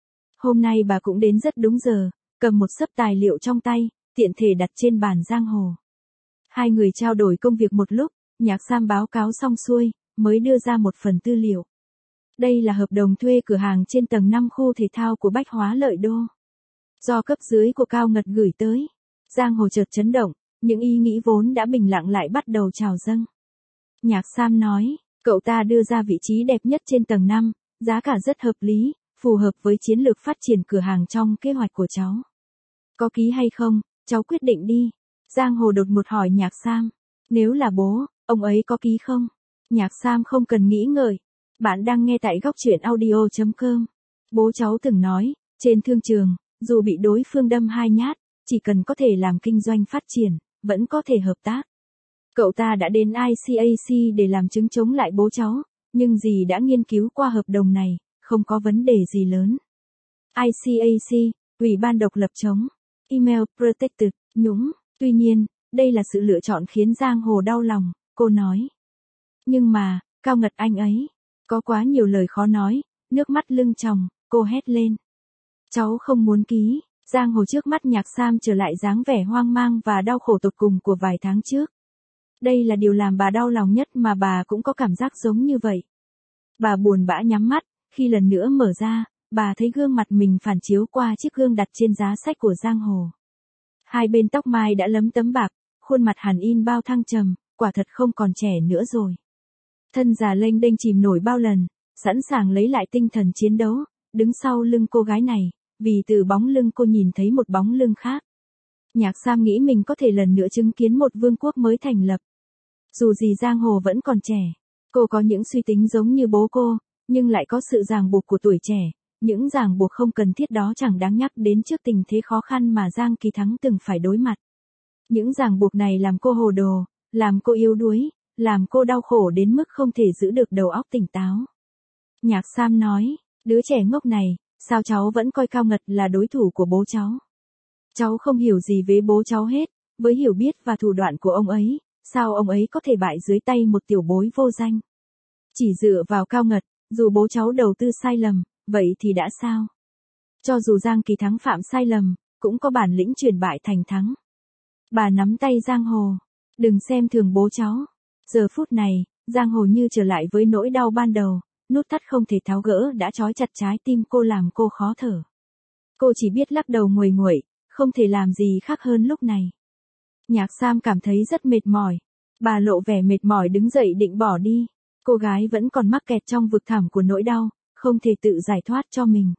Hôm nay bà cũng đến rất đúng giờ, cầm một xấp tài liệu trong tay, tiện thể đặt trên bàn Giang Hồ. Hai người trao đổi công việc một lúc, Nhạc Sam báo cáo xong xuôi, mới đưa ra một phần tư liệu. Đây là hợp đồng thuê cửa hàng trên tầng 5 khu thể thao của Bách Hóa Lợi Đô. Do cấp dưới của Cao Ngật gửi tới. Giang Hồ chợt chấn động, những ý nghĩ vốn đã bình lặng lại bắt đầu trào dâng. Nhạc Sam nói, cậu ta đưa ra vị trí đẹp nhất trên tầng 5, giá cả rất hợp lý, phù hợp với chiến lược phát triển cửa hàng trong kế hoạch của cháu. Có ký hay không, cháu quyết định đi. Giang Hồ đột ngột hỏi Nhạc Sam, nếu là bố, ông ấy có ký không? Nhạc Sam không cần nghĩ ngợi. Bạn đang nghe tại góc truyện audio.com. Bố cháu từng nói, trên thương trường, dù bị đối phương đâm 2 nhát, chỉ cần có thể làm kinh doanh phát triển, vẫn có thể hợp tác. Cậu ta đã đến ICAC để làm chứng chống lại bố cháu, nhưng dì đã nghiên cứu qua hợp đồng này, không có vấn đề gì lớn. ICAC, Ủy ban độc lập chống. Email protected, nhũng. Tuy nhiên, đây là sự lựa chọn khiến Giang Hồ đau lòng, cô nói. Nhưng mà, Cao Ngật anh ấy, có quá nhiều lời khó nói, nước mắt lưng tròng, cô hét lên. Cháu không muốn ký. Giang Hồ trước mắt Nhạc Sam trở lại dáng vẻ hoang mang và đau khổ tột cùng của vài tháng trước. Đây là điều làm bà đau lòng nhất mà bà cũng có cảm giác giống như vậy. Bà buồn bã nhắm mắt, khi lần nữa mở ra, bà thấy gương mặt mình phản chiếu qua chiếc gương đặt trên giá sách của Giang Hồ. Hai bên tóc mai đã lấm tấm bạc, khuôn mặt hằn in bao thăng trầm, quả thật không còn trẻ nữa rồi. Thân già lênh đênh chìm nổi bao lần, sẵn sàng lấy lại tinh thần chiến đấu, đứng sau lưng cô gái này, vì từ bóng lưng cô nhìn thấy một bóng lưng khác. Nhạc Sam nghĩ mình có thể lần nữa chứng kiến một vương quốc mới thành lập. Dù gì Giang Hồ vẫn còn trẻ, cô có những suy tính giống như bố cô, nhưng lại có sự ràng buộc của tuổi trẻ, những ràng buộc không cần thiết đó chẳng đáng nhắc đến trước tình thế khó khăn mà Giang Kỳ Thắng từng phải đối mặt. Những ràng buộc này làm cô hồ đồ, làm cô yếu đuối, làm cô đau khổ đến mức không thể giữ được đầu óc tỉnh táo. Nhạc Sam nói, đứa trẻ ngốc này, sao cháu vẫn coi Cao Ngật là đối thủ của bố cháu? Cháu không hiểu gì về bố cháu hết, với hiểu biết và thủ đoạn của ông ấy, sao ông ấy có thể bại dưới tay một tiểu bối vô danh? Chỉ dựa vào Cao Ngật, dù bố cháu đầu tư sai lầm, vậy thì đã sao? Cho dù Giang Kỳ Thắng phạm sai lầm, cũng có bản lĩnh chuyển bại thành thắng. Bà nắm tay Giang Hồ, đừng xem thường bố cháu. Giờ phút này, Giang Hồ như trở lại với nỗi đau ban đầu, nút thắt không thể tháo gỡ đã trói chặt trái tim cô làm cô khó thở. Cô chỉ biết lắc đầu nguầy nguậy, không thể làm gì khác hơn lúc này. Nhạc Sam cảm thấy rất mệt mỏi. Bà lộ vẻ mệt mỏi đứng dậy định bỏ đi. Cô gái vẫn còn mắc kẹt trong vực thẳm của nỗi đau, không thể tự giải thoát cho mình.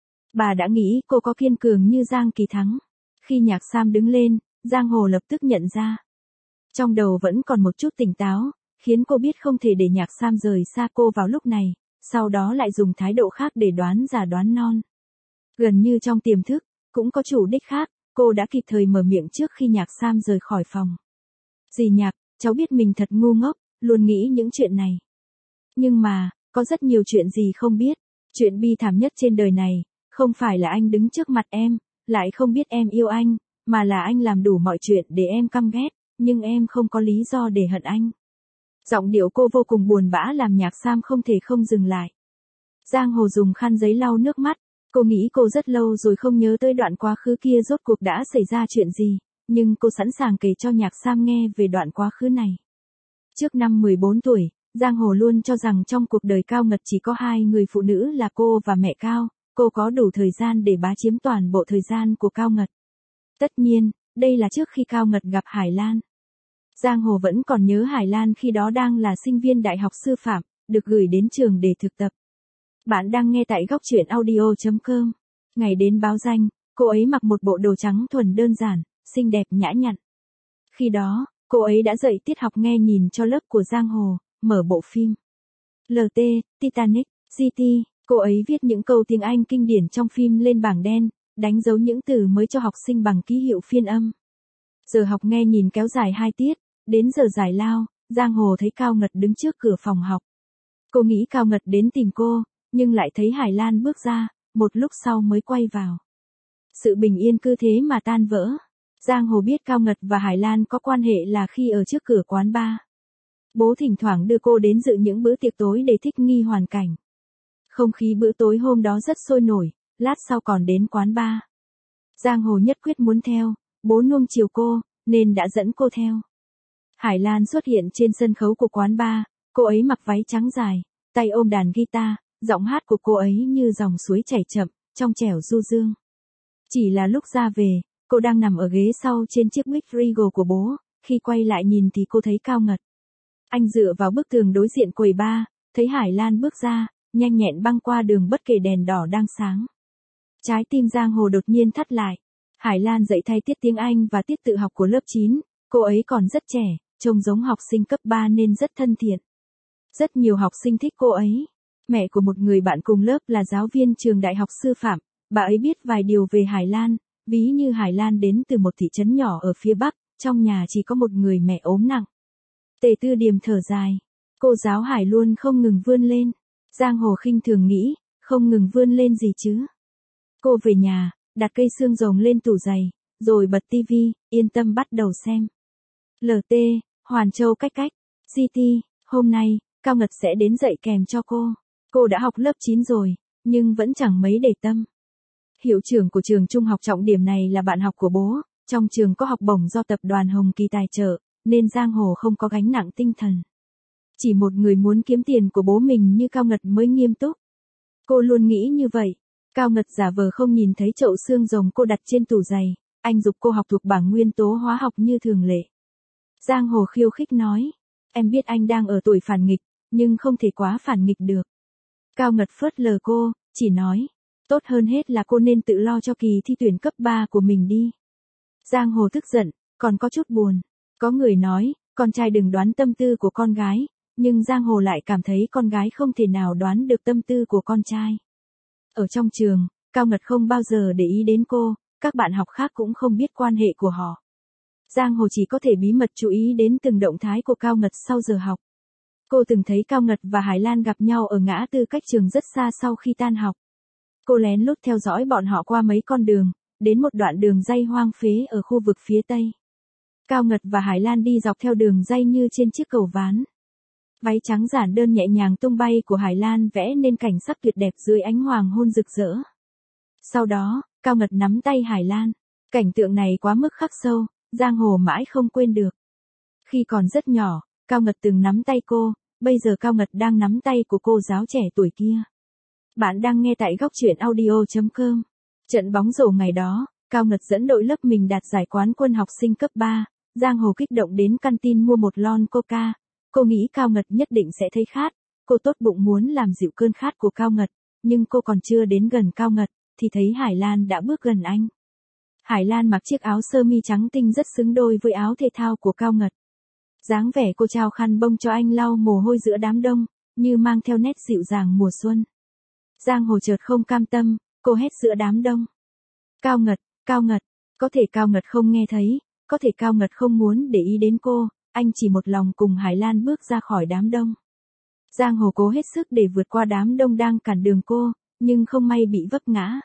Bà đã nghĩ cô có kiên cường như Giang Kỳ Thắng. Khi Nhạc Sam đứng lên, Giang Hồ lập tức nhận ra. Trong đầu vẫn còn một chút tỉnh táo, khiến cô biết không thể để Nhạc Sam rời xa cô vào lúc này, sau đó lại dùng thái độ khác để đoán già đoán non. Gần như trong tiềm thức, cũng có chủ đích khác, cô đã kịp thời mở miệng trước khi Nhạc Sam rời khỏi phòng. Dì Nhạc, cháu biết mình thật ngu ngốc, luôn nghĩ những chuyện này. Nhưng mà, có rất nhiều chuyện dì không biết. Chuyện bi thảm nhất trên đời này, không phải là anh đứng trước mặt em, lại không biết em yêu anh, mà là anh làm đủ mọi chuyện để em căm ghét, nhưng em không có lý do để hận anh. Giọng điệu cô vô cùng buồn bã làm Nhạc Sam không thể không dừng lại. Giang Hồ dùng khăn giấy lau nước mắt, cô nghĩ cô rất lâu rồi không nhớ tới đoạn quá khứ kia rốt cuộc đã xảy ra chuyện gì, nhưng cô sẵn sàng kể cho Nhạc Sam nghe về đoạn quá khứ này. Trước năm 14 tuổi, Giang Hồ luôn cho rằng trong cuộc đời Cao Ngật chỉ có hai người phụ nữ là cô và mẹ Cao, cô có đủ thời gian để bá chiếm toàn bộ thời gian của Cao Ngật. Tất nhiên, đây là trước khi Cao Ngật gặp Hải Lan. Giang Hồ vẫn còn nhớ Hải Lan khi đó đang là sinh viên đại học sư phạm, được gửi đến trường để thực tập. Bạn đang nghe tại góc truyện audio.com. Ngày đến báo danh, cô ấy mặc một bộ đồ trắng thuần đơn giản, xinh đẹp nhã nhặn. Khi đó, cô ấy đã dạy tiết học nghe nhìn cho lớp của Giang Hồ, mở bộ phim LT, Titanic, GT, cô ấy viết những câu tiếng Anh kinh điển trong phim lên bảng đen, đánh dấu những từ mới cho học sinh bằng ký hiệu phiên âm. Giờ học nghe nhìn kéo dài 2 tiết, đến giờ giải lao, Giang Hồ thấy Cao Ngật đứng trước cửa phòng học. Cô nghĩ Cao Ngật đến tìm cô, nhưng lại thấy Hải Lan bước ra, một lúc sau mới quay vào. Sự bình yên cứ thế mà tan vỡ. Giang Hồ biết Cao Ngật và Hải Lan có quan hệ là khi ở trước cửa quán bar. Bố thỉnh thoảng đưa cô đến dự những bữa tiệc tối để thích nghi hoàn cảnh. Không khí bữa tối hôm đó rất sôi nổi, lát sau còn đến quán bar. Giang Hồ nhất quyết muốn theo, bố nuông chiều cô, nên đã dẫn cô theo. Hải Lan xuất hiện trên sân khấu của quán bar, cô ấy mặc váy trắng dài, tay ôm đàn guitar, giọng hát của cô ấy như dòng suối chảy chậm, trong trẻo du dương. Chỉ là lúc ra về, cô đang nằm ở ghế sau trên chiếc Buick Regal của bố, khi quay lại nhìn thì cô thấy Cao Ngật. Anh dựa vào bức tường đối diện quầy bar, thấy Hải Lan bước ra, nhanh nhẹn băng qua đường bất kể đèn đỏ đang sáng. Trái tim Giang Hồ đột nhiên thắt lại. Hải Lan dạy thay tiết tiếng Anh và tiết tự học của lớp 9, cô ấy còn rất trẻ, trông giống học sinh cấp 3 nên rất thân thiện. Rất nhiều học sinh thích cô ấy. Mẹ của một người bạn cùng lớp là giáo viên trường đại học sư phạm, bà ấy biết vài điều về Hải Lan, ví như Hải Lan đến từ một thị trấn nhỏ ở phía Bắc, trong nhà chỉ có một người mẹ ốm nặng. Tề Tư Điềm thở dài. Cô giáo Hải luôn không ngừng vươn lên. Giang Hồ khinh thường nghĩ, không ngừng vươn lên gì chứ. Cô về nhà, đặt cây xương rồng lên tủ giày, rồi bật tivi, yên tâm bắt đầu xem. LT, Hoàn Châu cách cách, GT, hôm nay, Cao Ngật sẽ đến dạy kèm cho cô. Cô đã học lớp 9 rồi, nhưng vẫn chẳng mấy để tâm. Hiệu trưởng của trường trung học trọng điểm này là bạn học của bố, trong trường có học bổng do tập đoàn Hồng Kỳ tài trợ, nên Giang Hồ không có gánh nặng tinh thần. Chỉ một người muốn kiếm tiền của bố mình như Cao Ngật mới nghiêm túc. Cô luôn nghĩ như vậy. Cao Ngật giả vờ không nhìn thấy chậu xương rồng cô đặt trên tủ giày, anh giục cô học thuộc bảng nguyên tố hóa học như thường lệ. Giang Hồ khiêu khích nói, em biết anh đang ở tuổi phản nghịch, nhưng không thể quá phản nghịch được. Cao Ngật phớt lờ cô, chỉ nói, tốt hơn hết là cô nên tự lo cho kỳ thi tuyển cấp 3 của mình đi. Giang Hồ tức giận, còn có chút buồn. Có người nói, con trai đừng đoán tâm tư của con gái, nhưng Giang Hồ lại cảm thấy con gái không thể nào đoán được tâm tư của con trai. Ở trong trường, Cao Ngật không bao giờ để ý đến cô, các bạn học khác cũng không biết quan hệ của họ. Giang Hồ chỉ có thể bí mật chú ý đến từng động thái của Cao Ngật sau giờ học. Cô từng thấy Cao Ngật và Hải Lan gặp nhau ở ngã tư cách trường rất xa sau khi tan học. Cô lén lút theo dõi bọn họ qua mấy con đường, đến một đoạn đường ray hoang phế ở khu vực phía tây. Cao Ngật và Hải Lan đi dọc theo đường ray như trên chiếc cầu ván. Váy trắng giản đơn nhẹ nhàng tung bay của Hải Lan vẽ nên cảnh sắc tuyệt đẹp dưới ánh hoàng hôn rực rỡ. Sau đó, Cao Ngật nắm tay Hải Lan. Cảnh tượng này quá mức khắc sâu, Giang Hồ mãi không quên được. Khi còn rất nhỏ, Cao Ngật từng nắm tay cô, bây giờ Cao Ngật đang nắm tay của cô giáo trẻ tuổi kia. Bạn đang nghe tại góc truyện audio.com. Trận bóng rổ ngày đó, Cao Ngật dẫn đội lớp mình đạt giải quán quân học sinh cấp 3, Giang Hồ kích động đến canteen mua một lon coca. Cô nghĩ Cao Ngật nhất định sẽ thấy khát, cô tốt bụng muốn làm dịu cơn khát của Cao Ngật, nhưng cô còn chưa đến gần Cao Ngật, thì thấy Hải Lan đã bước gần anh. Hải Lan mặc chiếc áo sơ mi trắng tinh rất xứng đôi với áo thể thao của Cao Ngật. Dáng vẻ cô trao khăn bông cho anh lau mồ hôi giữa đám đông, như mang theo nét dịu dàng mùa xuân. Giang Hồ chợt không cam tâm, cô hét giữa đám đông. Cao Ngật, có thể Cao Ngật không nghe thấy, có thể Cao Ngật không muốn để ý đến cô, anh chỉ một lòng cùng Hải Lan bước ra khỏi đám đông. Giang Hồ cố hết sức để vượt qua đám đông đang cản đường cô, nhưng không may bị vấp ngã.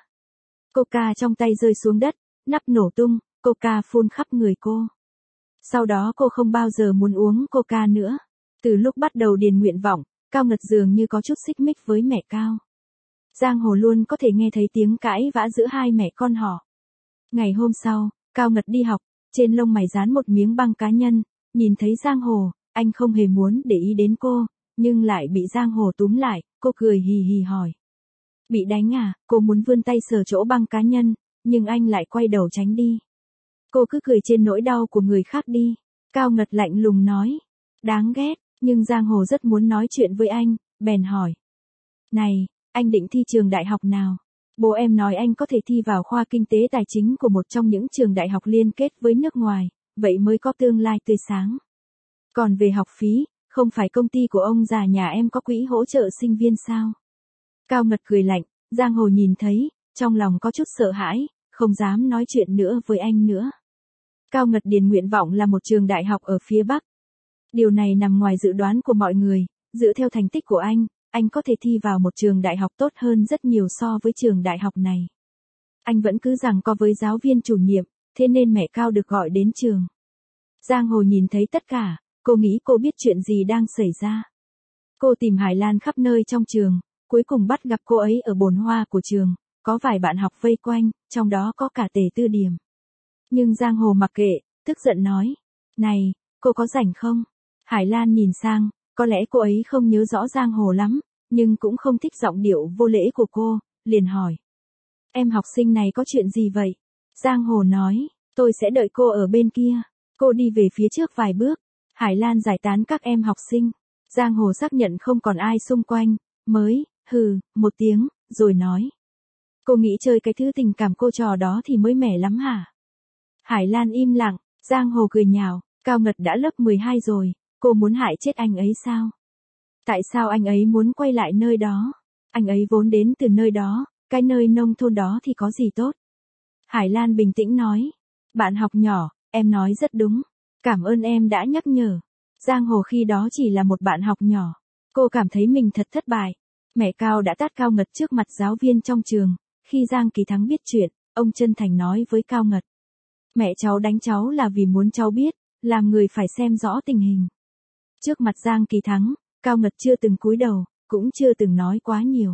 Coca trong tay rơi xuống đất, nắp nổ tung, Coca phun khắp người cô. Sau đó cô không bao giờ muốn uống Coca nữa. Từ lúc bắt đầu điền nguyện vọng, Cao Ngật dường như có chút xích mích với mẹ Cao. Giang Hồ luôn có thể nghe thấy tiếng cãi vã giữa hai mẹ con họ. Ngày hôm sau, Cao Ngật đi học, trên lông mày dán một miếng băng cá nhân, nhìn thấy Giang Hồ, anh không hề muốn để ý đến cô, nhưng lại bị Giang Hồ túm lại, cô cười hì hì hỏi. Bị đánh à? Cô muốn vươn tay sờ chỗ băng cá nhân, nhưng anh lại quay đầu tránh đi. Cô cứ cười trên nỗi đau của người khác đi. Cao Ngật lạnh lùng nói. Đáng ghét, nhưng Giang Hồ rất muốn nói chuyện với anh, bèn hỏi. Này, anh định thi trường đại học nào? Bố em nói anh có thể thi vào khoa kinh tế tài chính của một trong những trường đại học liên kết với nước ngoài, vậy mới có tương lai tươi sáng. Còn về học phí, không phải công ty của ông già nhà em có quỹ hỗ trợ sinh viên sao? Cao Ngật cười lạnh, Giang Hồ nhìn thấy, trong lòng có chút sợ hãi, không dám nói chuyện nữa với anh nữa. Cao Ngật điền nguyện vọng là một trường đại học ở phía Bắc. Điều này nằm ngoài dự đoán của mọi người, dựa theo thành tích của anh có thể thi vào một trường đại học tốt hơn rất nhiều so với trường đại học này. Anh vẫn cứ giằng co với giáo viên chủ nhiệm, thế nên mẹ Cao được gọi đến trường. Giang Hồ nhìn thấy tất cả, cô nghĩ cô biết chuyện gì đang xảy ra. Cô tìm Hải Lan khắp nơi trong trường, cuối cùng bắt gặp cô ấy ở bồn hoa của trường, có vài bạn học vây quanh, trong đó có cả Tề Tư Điểm. Nhưng Giang Hồ mặc kệ, tức giận nói, này, cô có rảnh không? Hải Lan nhìn sang, có lẽ cô ấy không nhớ rõ Giang Hồ lắm, nhưng cũng không thích giọng điệu vô lễ của cô, liền hỏi. Em học sinh này có chuyện gì vậy? Giang Hồ nói, tôi sẽ đợi cô ở bên kia. Cô đi về phía trước vài bước, Hải Lan giải tán các em học sinh. Giang Hồ xác nhận không còn ai xung quanh, mới, hừ, một tiếng, rồi nói. Cô nghĩ chơi cái thứ tình cảm cô trò đó thì mới mẻ lắm hả? Hải Lan im lặng, Giang Hồ cười nhạo, Cao Ngật đã lớp 12 rồi, cô muốn hại chết anh ấy sao? Tại sao anh ấy muốn quay lại nơi đó? Anh ấy vốn đến từ nơi đó, cái nơi nông thôn đó thì có gì tốt? Hải Lan bình tĩnh nói, bạn học nhỏ, em nói rất đúng, cảm ơn em đã nhắc nhở. Giang Hồ khi đó chỉ là một bạn học nhỏ, cô cảm thấy mình thật thất bại. Mẹ Cao đã tát Cao Ngật trước mặt giáo viên trong trường, khi Giang Kỳ Thắng biết chuyện, ông chân thành nói với Cao Ngật. Mẹ cháu đánh cháu là vì muốn cháu biết, làm người phải xem rõ tình hình. Trước mặt Giang Kỳ Thắng, Cao Ngật chưa từng cúi đầu, cũng chưa từng nói quá nhiều.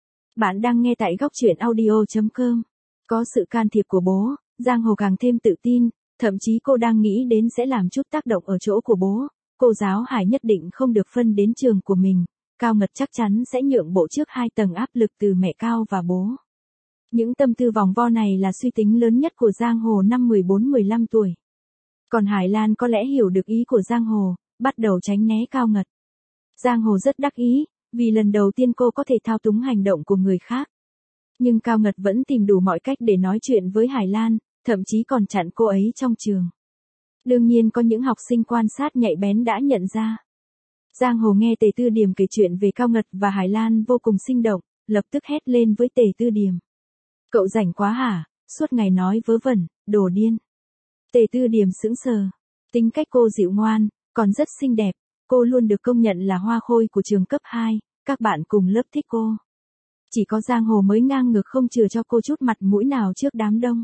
Bạn đang nghe tại góc truyện audio.com. Có sự can thiệp của bố, Giang Hồ càng thêm tự tin, thậm chí cô đang nghĩ đến sẽ làm chút tác động ở chỗ của bố. Cô giáo Hải nhất định không được phân đến trường của mình, Cao Ngật chắc chắn sẽ nhượng bộ trước 2 tầng áp lực từ mẹ Cao và bố. Những tâm tư vòng vo này là suy tính lớn nhất của Giang Hồ năm 14-15 tuổi. Còn Hải Lan có lẽ hiểu được ý của Giang Hồ, bắt đầu tránh né Cao Ngật. Giang Hồ rất đắc ý, vì lần đầu tiên cô có thể thao túng hành động của người khác. Nhưng Cao Ngật vẫn tìm đủ mọi cách để nói chuyện với Hải Lan, thậm chí còn chặn cô ấy trong trường. Đương nhiên có những học sinh quan sát nhạy bén đã nhận ra. Giang Hồ nghe Tề Tư Điềm kể chuyện về Cao Ngật và Hải Lan vô cùng sinh động, lập tức hét lên với Tề Tư Điềm. Cậu rảnh quá hả, suốt ngày nói vớ vẩn, đồ điên. Tề Tư Điềm sững sờ. Tính cách cô dịu ngoan, còn rất xinh đẹp, cô luôn được công nhận là hoa khôi của trường cấp 2, các bạn cùng lớp thích cô. Chỉ có Giang Hồ mới ngang ngược không chừa cho cô chút mặt mũi nào trước đám đông.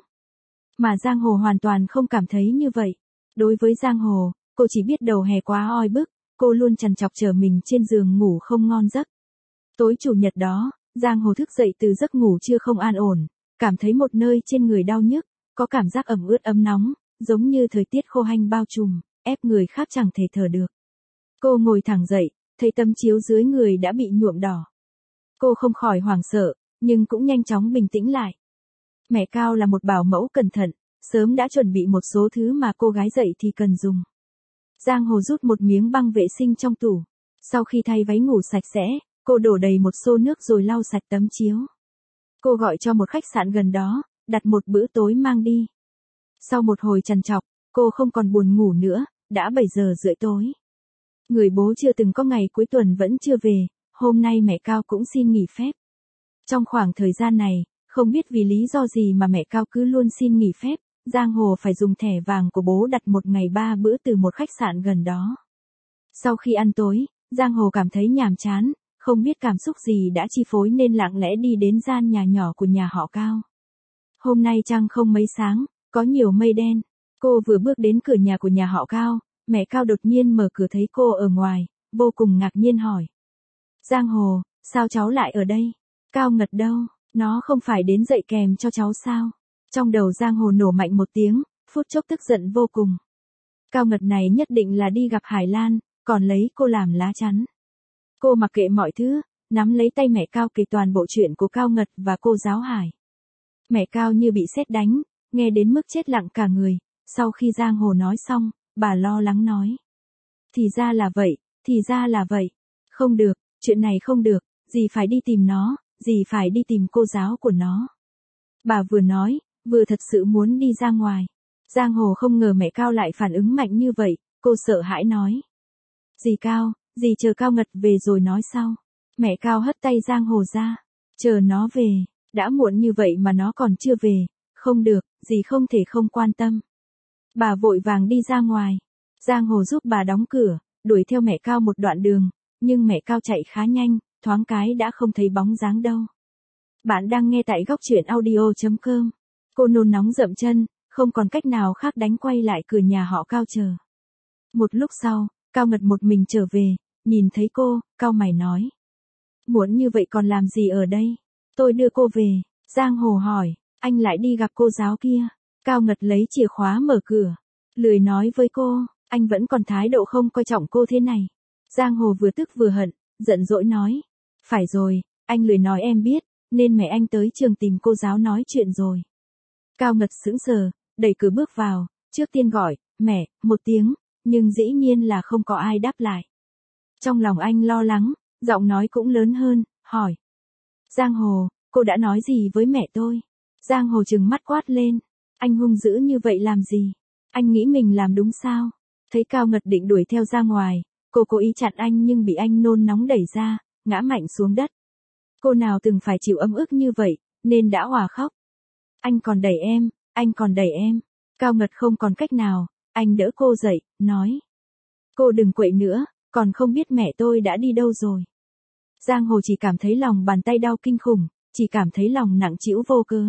Mà Giang Hồ hoàn toàn không cảm thấy như vậy. Đối với Giang Hồ, cô chỉ biết đầu hè quá oi bức, cô luôn trằn trọc chờ mình trên giường ngủ không ngon giấc. Tối chủ nhật đó, Giang Hồ thức dậy từ giấc ngủ chưa không an ổn, cảm thấy một nơi trên người đau nhức, có cảm giác ẩm ướt ấm nóng, giống như thời tiết khô hanh bao trùm, ép người khác chẳng thể thở được. Cô ngồi thẳng dậy, thấy tấm chiếu dưới người đã bị nhuộm đỏ. Cô không khỏi hoảng sợ, nhưng cũng nhanh chóng bình tĩnh lại. Mẹ Cao là một bảo mẫu cẩn thận, sớm đã chuẩn bị một số thứ mà cô gái dậy thì cần dùng. Giang Hồ rút một miếng băng vệ sinh trong tủ. Sau khi thay váy ngủ sạch sẽ, cô đổ đầy một xô nước rồi lau sạch tấm chiếu. Cô gọi cho một khách sạn gần đó, đặt một bữa tối mang đi. Sau một hồi trằn trọc, cô không còn buồn ngủ nữa, đã 7 giờ rưỡi tối. Người bố chưa từng có ngày cuối tuần vẫn chưa về, hôm nay mẹ Cao cũng xin nghỉ phép. Trong khoảng thời gian này, không biết vì lý do gì mà mẹ Cao cứ luôn xin nghỉ phép, Giang Hồ phải dùng thẻ vàng của bố đặt một ngày 3 bữa từ một khách sạn gần đó. Sau khi ăn tối, Giang Hồ cảm thấy nhàm chán, không biết cảm xúc gì đã chi phối nên lặng lẽ đi đến gian nhà nhỏ của nhà họ Cao. Hôm nay trăng không mấy sáng, có nhiều mây đen. Cô vừa bước đến cửa nhà của nhà họ Cao, mẹ Cao đột nhiên mở cửa thấy cô ở ngoài, vô cùng ngạc nhiên hỏi. Giang Hồ, sao cháu lại ở đây? Cao Ngật đâu? Nó không phải đến dạy kèm cho cháu sao? Trong đầu Giang Hồ nổ mạnh một tiếng, phút chốc tức giận vô cùng. Cao Ngật này nhất định là đi gặp Hải Lan, còn lấy cô làm lá chắn. Cô mặc kệ mọi thứ, nắm lấy tay mẹ Cao kể toàn bộ chuyện của Cao Ngật và cô giáo Hải. Mẹ Cao như bị sét đánh, nghe đến mức chết lặng cả người, sau khi Giang Hồ nói xong, bà lo lắng nói. Thì ra là vậy, thì ra là vậy. Không được, chuyện này không được, dì phải đi tìm nó, dì phải đi tìm cô giáo của nó. Bà vừa nói, vừa thật sự muốn đi ra ngoài. Giang Hồ không ngờ mẹ Cao lại phản ứng mạnh như vậy, cô sợ hãi nói. Dì Cao, dì chờ Cao Ngật về rồi nói sau. Mẹ Cao hất tay Giang Hồ ra. Chờ nó về, đã muộn như vậy mà nó còn chưa về, không được, dì không thể không quan tâm. Bà vội vàng đi ra ngoài. Giang Hồ giúp bà đóng cửa, đuổi theo mẹ Cao một đoạn đường, nhưng mẹ Cao chạy khá nhanh, thoáng cái đã không thấy bóng dáng đâu. Bạn đang nghe tại góc truyện audio.com. Cô nôn nóng dậm chân, không còn cách nào khác đánh quay lại cửa nhà họ Cao chờ. Một lúc sau, Cao Ngật một mình trở về, nhìn thấy cô, cau mày nói. Muộn như vậy còn làm gì ở đây? Tôi đưa cô về. Giang Hồ hỏi, anh lại đi gặp cô giáo kia. Cao Ngật lấy chìa khóa mở cửa. Lười nói với cô, anh vẫn còn thái độ không coi trọng cô thế này. Giang Hồ vừa tức vừa hận, giận dỗi nói. Phải rồi, anh lười nói em biết, nên mẹ anh tới trường tìm cô giáo nói chuyện rồi. Cao Ngật sững sờ, đẩy cửa bước vào, trước tiên gọi, mẹ, một tiếng, nhưng dĩ nhiên là không có ai đáp lại. Trong lòng anh lo lắng, giọng nói cũng lớn hơn, hỏi. Giang Hồ, cô đã nói gì với mẹ tôi? Giang Hồ trừng mắt quát lên. Anh hung dữ như vậy làm gì? Anh nghĩ mình làm đúng sao? Thấy Cao Ngật định đuổi theo ra ngoài, cô cố ý chặn anh nhưng bị anh nôn nóng đẩy ra, ngã mạnh xuống đất. Cô nào từng phải chịu ấm ức như vậy, nên đã òa khóc. Anh còn đẩy em, anh còn đẩy em. Cao Ngật không còn cách nào, anh đỡ cô dậy, nói. Cô đừng quậy nữa, còn không biết mẹ tôi đã đi đâu rồi. Giang Hồ chỉ cảm thấy lòng bàn tay đau kinh khủng, chỉ cảm thấy lòng nặng trĩu vô cớ.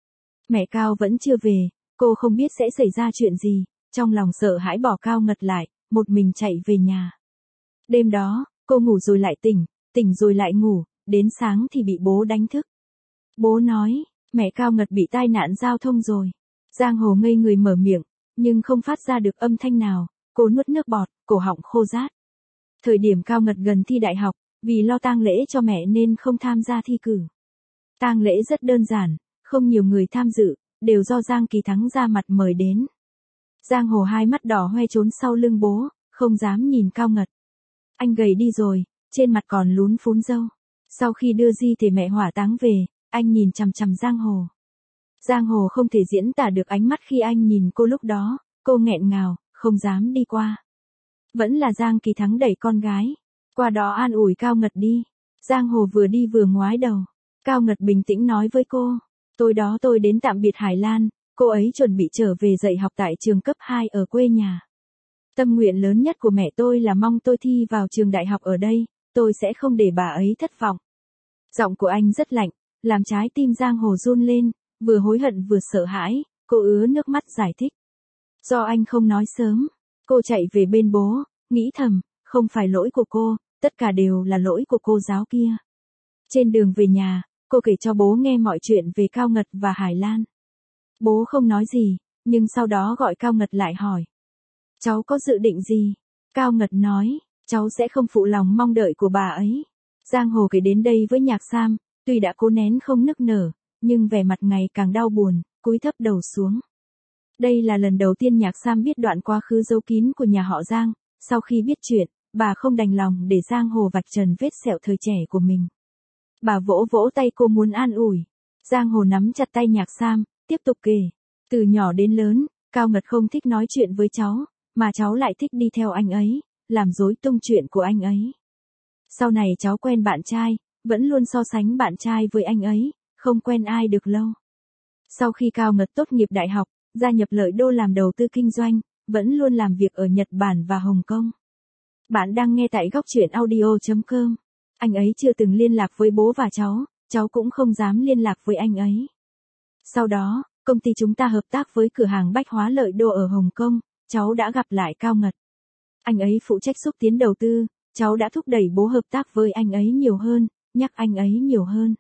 Mẹ Cao vẫn chưa về, cô không biết sẽ xảy ra chuyện gì, trong lòng sợ hãi bỏ Cao Ngật lại, một mình chạy về nhà. Đêm đó, cô ngủ rồi lại tỉnh, tỉnh rồi lại ngủ, đến sáng thì bị bố đánh thức. Bố nói, mẹ Cao Ngật bị tai nạn giao thông rồi. Giang Hồ ngây người mở miệng, nhưng không phát ra được âm thanh nào, cô nuốt nước bọt, cổ họng khô rát. Thời điểm Cao Ngật gần thi đại học, vì lo tang lễ cho mẹ nên không tham gia thi cử. Tang lễ rất đơn giản, Không nhiều người tham dự, đều do Giang Kỳ Thắng ra mặt mời đến. Giang Hồ hai mắt đỏ hoe trốn sau lưng bố, không dám nhìn Cao Ngật. Anh gầy đi rồi, trên mặt còn lún phún râu. Sau khi đưa di thể mẹ hỏa táng về, anh nhìn chằm chằm Giang Hồ. Giang Hồ không thể diễn tả được ánh mắt khi anh nhìn cô lúc đó, cô nghẹn ngào, không dám đi qua. Vẫn là Giang Kỳ Thắng đẩy con gái. Qua đó an ủi Cao Ngật đi. Giang Hồ vừa đi vừa ngoái đầu. Cao Ngật bình tĩnh nói với cô. Tối đó tôi đến tạm biệt Hải Lan, cô ấy chuẩn bị trở về dạy học tại trường cấp 2 ở quê nhà. Tâm nguyện lớn nhất của mẹ tôi là mong tôi thi vào trường đại học ở đây, tôi sẽ không để bà ấy thất vọng. Giọng của anh rất lạnh, làm trái tim Giang Hồ run lên, vừa hối hận vừa sợ hãi, cô ứa nước mắt giải thích. Do anh không nói sớm, cô chạy về bên bố, nghĩ thầm, không phải lỗi của cô, tất cả đều là lỗi của cô giáo kia. Trên đường về nhà, cô kể cho bố nghe mọi chuyện về Cao Ngật và Hải Lan. Bố không nói gì, nhưng sau đó gọi Cao Ngật lại hỏi. Cháu có dự định gì? Cao Ngật nói, cháu sẽ không phụ lòng mong đợi của bà ấy. Giang Hồ kể đến đây với Nhạc Sam, tuy đã cố nén không nức nở, nhưng vẻ mặt ngày càng đau buồn, cúi thấp đầu xuống. Đây là lần đầu tiên Nhạc Sam biết đoạn quá khứ giấu kín của nhà họ Giang, sau khi biết chuyện, bà không đành lòng để Giang Hồ vạch trần vết sẹo thời trẻ của mình. Bà vỗ vỗ tay cô muốn an ủi. Giang Hồ nắm chặt tay Nhạc Sam, tiếp tục kể. Từ nhỏ đến lớn, Cao Ngật không thích nói chuyện với cháu, mà cháu lại thích đi theo anh ấy, làm rối tung chuyện của anh ấy. Sau này cháu quen bạn trai, vẫn luôn so sánh bạn trai với anh ấy, không quen ai được lâu. Sau khi Cao Ngật tốt nghiệp đại học, gia nhập Lợi Đô làm đầu tư kinh doanh, vẫn luôn làm việc ở Nhật Bản và Hồng Kông. Bạn đang nghe tại góc truyện audio.com. Anh ấy chưa từng liên lạc với bố và cháu cũng không dám liên lạc với anh ấy. Sau đó, công ty chúng ta hợp tác với cửa hàng bách hóa Lợi Đô ở Hồng Kông, cháu đã gặp lại Cao Ngật. Anh ấy phụ trách xúc tiến đầu tư, cháu đã thúc đẩy bố hợp tác với anh ấy nhiều hơn, nhắc anh ấy nhiều hơn.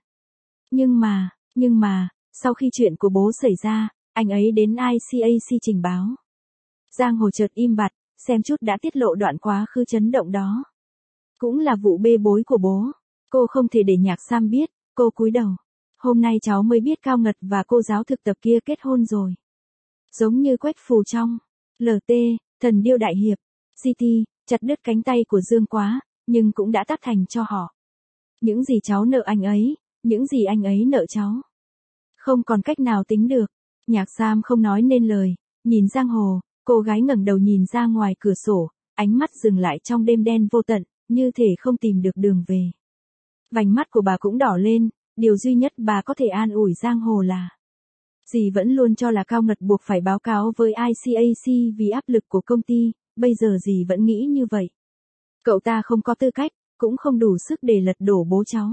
Nhưng mà, sau khi chuyện của bố xảy ra, anh ấy đến ICAC trình báo. Giang Hồ chợt im bặt, xem chút đã tiết lộ đoạn quá khứ chấn động đó. Cũng là vụ bê bối của bố. Cô không thể để Nhạc Sam biết, cô cúi đầu. Hôm nay cháu mới biết Cao Ngật và cô giáo thực tập kia kết hôn rồi. Giống như Quách Phù trong LT, Thần Điêu Đại Hiệp, GT, chặt đứt cánh tay của Dương Quá, nhưng cũng đã tác thành cho họ. Những gì cháu nợ anh ấy, những gì anh ấy nợ cháu. Không còn cách nào tính được. Nhạc Sam không nói nên lời, nhìn Giang Hồ, cô gái ngẩng đầu nhìn ra ngoài cửa sổ, ánh mắt dừng lại trong đêm đen vô tận, như thể không tìm được đường về. Vành mắt của bà cũng đỏ lên, điều duy nhất bà có thể an ủi Giang Hồ là dì vẫn luôn cho là Cao Ngật buộc phải báo cáo với ICAC vì áp lực của công ty, bây giờ dì vẫn nghĩ như vậy. Cậu ta không có tư cách, cũng không đủ sức để lật đổ bố cháu.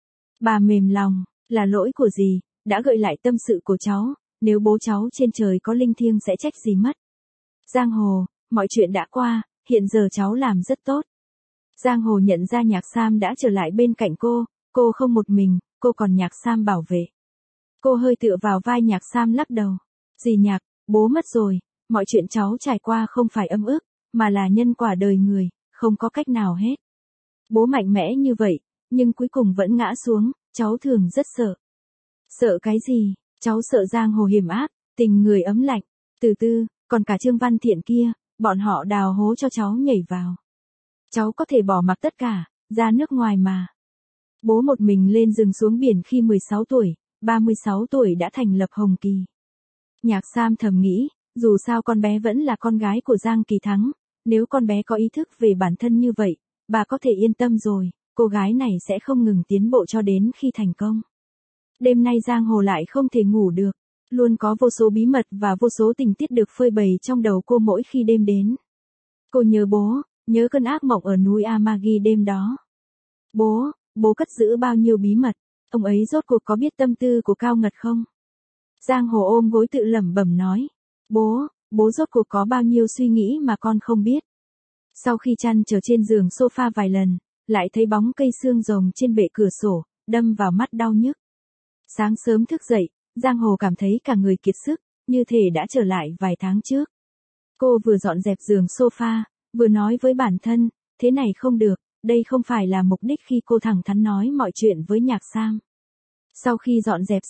Bà mềm lòng, là lỗi của dì, đã gợi lại tâm sự của cháu, nếu bố cháu trên trời có linh thiêng sẽ trách dì mất. Giang Hồ, mọi chuyện đã qua, hiện giờ cháu làm rất tốt. Giang Hồ nhận ra Nhạc Sam đã trở lại bên cạnh cô không một mình, cô còn Nhạc Sam bảo vệ. Cô hơi tựa vào vai Nhạc Sam lắc đầu. Dì Nhạc, bố mất rồi, mọi chuyện cháu trải qua không phải âm ức, mà là nhân quả đời người, không có cách nào hết. Bố mạnh mẽ như vậy, nhưng cuối cùng vẫn ngã xuống, cháu thường rất sợ. Sợ cái gì? Cháu sợ Giang Hồ hiểm ác, tình người ấm lạnh. Từ từ, còn cả Trương Văn Thiện kia, bọn họ đào hố cho cháu nhảy vào. Cháu có thể bỏ mặc tất cả, ra nước ngoài mà. Bố một mình lên rừng xuống biển khi 16 tuổi, 36 tuổi đã thành lập Hồng Kỳ. Nhạc Sam thầm nghĩ, dù sao con bé vẫn là con gái của Giang Kỳ Thắng, nếu con bé có ý thức về bản thân như vậy, bà có thể yên tâm rồi, cô gái này sẽ không ngừng tiến bộ cho đến khi thành công. Đêm nay Giang Hồ lại không thể ngủ được, luôn có vô số bí mật và vô số tình tiết được phơi bày trong đầu cô mỗi khi đêm đến. Cô nhớ bố, nhớ cơn ác mộng ở núi Amagi đêm đó. Bố cất giữ bao nhiêu bí mật, ông ấy rốt cuộc có biết tâm tư của Cao Ngật không? Giang Hồ ôm gối tự lẩm bẩm nói, bố rốt cuộc có bao nhiêu suy nghĩ mà con không biết. Sau khi chăn trở trên giường sofa vài lần, lại thấy bóng cây xương rồng trên bệ cửa sổ, đâm vào mắt đau nhức. Sáng sớm thức dậy, Giang Hồ cảm thấy cả người kiệt sức, như thể đã trở lại vài tháng trước. Cô vừa dọn dẹp giường sofa, vừa nói với bản thân, thế này không được, đây không phải là mục đích khi cô thẳng thắn nói mọi chuyện với Nhạc Sam. Sau khi dọn dẹp xong,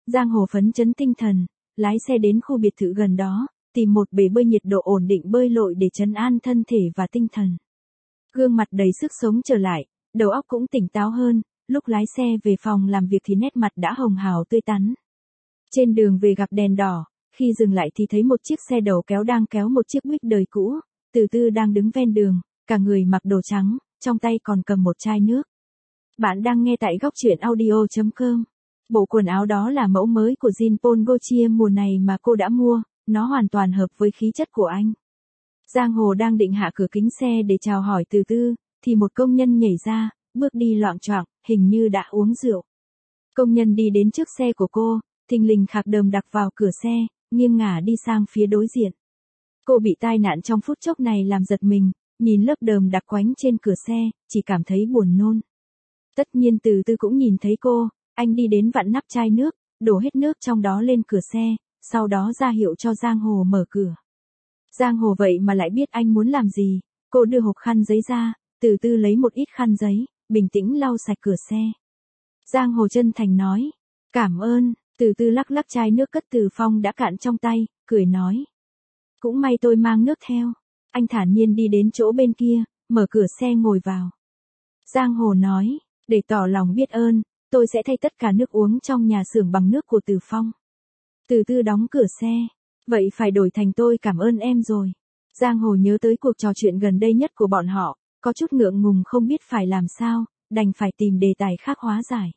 Giang Hồ phấn chấn tinh thần, lái xe đến khu biệt thự gần đó, tìm một bể bơi nhiệt độ ổn định bơi lội để trấn an thân thể và tinh thần. Gương mặt đầy sức sống trở lại, đầu óc cũng tỉnh táo hơn, lúc lái xe về phòng làm việc thì nét mặt đã hồng hào tươi tắn. Trên đường về gặp đèn đỏ, khi dừng lại thì thấy một chiếc xe đầu kéo đang kéo một chiếc Buick đời cũ, Từ Tư đang đứng ven đường, cả người mặc đồ trắng, trong tay còn cầm một chai nước. Bạn đang nghe tại góc truyện audio.com. Bộ quần áo đó là mẫu mới của Jean Paul Gaultier mùa này mà cô đã mua, nó hoàn toàn hợp với khí chất của anh. Giang Hồ đang định hạ cửa kính xe để chào hỏi Từ Tư, thì một công nhân nhảy ra, bước đi loạng choạng, hình như đã uống rượu. Công nhân đi đến trước xe của cô, thình lình khạc đờm đặc vào cửa xe, nghiêng ngả đi sang phía đối diện. Cô bị tai nạn trong phút chốc này làm giật mình, nhìn lớp đờm đặc quánh trên cửa xe, chỉ cảm thấy buồn nôn. Tất nhiên Từ Tư cũng nhìn thấy cô, anh đi đến vặn nắp chai nước, đổ hết nước trong đó lên cửa xe, sau đó ra hiệu cho Giang Hồ mở cửa. Giang Hồ vậy mà lại biết anh muốn làm gì, cô đưa hộp khăn giấy ra, Từ Tư lấy một ít khăn giấy, bình tĩnh lau sạch cửa xe. Giang Hồ chân thành nói, cảm ơn, Từ Tư lắc lắc chai nước cất từ phong đã cạn trong tay, cười nói. Cũng may tôi mang nước theo. Anh thản nhiên đi đến chỗ bên kia, mở cửa xe ngồi vào. Giang Hồ nói, để tỏ lòng biết ơn, tôi sẽ thay tất cả nước uống trong nhà xưởng bằng nước của Từ Phong. Từ Tư đóng cửa xe, vậy phải đổi thành tôi cảm ơn em rồi. Giang Hồ nhớ tới cuộc trò chuyện gần đây nhất của bọn họ, có chút ngượng ngùng không biết phải làm sao, đành phải tìm đề tài khác hóa giải.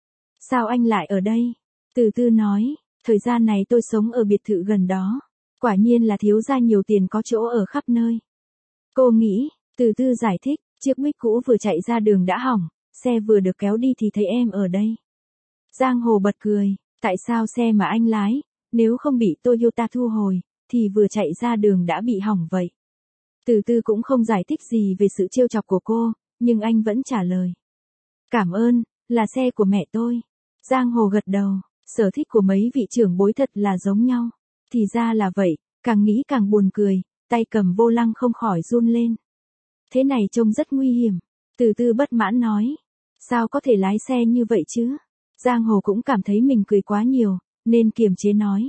Sao anh lại ở đây? Từ Tư nói, thời gian này tôi sống ở biệt thự gần đó. Quả nhiên là thiếu gia nhiều tiền có chỗ ở khắp nơi. Cô nghĩ, Từ Tư giải thích, chiếc Buick cũ vừa chạy ra đường đã hỏng, xe vừa được kéo đi thì thấy em ở đây. Giang Hồ bật cười, tại sao xe mà anh lái, nếu không bị Toyota thu hồi, thì vừa chạy ra đường đã bị hỏng vậy. Từ Tư cũng không giải thích gì về sự trêu chọc của cô, nhưng anh vẫn trả lời. Cảm ơn, là xe của mẹ tôi. Giang Hồ gật đầu, sở thích của mấy vị trưởng bối thật là giống nhau. Thì ra là vậy, càng nghĩ càng buồn cười, tay cầm vô lăng không khỏi run lên. Thế này trông rất nguy hiểm. Từ Tư bất mãn nói. Sao có thể lái xe như vậy chứ? Giang Hồ cũng cảm thấy mình cười quá nhiều, nên kiềm chế nói.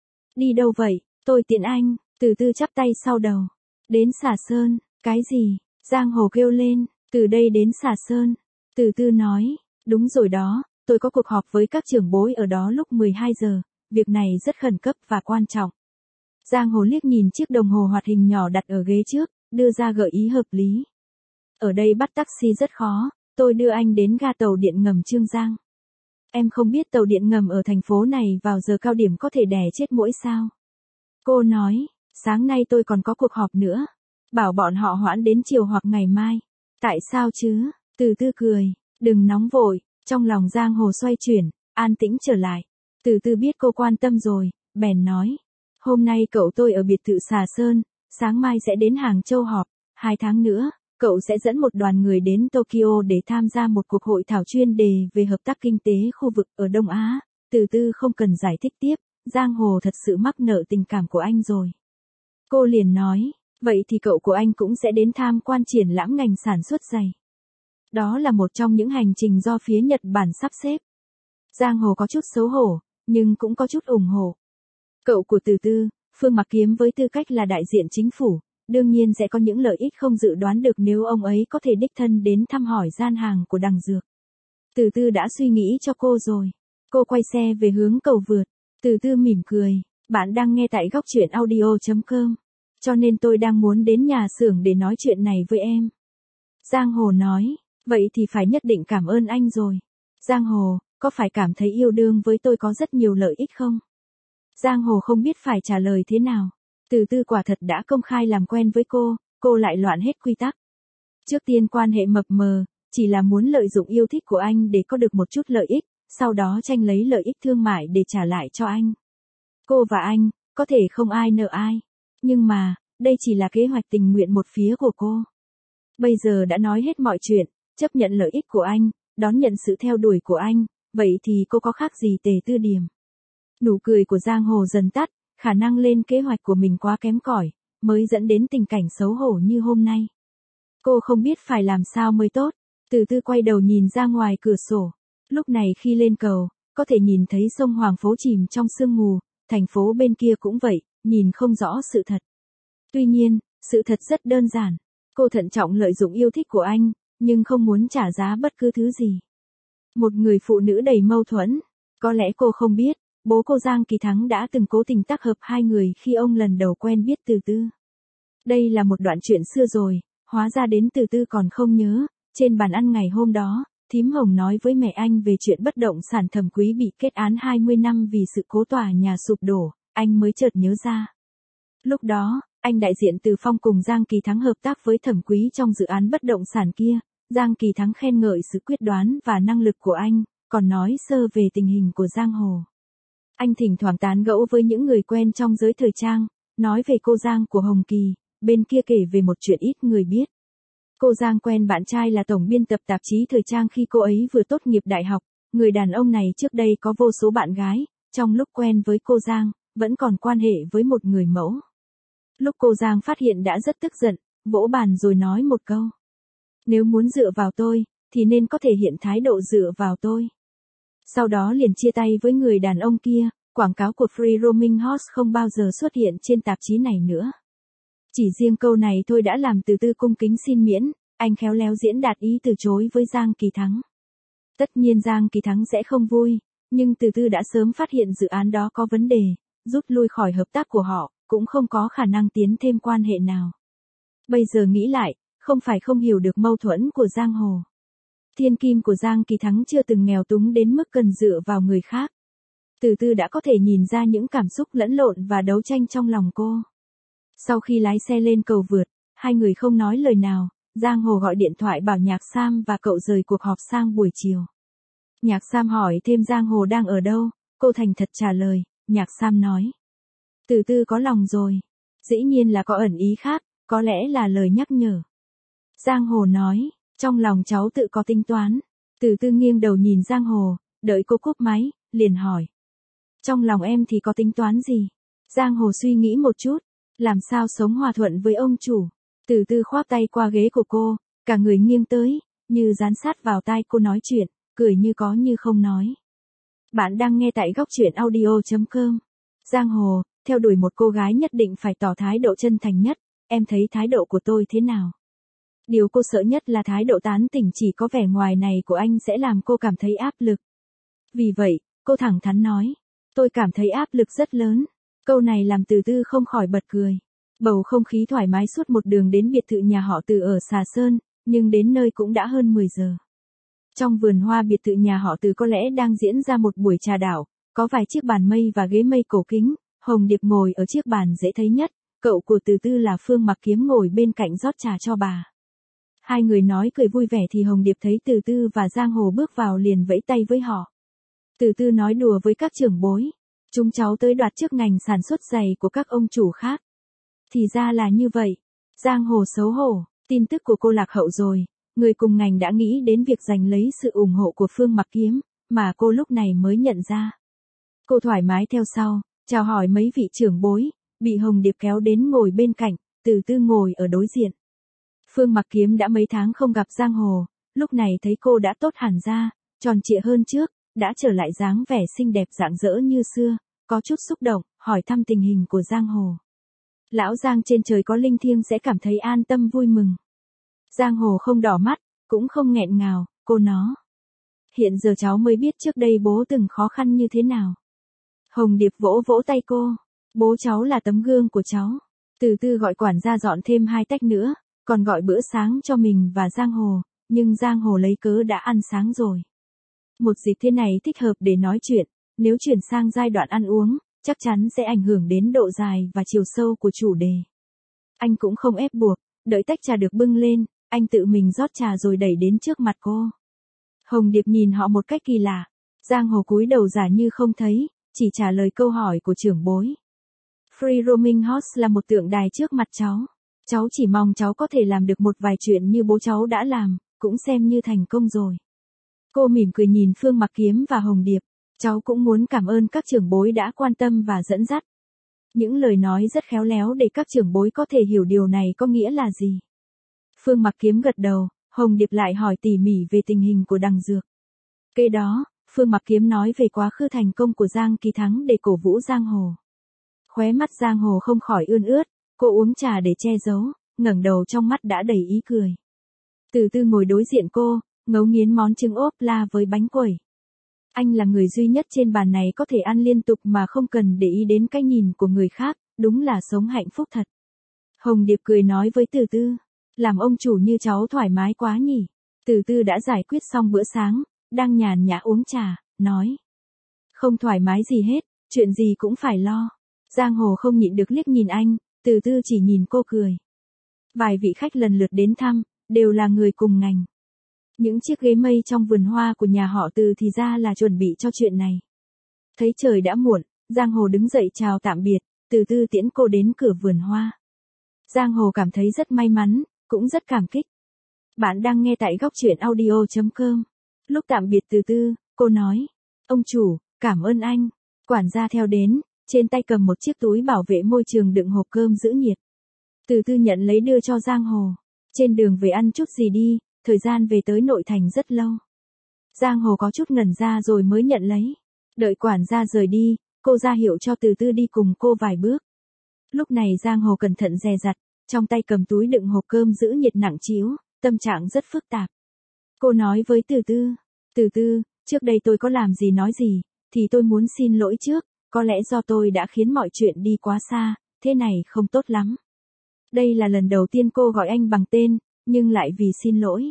Đi đâu vậy? Tôi tiện anh. Từ Tư chắp tay sau đầu. Đến Xà Sơn. Cái gì? Giang Hồ kêu lên. Từ đây đến Xà Sơn. Từ Tư nói. Đúng rồi đó, tôi có cuộc họp với các trưởng bối ở đó lúc 12 giờ. Việc này rất khẩn cấp và quan trọng. Giang Hồ liếc nhìn chiếc đồng hồ hoạt hình nhỏ đặt ở ghế trước, đưa ra gợi ý hợp lý. Ở đây bắt taxi rất khó, tôi đưa anh đến ga tàu điện ngầm Chương Giang. Em không biết tàu điện ngầm ở thành phố này vào giờ cao điểm có thể đè chết muỗi sao? Cô nói, sáng nay tôi còn có cuộc họp nữa. Bảo bọn họ hoãn đến chiều hoặc ngày mai. Tại sao chứ? Từ Tư cười, đừng nóng vội, trong lòng Giang Hồ xoay chuyển, an tĩnh trở lại. Từ Tư biết cô quan tâm rồi, bèn nói. Hôm nay cậu tôi ở biệt thự Xà Sơn, sáng mai sẽ đến Hàng Châu họp, 2 tháng nữa, cậu sẽ dẫn một đoàn người đến Tokyo để tham gia một cuộc hội thảo chuyên đề về hợp tác kinh tế khu vực ở Đông Á. Từ Tư không cần giải thích tiếp, Giang Hồ thật sự mắc nợ tình cảm của anh rồi. Cô liền nói, vậy thì cậu của anh cũng sẽ đến tham quan triển lãm ngành sản xuất giày. Đó là một trong những hành trình do phía Nhật Bản sắp xếp. Giang Hồ có chút xấu hổ, nhưng cũng có chút ủng hộ. Cậu của Từ Tư, Phương Mặc Kiếm với tư cách là đại diện chính phủ, đương nhiên sẽ có những lợi ích không dự đoán được nếu ông ấy có thể đích thân đến thăm hỏi gian hàng của Đằng Dược. Từ Tư đã suy nghĩ cho cô rồi. Cô quay xe về hướng cầu vượt. Từ Tư mỉm cười, bạn đang nghe tại góc truyện audio.com. Cho nên tôi đang muốn đến nhà xưởng để nói chuyện này với em. Giang Hồ nói, vậy thì phải nhất định cảm ơn anh rồi. Giang Hồ, có phải cảm thấy yêu đương với tôi có rất nhiều lợi ích không? Giang Hồ không biết phải trả lời thế nào. Từ Tư quả thật đã công khai làm quen với cô lại loạn hết quy tắc. Trước tiên quan hệ mập mờ, chỉ là muốn lợi dụng yêu thích của anh để có được một chút lợi ích, sau đó tranh lấy lợi ích thương mại để trả lại cho anh. Cô và anh, có thể không ai nợ ai. Nhưng mà, đây chỉ là kế hoạch tình nguyện một phía của cô. Bây giờ đã nói hết mọi chuyện, chấp nhận lợi ích của anh, đón nhận sự theo đuổi của anh, vậy thì cô có khác gì Tề Tư Điềm? Nụ cười của Giang Hồ dần tắt, khả năng lên kế hoạch của mình quá kém cỏi, mới dẫn đến tình cảnh xấu hổ như hôm nay. Cô không biết phải làm sao mới tốt. Từ Tư quay đầu nhìn ra ngoài cửa sổ. Lúc này khi lên cầu, có thể nhìn thấy sông Hoàng phố chìm trong sương mù, thành phố bên kia cũng vậy, nhìn không rõ sự thật. Tuy nhiên, sự thật rất đơn giản. Cô thận trọng lợi dụng yêu thích của anh, nhưng không muốn trả giá bất cứ thứ gì. Một người phụ nữ đầy mâu thuẫn. Có lẽ cô không biết, bố cô Giang Kỳ Thắng đã từng cố tình tác hợp hai người khi ông lần đầu quen biết Từ Tư. Đây là một đoạn chuyện xưa rồi, hóa ra đến Từ Tư còn không nhớ. Trên bàn ăn ngày hôm đó, thím Hồng nói với mẹ anh về chuyện bất động sản Thẩm Quý bị kết án 20 năm vì sự cố tòa nhà sụp đổ, anh mới chợt nhớ ra. Lúc đó, anh đại diện Từ Phong cùng Giang Kỳ Thắng hợp tác với Thẩm Quý trong dự án bất động sản kia. Giang Kỳ Thắng khen ngợi sự quyết đoán và năng lực của anh, còn nói sơ về tình hình của giang hồ. Anh thỉnh thoảng tán gẫu với những người quen trong giới thời trang, nói về cô Giang của Hồng Kỳ, bên kia kể về một chuyện ít người biết. Cô Giang quen bạn trai là tổng biên tập tạp chí thời trang khi cô ấy vừa tốt nghiệp đại học. Người đàn ông này trước đây có vô số bạn gái, trong lúc quen với cô Giang, vẫn còn quan hệ với một người mẫu. Lúc cô Giang phát hiện đã rất tức giận, vỗ bàn rồi nói một câu. Nếu muốn dựa vào tôi, thì nên có thể hiện thái độ dựa vào tôi. Sau đó liền chia tay với người đàn ông kia, quảng cáo của Free Roaming Horse không bao giờ xuất hiện trên tạp chí này nữa. Chỉ riêng câu này thôi đã làm Từ Tư cung kính xin miễn, anh khéo léo diễn đạt ý từ chối với Giang Kỳ Thắng. Tất nhiên Giang Kỳ Thắng sẽ không vui, nhưng Từ Tư đã sớm phát hiện dự án đó có vấn đề, rút lui khỏi hợp tác của họ, cũng không có khả năng tiến thêm quan hệ nào. Bây giờ nghĩ lại, không phải không hiểu được mâu thuẫn của giang hồ. Thiên kim của Giang Kỳ Thắng chưa từng nghèo túng đến mức cần dựa vào người khác. Từ Tư đã có thể nhìn ra những cảm xúc lẫn lộn và đấu tranh trong lòng cô. Sau khi lái xe lên cầu vượt, hai người không nói lời nào, Giang Hồ gọi điện thoại bảo Nhạc Sam và cậu rời cuộc họp sang buổi chiều. Nhạc Sam hỏi thêm Giang Hồ đang ở đâu, cô thành thật trả lời, Nhạc Sam nói. Từ Tư có lòng rồi. Dĩ nhiên là có ẩn ý khác, có lẽ là lời nhắc nhở. Giang Hồ nói, trong lòng cháu tự có tính toán. Từ Tư nghiêng đầu nhìn Giang Hồ, đợi cô cúp máy, liền hỏi. Trong lòng em thì có tính toán gì? Giang Hồ suy nghĩ một chút, làm sao sống hòa thuận với ông chủ. Từ Tư khoác tay qua ghế của cô, cả người nghiêng tới, như dán sát vào tai cô nói chuyện, cười như có như không nói. Bạn đang nghe tại góc truyện audio.com. Giang Hồ, theo đuổi một cô gái nhất định phải tỏ thái độ chân thành nhất, em thấy thái độ của tôi thế nào? Điều cô sợ nhất là thái độ tán tỉnh chỉ có vẻ ngoài này của anh sẽ làm cô cảm thấy áp lực. Vì vậy, cô thẳng thắn nói, tôi cảm thấy áp lực rất lớn. Câu này làm Từ Tư không khỏi bật cười. Bầu không khí thoải mái suốt một đường đến biệt thự nhà họ Từ ở Xà Sơn, nhưng đến nơi cũng đã hơn 10 giờ. Trong vườn hoa biệt thự nhà họ Từ có lẽ đang diễn ra một buổi trà đảo, có vài chiếc bàn mây và ghế mây cổ kính, Hồng Điệp ngồi ở chiếc bàn dễ thấy nhất, cậu của Từ Tư là Phương Mặc Kiếm ngồi bên cạnh rót trà cho bà. Hai người nói cười vui vẻ thì Hồng Điệp thấy Từ Tư và Giang Hồ bước vào liền vẫy tay với họ. Từ Tư nói đùa với các trưởng bối, chúng cháu tới đoạt chức ngành sản xuất giày của các ông chủ khác. Thì ra là như vậy. Giang Hồ xấu hổ, tin tức của cô lạc hậu rồi, người cùng ngành đã nghĩ đến việc giành lấy sự ủng hộ của Phương Mặc Kiếm, mà cô lúc này mới nhận ra. Cô thoải mái theo sau, chào hỏi mấy vị trưởng bối, bị Hồng Điệp kéo đến ngồi bên cạnh, Từ Tư ngồi ở đối diện. Phương Mặc Kiếm đã mấy tháng không gặp Giang Hồ, lúc này thấy cô đã tốt hẳn ra, tròn trịa hơn trước, đã trở lại dáng vẻ xinh đẹp rạng rỡ như xưa, có chút xúc động, hỏi thăm tình hình của Giang Hồ. Lão Giang trên trời có linh thiêng sẽ cảm thấy an tâm vui mừng. Giang Hồ không đỏ mắt, cũng không nghẹn ngào, cô nó. Hiện giờ cháu mới biết trước đây bố từng khó khăn như thế nào. Hồng Điệp vỗ vỗ tay cô, bố cháu là tấm gương của cháu. Từ Tư gọi quản gia dọn thêm 2 tách nữa, còn gọi bữa sáng cho mình và Giang Hồ, nhưng Giang Hồ lấy cớ đã ăn sáng rồi. Một dịp thế này thích hợp để nói chuyện, nếu chuyển sang giai đoạn ăn uống, chắc chắn sẽ ảnh hưởng đến độ dài và chiều sâu của chủ đề. Anh cũng không ép buộc, đợi tách trà được bưng lên, anh tự mình rót trà rồi đẩy đến trước mặt cô. Hồng Điệp nhìn họ một cách kỳ lạ, Giang Hồ cúi đầu giả như không thấy, chỉ trả lời câu hỏi của trưởng bối. Free Roaming Horse là một tượng đài trước mặt cháu. Cháu chỉ mong cháu có thể làm được một vài chuyện như bố cháu đã làm, cũng xem như thành công rồi. Cô mỉm cười nhìn Phương Mặc Kiếm và Hồng Điệp. Cháu cũng muốn cảm ơn các trưởng bối đã quan tâm và dẫn dắt. Những lời nói rất khéo léo để các trưởng bối có thể hiểu điều này có nghĩa là gì. Phương Mặc Kiếm gật đầu, Hồng Điệp lại hỏi tỉ mỉ về tình hình của Đằng Dược. Kế đó, Phương Mặc Kiếm nói về quá khứ thành công của Giang Kỳ Thắng để cổ vũ Giang Hồ. Khóe mắt Giang Hồ không khỏi ươn ướt, cô uống trà để che giấu, ngẩng đầu trong mắt đã đầy ý cười. Từ Từ ngồi đối diện cô, ngấu nghiến món trứng ốp la với bánh quẩy. Anh là người duy nhất trên bàn này có thể ăn liên tục mà không cần để ý đến cái nhìn của người khác, đúng là sống hạnh phúc thật. Hồng Điệp cười nói với Từ Từ, làm ông chủ như cháu thoải mái quá nhỉ. Từ Từ đã giải quyết xong bữa sáng, đang nhàn nhã uống trà, nói. Không thoải mái gì hết, chuyện gì cũng phải lo. Giang Hồ không nhịn được liếc nhìn anh, Từ Từ chỉ nhìn cô cười. Vài vị khách lần lượt đến thăm, đều là người cùng ngành. Những chiếc ghế mây trong vườn hoa của nhà họ Từ thì ra là chuẩn bị cho chuyện này. Thấy trời đã muộn, Giang Hồ đứng dậy chào tạm biệt, Từ Từ tiễn cô đến cửa vườn hoa. Giang Hồ cảm thấy rất may mắn, cũng rất cảm kích. Bạn đang nghe tại góc truyện audio.com. Lúc tạm biệt Từ Từ, cô nói, ông chủ, cảm ơn anh. Quản gia theo đến, trên tay cầm một chiếc túi bảo vệ môi trường đựng hộp cơm giữ nhiệt. Từ Từ nhận lấy đưa cho Giang Hồ. Trên đường về ăn chút gì đi, thời gian về tới nội thành rất lâu. Giang Hồ có chút ngẩn ra rồi mới nhận lấy. Đợi quản gia rời đi, cô ra hiệu cho Từ Từ đi cùng cô vài bước. Lúc này Giang Hồ cẩn thận dè dặt, trong tay cầm túi đựng hộp cơm giữ nhiệt nặng trĩu, tâm trạng rất phức tạp. Cô nói với Từ Từ, Từ Từ, trước đây tôi có làm gì nói gì, thì tôi muốn xin lỗi trước, có lẽ do tôi đã khiến mọi chuyện đi quá xa, thế này không tốt lắm. Đây là lần đầu tiên cô gọi anh bằng tên, nhưng lại vì xin lỗi.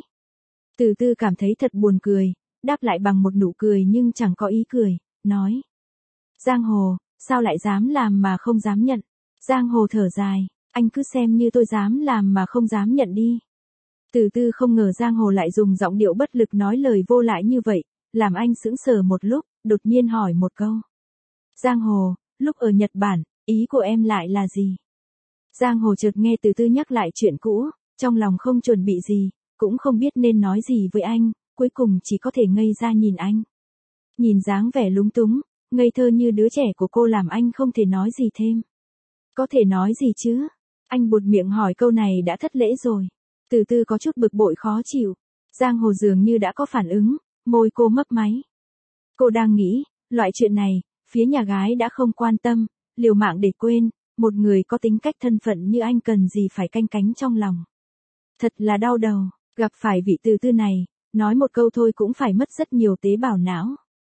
Từ Từ cảm thấy thật buồn cười, đáp lại bằng một nụ cười nhưng chẳng có ý cười, nói. Giang Hồ, sao lại dám làm mà không dám nhận? Giang Hồ thở dài, anh cứ xem như tôi dám làm mà không dám nhận đi. Từ Từ không ngờ Giang Hồ lại dùng giọng điệu bất lực nói lời vô lại như vậy, làm anh sững sờ một lúc, đột nhiên hỏi một câu. Giang Hồ, lúc ở Nhật Bản, ý của em lại là gì? Giang Hồ chợt nghe Từ Từ nhắc lại chuyện cũ, trong lòng không chuẩn bị gì, cũng không biết nên nói gì với anh, cuối cùng chỉ có thể ngây ra nhìn anh. Nhìn dáng vẻ lúng túng, ngây thơ như đứa trẻ của cô làm anh không thể nói gì thêm. Có thể nói gì chứ? Anh buột miệng hỏi câu này đã thất lễ rồi. Từ Từ có chút bực bội khó chịu. Giang Hồ dường như đã có phản ứng, môi cô mấp máy. Cô đang nghĩ, loại chuyện này, phía nhà gái đã không quan tâm, liều mạng để quên, một người có tính cách thân phận như anh cần gì phải canh cánh trong lòng. Thật là đau đầu, gặp phải vị Từ Từ này, nói một câu thôi cũng phải mất rất nhiều tế bào não.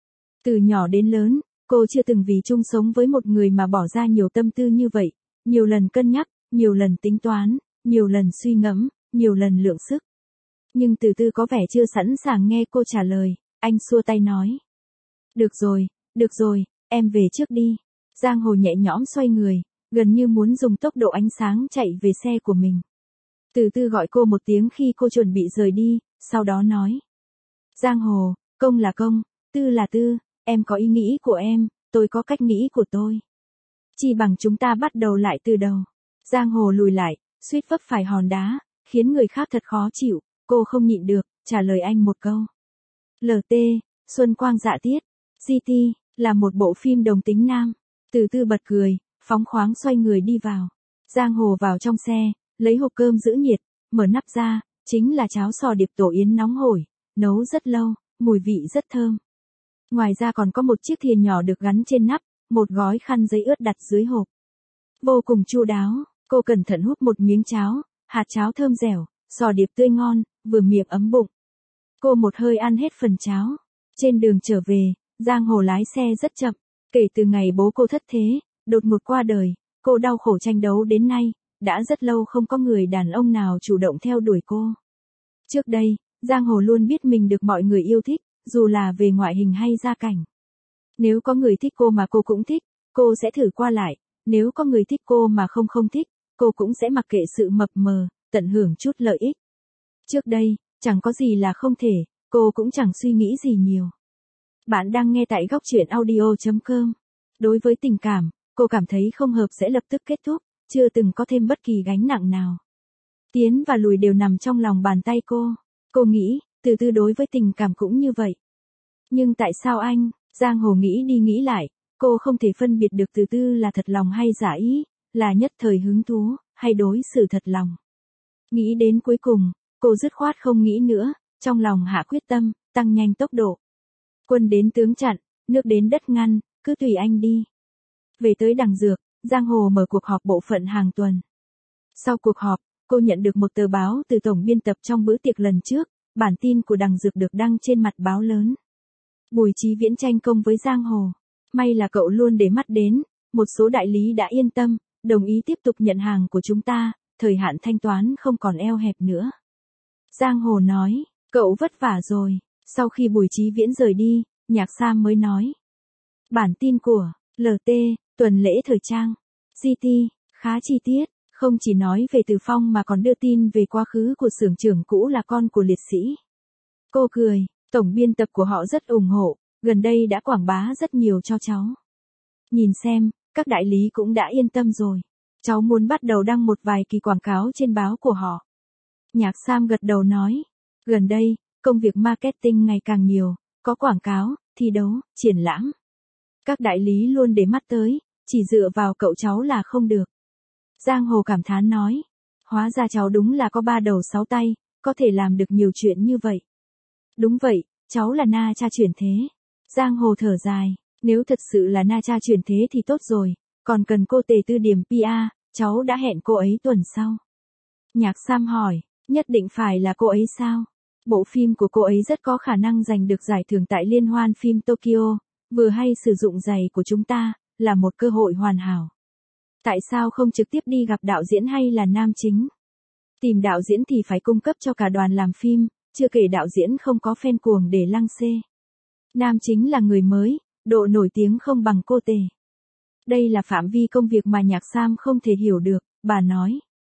Từ nhỏ đến lớn, cô chưa từng vì chung sống với một người mà bỏ ra nhiều tâm tư như vậy, nhiều lần cân nhắc, nhiều lần tính toán, nhiều lần suy ngẫm, nhiều lần lượng sức. Nhưng Từ Từ có vẻ chưa sẵn sàng nghe cô trả lời, anh xua tay nói. Được rồi, em về trước đi. Giang Hồ nhẹ nhõm xoay người, gần như muốn dùng tốc độ ánh sáng chạy về xe của mình. Từ Từ gọi cô một tiếng khi cô chuẩn bị rời đi, sau đó nói. Giang Hồ, công là công, tư là tư, em có ý nghĩ của em, tôi có cách nghĩ của tôi. Chỉ bằng chúng ta bắt đầu lại từ đầu. Giang Hồ lùi lại, suýt vấp phải hòn đá, khiến người khác thật khó chịu, cô không nhịn được, trả lời anh một câu. LT, Xuân Quang Dạ Tiết, GT, là một bộ phim đồng tính nam. Từ Từ bật cười, phóng khoáng xoay người đi vào. Giang Hồ vào trong xe, lấy hộp cơm giữ nhiệt, mở nắp ra, chính là cháo sò điệp tổ yến nóng hổi, nấu rất lâu, mùi vị rất thơm. Ngoài ra còn có một chiếc thìa nhỏ được gắn trên nắp, một gói khăn giấy ướt đặt dưới hộp. Vô cùng chu đáo, cô cẩn thận húp một miếng cháo, hạt cháo thơm dẻo, sò điệp tươi ngon, vừa miệng ấm bụng. Cô một hơi ăn hết phần cháo. Trên đường trở về, Giang Hồ lái xe rất chậm, kể từ ngày bố cô thất thế, đột ngột qua đời, cô đau khổ tranh đấu đến nay, đã rất lâu không có người đàn ông nào chủ động theo đuổi cô. Trước đây, Giang Hồ luôn biết mình được mọi người yêu thích, dù là về ngoại hình hay gia cảnh. Nếu có người thích cô mà cô cũng thích, cô sẽ thử qua lại, nếu có người thích cô mà không thích, cô cũng sẽ mặc kệ sự mập mờ, tận hưởng chút lợi ích. Trước đây, chẳng có gì là không thể, cô cũng chẳng suy nghĩ gì nhiều. Bạn đang nghe tại góc truyện audio.com. Đối với tình cảm, cô cảm thấy không hợp sẽ lập tức kết thúc, chưa từng có thêm bất kỳ gánh nặng nào. Tiến và lùi đều nằm trong lòng bàn tay cô. Cô nghĩ, Từ Từ đối với tình cảm cũng như vậy. Nhưng tại sao anh? Giang Hồ nghĩ đi nghĩ lại, cô không thể phân biệt được Từ Từ là thật lòng hay giả ý, là nhất thời hứng thú, hay đối xử thật lòng. Nghĩ đến cuối cùng, cô dứt khoát không nghĩ nữa, trong lòng hạ quyết tâm, tăng nhanh tốc độ. Quân đến tướng chặn, nước đến đất ngăn, cứ tùy anh đi. Về tới Đằng Dược, Giang Hồ mở cuộc họp bộ phận hàng tuần. Sau cuộc họp, cô nhận được một tờ báo từ tổng biên tập trong bữa tiệc lần trước, bản tin của Đằng Dược được đăng trên mặt báo lớn. Bùi Chí Viễn tranh công với Giang Hồ. May là cậu luôn để mắt đến, một số đại lý đã yên tâm, đồng ý tiếp tục nhận hàng của chúng ta, thời hạn thanh toán không còn eo hẹp nữa. Giang Hồ nói, cậu vất vả rồi. Sau khi Bùi Chí Viễn rời đi, Nhạc Sam mới nói. Bản tin của LT, tuần lễ thời trang, GT, khá chi tiết, không chỉ nói về Từ Phong mà còn đưa tin về quá khứ của xưởng trưởng cũ là con của liệt sĩ. Cô cười, tổng biên tập của họ rất ủng hộ, gần đây đã quảng bá rất nhiều cho cháu. Nhìn xem, các đại lý cũng đã yên tâm rồi. Cháu muốn bắt đầu đăng một vài kỳ quảng cáo trên báo của họ. Nhạc Sam gật đầu nói, gần đây, công việc marketing ngày càng nhiều, có quảng cáo, thi đấu, triển lãm. Các đại lý luôn để mắt tới, chỉ dựa vào cậu cháu là không được. Giang Hồ cảm thán nói, hóa ra cháu đúng là có 3 đầu 6 tay, có thể làm được nhiều chuyện như vậy. Đúng vậy, cháu là na cha chuyển thế. Giang Hồ thở dài, nếu thật sự là na cha chuyển thế thì tốt rồi, còn cần cô Tề Tư điểm PR, cháu đã hẹn cô ấy tuần sau. Nhạc Sam hỏi, nhất định phải là cô ấy sao? Bộ phim của cô ấy rất có khả năng giành được giải thưởng tại Liên hoan phim Tokyo, vừa hay sử dụng giày của chúng ta, là một cơ hội hoàn hảo. Tại sao không trực tiếp đi gặp đạo diễn hay là nam chính? Tìm đạo diễn thì phải cung cấp cho cả đoàn làm phim, chưa kể đạo diễn không có fan cuồng để lăng xê. Nam chính là người mới, độ nổi tiếng không bằng cô Tề. Đây là phạm vi công việc mà Nhạc Sam không thể hiểu được, bà nói.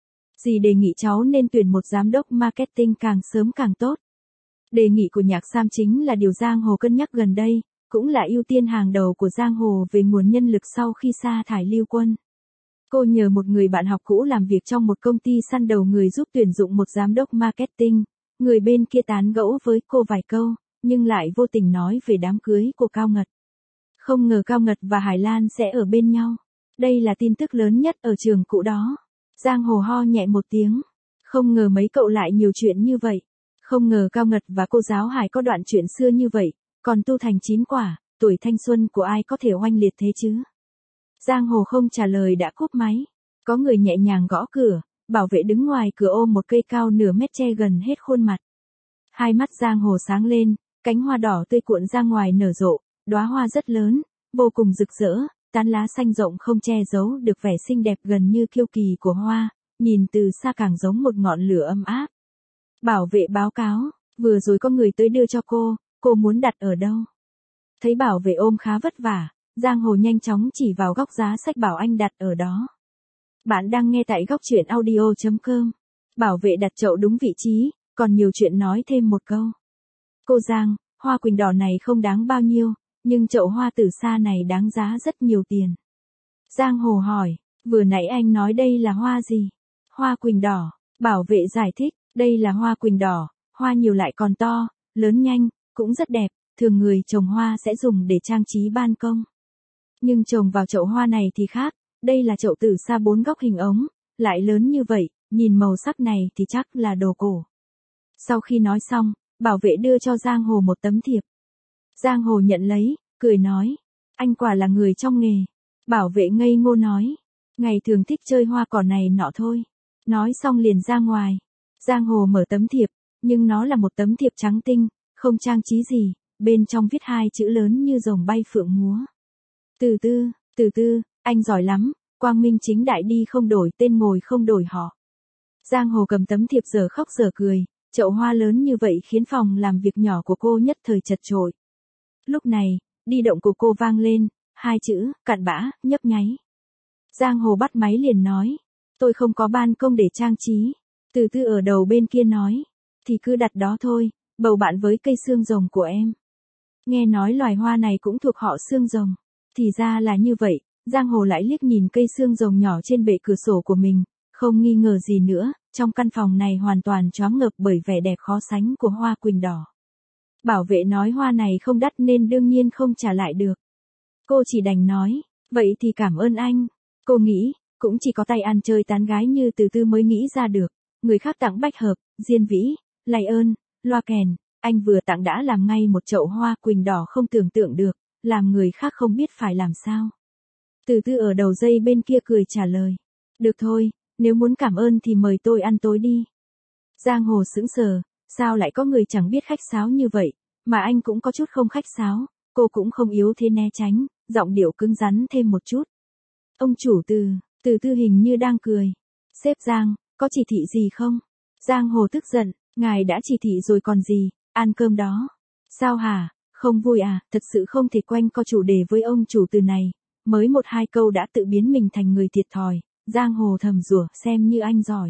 Dì đề nghị cháu nên tuyển một giám đốc marketing càng sớm càng tốt. Đề nghị của Nhạc Sam chính là điều Giang Hồ cân nhắc gần đây, cũng là ưu tiên hàng đầu của Giang Hồ về nguồn nhân lực sau khi sa thải Lưu Quân. Cô nhờ một người bạn học cũ làm việc trong một công ty săn đầu người giúp tuyển dụng một giám đốc marketing, người bên kia tán gẫu với cô vài câu, nhưng lại vô tình nói về đám cưới của Cao Ngật. Không ngờ Cao Ngật và Hải Lan sẽ ở bên nhau. Đây là tin tức lớn nhất ở trường cũ đó. Giang Hồ ho nhẹ một tiếng. Không ngờ mấy cậu lại nhiều chuyện như vậy. Không ngờ Cao Ngật và cô giáo Hải có đoạn chuyện xưa như vậy, còn tu thành 9 quả, tuổi thanh xuân của ai có thể oanh liệt thế chứ? Giang Hồ không trả lời đã cúp máy. Có người nhẹ nhàng gõ cửa, bảo vệ đứng ngoài cửa ôm một cây cao nửa mét che gần hết khuôn mặt. Hai mắt Giang Hồ sáng lên, cánh hoa đỏ tươi cuộn ra ngoài nở rộ, đóa hoa rất lớn, vô cùng rực rỡ, tán lá xanh rộng không che giấu được vẻ xinh đẹp gần như kiêu kỳ của hoa, nhìn từ xa càng giống một ngọn lửa ấm áp. Bảo vệ báo cáo, vừa rồi có người tới đưa cho cô muốn đặt ở đâu? Thấy bảo vệ ôm khá vất vả, Giang Hồ nhanh chóng chỉ vào góc giá sách bảo anh đặt ở đó. Bạn đang nghe tại góc truyện audio.com. Bảo vệ đặt chậu đúng vị trí, còn nhiều chuyện nói thêm một câu. Cô Giang, hoa quỳnh đỏ này không đáng bao nhiêu, nhưng chậu hoa từ xa này đáng giá rất nhiều tiền. Giang Hồ hỏi, vừa nãy anh nói đây là hoa gì? Hoa quỳnh đỏ, bảo vệ giải thích, đây là hoa quỳnh đỏ, hoa nhiều lại còn to, lớn nhanh, cũng rất đẹp, thường người trồng hoa sẽ dùng để trang trí ban công. Nhưng trồng vào chậu hoa này thì khác, đây là chậu từ xa 4 góc hình ống, lại lớn như vậy, nhìn màu sắc này thì chắc là đồ cổ. Sau khi nói xong, bảo vệ đưa cho Giang Hồ một tấm thiệp. Giang Hồ nhận lấy, cười nói, anh quả là người trong nghề. Bảo vệ ngây ngô nói, ngày thường thích chơi hoa cỏ này nọ thôi. Nói xong liền ra ngoài. Giang Hồ mở tấm thiệp, nhưng nó là một tấm thiệp trắng tinh, không trang trí gì, bên trong viết 2 chữ lớn như rồng bay phượng múa. Từ từ, anh giỏi lắm, quang minh chính đại đi không đổi tên ngồi không đổi họ. Giang Hồ cầm tấm thiệp giờ khóc giờ cười, chậu hoa lớn như vậy khiến phòng làm việc nhỏ của cô nhất thời chật chội. Lúc này, di động của cô vang lên, 2 chữ, cặn bã, nhấp nháy. Giang Hồ bắt máy liền nói, tôi không có ban công để trang trí. Từ từ ở đầu bên kia nói, thì cứ đặt đó thôi, bầu bạn với cây xương rồng của em. Nghe nói loài hoa này cũng thuộc họ xương rồng. Thì ra là như vậy, Giang Hồ lại liếc nhìn cây xương rồng nhỏ trên bệ cửa sổ của mình, không nghi ngờ gì nữa, trong căn phòng này hoàn toàn choáng ngợp bởi vẻ đẹp khó sánh của hoa quỳnh đỏ. Bảo vệ nói hoa này không đắt nên đương nhiên không trả lại được. Cô chỉ đành nói, vậy thì cảm ơn anh. Cô nghĩ, cũng chỉ có tay ăn chơi tán gái như Từ Từ mới nghĩ ra được, người khác tặng bách hợp, diên vĩ, lạy ơn, loa kèn, Anh vừa tặng đã làm ngay một chậu hoa quỳnh đỏ không tưởng tượng được, làm người khác không biết phải làm sao. Từ từ ở đầu dây bên kia cười trả lời. Được thôi, nếu muốn cảm ơn thì mời tôi ăn tối đi. Giang Hồ sững sờ, sao lại có người chẳng biết khách sáo như vậy, mà anh cũng có chút không khách sáo, cô cũng không yếu thế né tránh, giọng điệu cứng rắn thêm một chút. Ông chủ Từ từ hình như đang cười. Sếp Giang, có chỉ thị gì không? Giang Hồ tức giận, ngài đã chỉ thị rồi còn gì, ăn cơm đó. Sao hả, không vui à, thật sự không thể quanh co chủ đề với ông chủ Từ này, mới một hai câu đã tự biến mình thành người thiệt thòi, Giang Hồ thầm rủa xem như anh giỏi.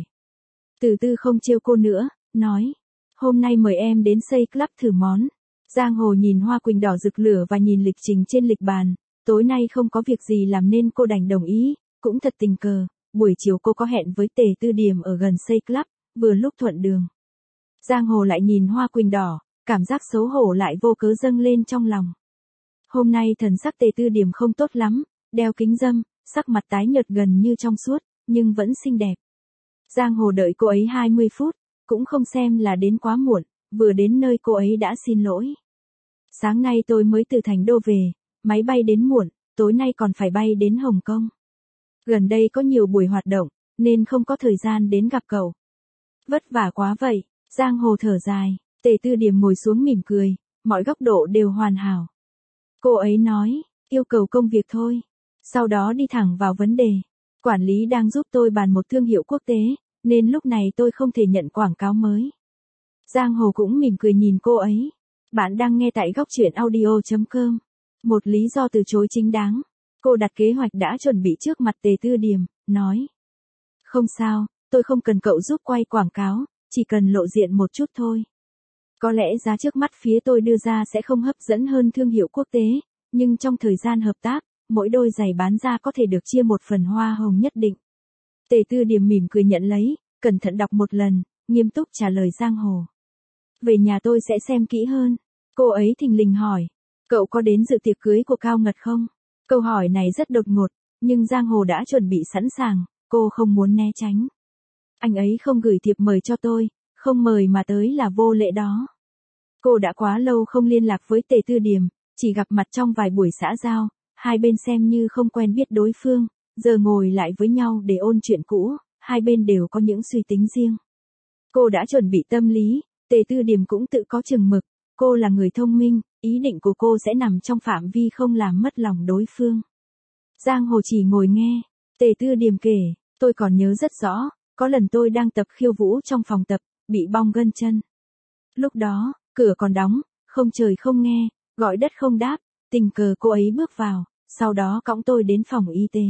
Từ từ không trêu cô nữa, nói, hôm nay mời em đến Say Club thử món. Giang Hồ nhìn hoa quỳnh đỏ rực lửa và nhìn lịch trình trên lịch bàn, tối nay không có việc gì làm nên cô đành đồng ý, cũng thật tình cờ, buổi chiều cô có hẹn với Tề Tư Điểm ở gần Say Club, vừa lúc thuận đường. Giang Hồ lại nhìn hoa quỳnh đỏ, cảm giác xấu hổ lại vô cớ dâng lên trong lòng. Hôm nay thần sắc Tề Tư Điểm không tốt lắm, đeo kính râm, sắc mặt tái nhợt gần như trong suốt, nhưng vẫn xinh đẹp. Giang Hồ đợi cô ấy 20 phút, cũng không xem là đến quá muộn, vừa đến nơi cô ấy đã xin lỗi. Sáng nay tôi mới từ Thành Đô về, máy bay đến muộn, tối nay còn phải bay đến Hồng Kông. Gần đây có nhiều buổi hoạt động, nên không có thời gian đến gặp cậu. Vất vả quá vậy, Giang Hồ thở dài, Tề Tư Điểm ngồi xuống mỉm cười, mọi góc độ đều hoàn hảo. Cô ấy nói, yêu cầu công việc thôi. Sau đó đi thẳng vào vấn đề. Quản lý đang giúp tôi bàn một thương hiệu quốc tế, nên lúc này tôi không thể nhận quảng cáo mới. Giang Hồ cũng mỉm cười nhìn cô ấy. Bạn đang nghe tại góc truyện audio.com. Một lý do từ chối chính đáng. Cô đặt kế hoạch đã chuẩn bị trước mặt Tề Tư Điểm, nói. Không sao, tôi không cần cậu giúp quay quảng cáo, chỉ cần lộ diện một chút thôi. Có lẽ giá trước mắt phía tôi đưa ra sẽ không hấp dẫn hơn thương hiệu quốc tế, nhưng trong thời gian hợp tác, mỗi đôi giày bán ra có thể được chia một phần hoa hồng nhất định. Tề Tư Điểm mỉm cười nhận lấy, cẩn thận đọc một lần, nghiêm túc trả lời Giang Hồ. Về nhà tôi sẽ xem kỹ hơn. Cô ấy thình lình hỏi, cậu có đến dự tiệc cưới của Cao Ngật không? Câu hỏi này rất đột ngột, nhưng Giang Hồ đã chuẩn bị sẵn sàng, cô không muốn né tránh. Anh ấy không gửi thiệp mời cho tôi, không mời mà tới là vô lễ đó. Cô đã quá lâu không liên lạc với Tề Tư Điểm, chỉ gặp mặt trong vài buổi xã giao, hai bên xem như không quen biết đối phương, giờ ngồi lại với nhau để ôn chuyện cũ, hai bên đều có những suy tính riêng. Cô đã chuẩn bị tâm lý, Tề Tư Điểm cũng tự có chừng mực, cô là người thông minh, ý định của cô sẽ nằm trong phạm vi không làm mất lòng đối phương. Giang Hồ chỉ ngồi nghe, Tề Tư Điểm kể, tôi còn nhớ rất rõ, có lần tôi đang tập khiêu vũ trong phòng tập, bị bong gân chân. Lúc đó, cửa còn đóng, không trời không nghe, gọi đất không đáp, tình cờ cô ấy bước vào, sau đó cõng tôi đến phòng y tế.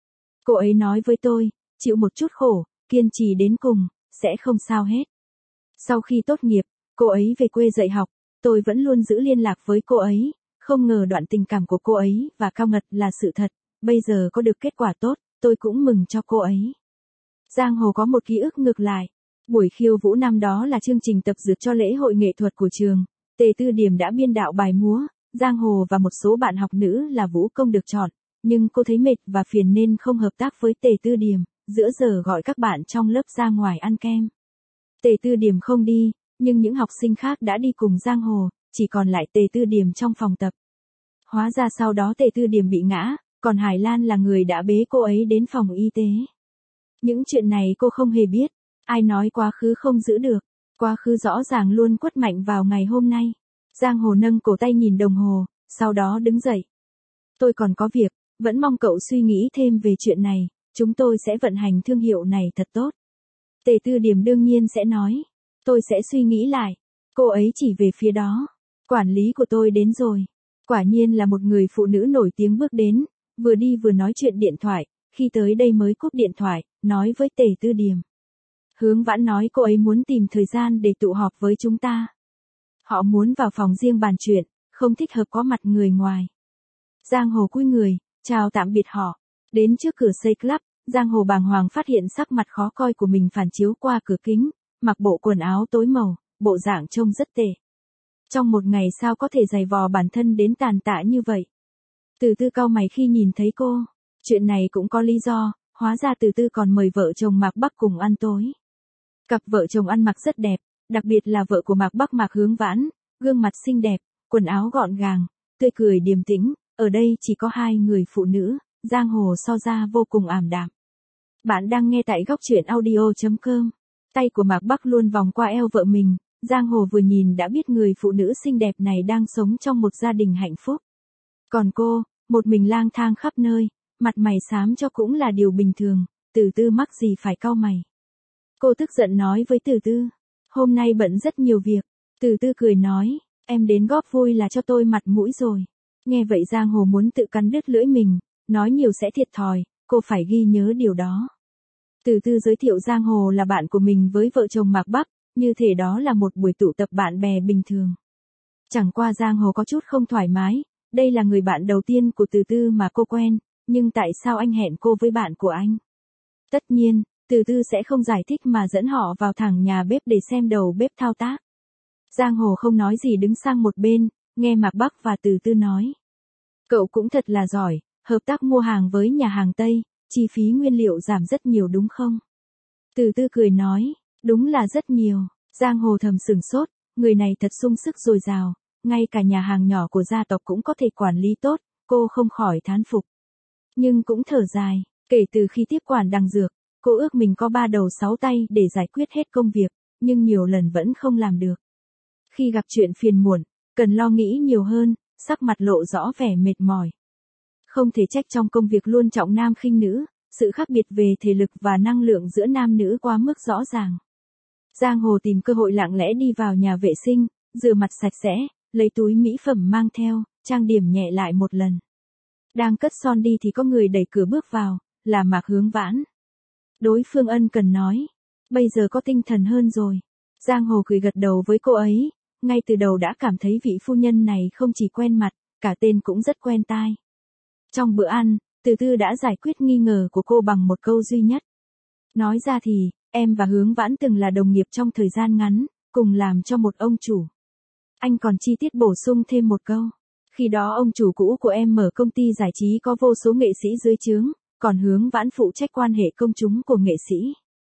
Cô ấy nói với tôi, chịu một chút khổ, kiên trì đến cùng, sẽ không sao hết. Sau khi tốt nghiệp, cô ấy về quê dạy học, tôi vẫn luôn giữ liên lạc với cô ấy, không ngờ đoạn tình cảm của cô ấy và Cao Ngật là sự thật, bây giờ có được kết quả tốt, tôi cũng mừng cho cô ấy. Giang Hồ có một ký ức ngược lại. Buổi khiêu vũ năm đó là chương trình tập dượt cho lễ hội nghệ thuật của trường, Tề Tư Điểm đã biên đạo bài múa, Giang Hồ và một số bạn học nữ là vũ công được chọn, nhưng cô thấy mệt và phiền nên không hợp tác với Tề Tư Điểm, giữa giờ gọi các bạn trong lớp ra ngoài ăn kem. Tề Tư Điểm không đi, nhưng những học sinh khác đã đi cùng Giang Hồ, chỉ còn lại Tề Tư Điểm trong phòng tập. Hóa ra sau đó Tề Tư Điểm bị ngã, còn Hải Lan là người đã bế cô ấy đến phòng y tế. Những chuyện này cô không hề biết. Ai nói quá khứ không giữ được, quá khứ rõ ràng luôn quất mạnh vào ngày hôm nay. Giang Hồ nâng cổ tay nhìn đồng hồ, sau đó đứng dậy. Tôi còn có việc, vẫn mong cậu suy nghĩ thêm về chuyện này, chúng tôi sẽ vận hành thương hiệu này thật tốt. Tề Tư Điểm đương nhiên sẽ nói, tôi sẽ suy nghĩ lại. Cô ấy chỉ về phía đó, quản lý của tôi đến rồi. Quả nhiên là một người phụ nữ nổi tiếng bước đến, vừa đi vừa nói chuyện điện thoại, khi tới đây mới cúp điện thoại, nói với Tề Tư Điểm. Hướng Vãn nói cô ấy muốn tìm thời gian để tụ họp với chúng ta. Họ muốn vào phòng riêng bàn chuyện, không thích hợp có mặt người ngoài. Giang Hồ cúi người, chào tạm biệt họ. Đến trước cửa Say Club, Giang Hồ bàng hoàng phát hiện sắc mặt khó coi của mình phản chiếu qua cửa kính, mặc bộ quần áo tối màu, bộ dạng trông rất tệ. Trong một ngày sao có thể giày vò bản thân đến tàn tạ như vậy? Từ Tư cau mày khi nhìn thấy cô. Chuyện này cũng có lý do, hóa ra Từ Tư còn mời vợ chồng Mạc Bắc cùng ăn tối. Cặp vợ chồng ăn mặc rất đẹp, Đặc biệt là vợ của Mạc Bắc Mạc Hướng Vãn, gương mặt xinh đẹp, quần áo gọn gàng, tươi cười điềm tĩnh, ở đây chỉ có hai người phụ nữ, giang hồ so ra vô cùng ảm đạm. Bạn đang nghe tại góc truyện audio.com. Tay của Mạc Bắc luôn vòng qua eo vợ mình, giang hồ vừa nhìn đã biết người phụ nữ xinh đẹp này đang sống trong một gia đình hạnh phúc. Còn cô, một mình lang thang khắp nơi, mặt mày xám cho cũng là điều bình thường, Từ Tư mắc gì phải cau mày. Cô tức giận nói với Từ Tư, hôm nay bận rất nhiều việc. Từ Tư cười nói, em đến góp vui là cho tôi mặt mũi rồi. Nghe vậy giang hồ muốn tự cắn đứt lưỡi mình, nói nhiều sẽ thiệt thòi, cô phải ghi nhớ điều đó. Từ Tư giới thiệu giang hồ là bạn của mình với vợ chồng Mạc Bắc, như thể đó là một buổi tụ tập bạn bè bình thường. Chẳng qua giang hồ có chút không thoải mái, đây là người bạn đầu tiên của Từ Tư mà cô quen, nhưng tại sao anh hẹn cô với bạn của anh? Tất nhiên, Từ Tư sẽ không giải thích mà dẫn họ vào thẳng nhà bếp để xem đầu bếp thao tác. Giang hồ không nói gì đứng sang một bên, nghe Mạc Bắc và Từ Tư nói. Cậu cũng thật là giỏi, hợp tác mua hàng với nhà hàng Tây, chi phí nguyên liệu giảm rất nhiều đúng không? Từ Tư cười nói, đúng là rất nhiều. Giang hồ thầm sửng sốt, người này thật sung sức dồi dào, ngay cả nhà hàng nhỏ của gia tộc cũng có thể quản lý tốt, cô không khỏi thán phục. Nhưng cũng thở dài, kể từ khi tiếp quản đằng dược, cô ước mình có 3 đầu 6 tay để giải quyết hết công việc, nhưng nhiều lần vẫn không làm được. Khi gặp chuyện phiền muộn, cần lo nghĩ nhiều hơn, sắc mặt lộ rõ vẻ mệt mỏi. Không thể trách trong công việc luôn trọng nam khinh nữ, sự khác biệt về thể lực và năng lượng giữa nam nữ quá mức rõ ràng. Giang hồ tìm cơ hội lặng lẽ đi vào nhà vệ sinh, rửa mặt sạch sẽ, lấy túi mỹ phẩm mang theo, trang điểm nhẹ lại một lần. Đang cất son đi thì có người đẩy cửa bước vào, là Mạc Hướng Vãn. Đối phương ân cần nói, bây giờ có tinh thần hơn rồi. Giang hồ cười gật đầu với cô ấy, ngay từ đầu đã cảm thấy vị phu nhân này không chỉ quen mặt, cả tên cũng rất quen tai. Trong bữa ăn, Từ Tư đã giải quyết nghi ngờ của cô bằng một câu duy nhất. Nói ra thì, em và Hướng Vãn từng là đồng nghiệp trong thời gian ngắn, cùng làm cho một ông chủ. Anh còn chi tiết bổ sung thêm một câu. Khi đó ông chủ cũ của em mở công ty giải trí có vô số nghệ sĩ dưới trướng, còn Hướng Vãn phụ trách quan hệ công chúng của nghệ sĩ.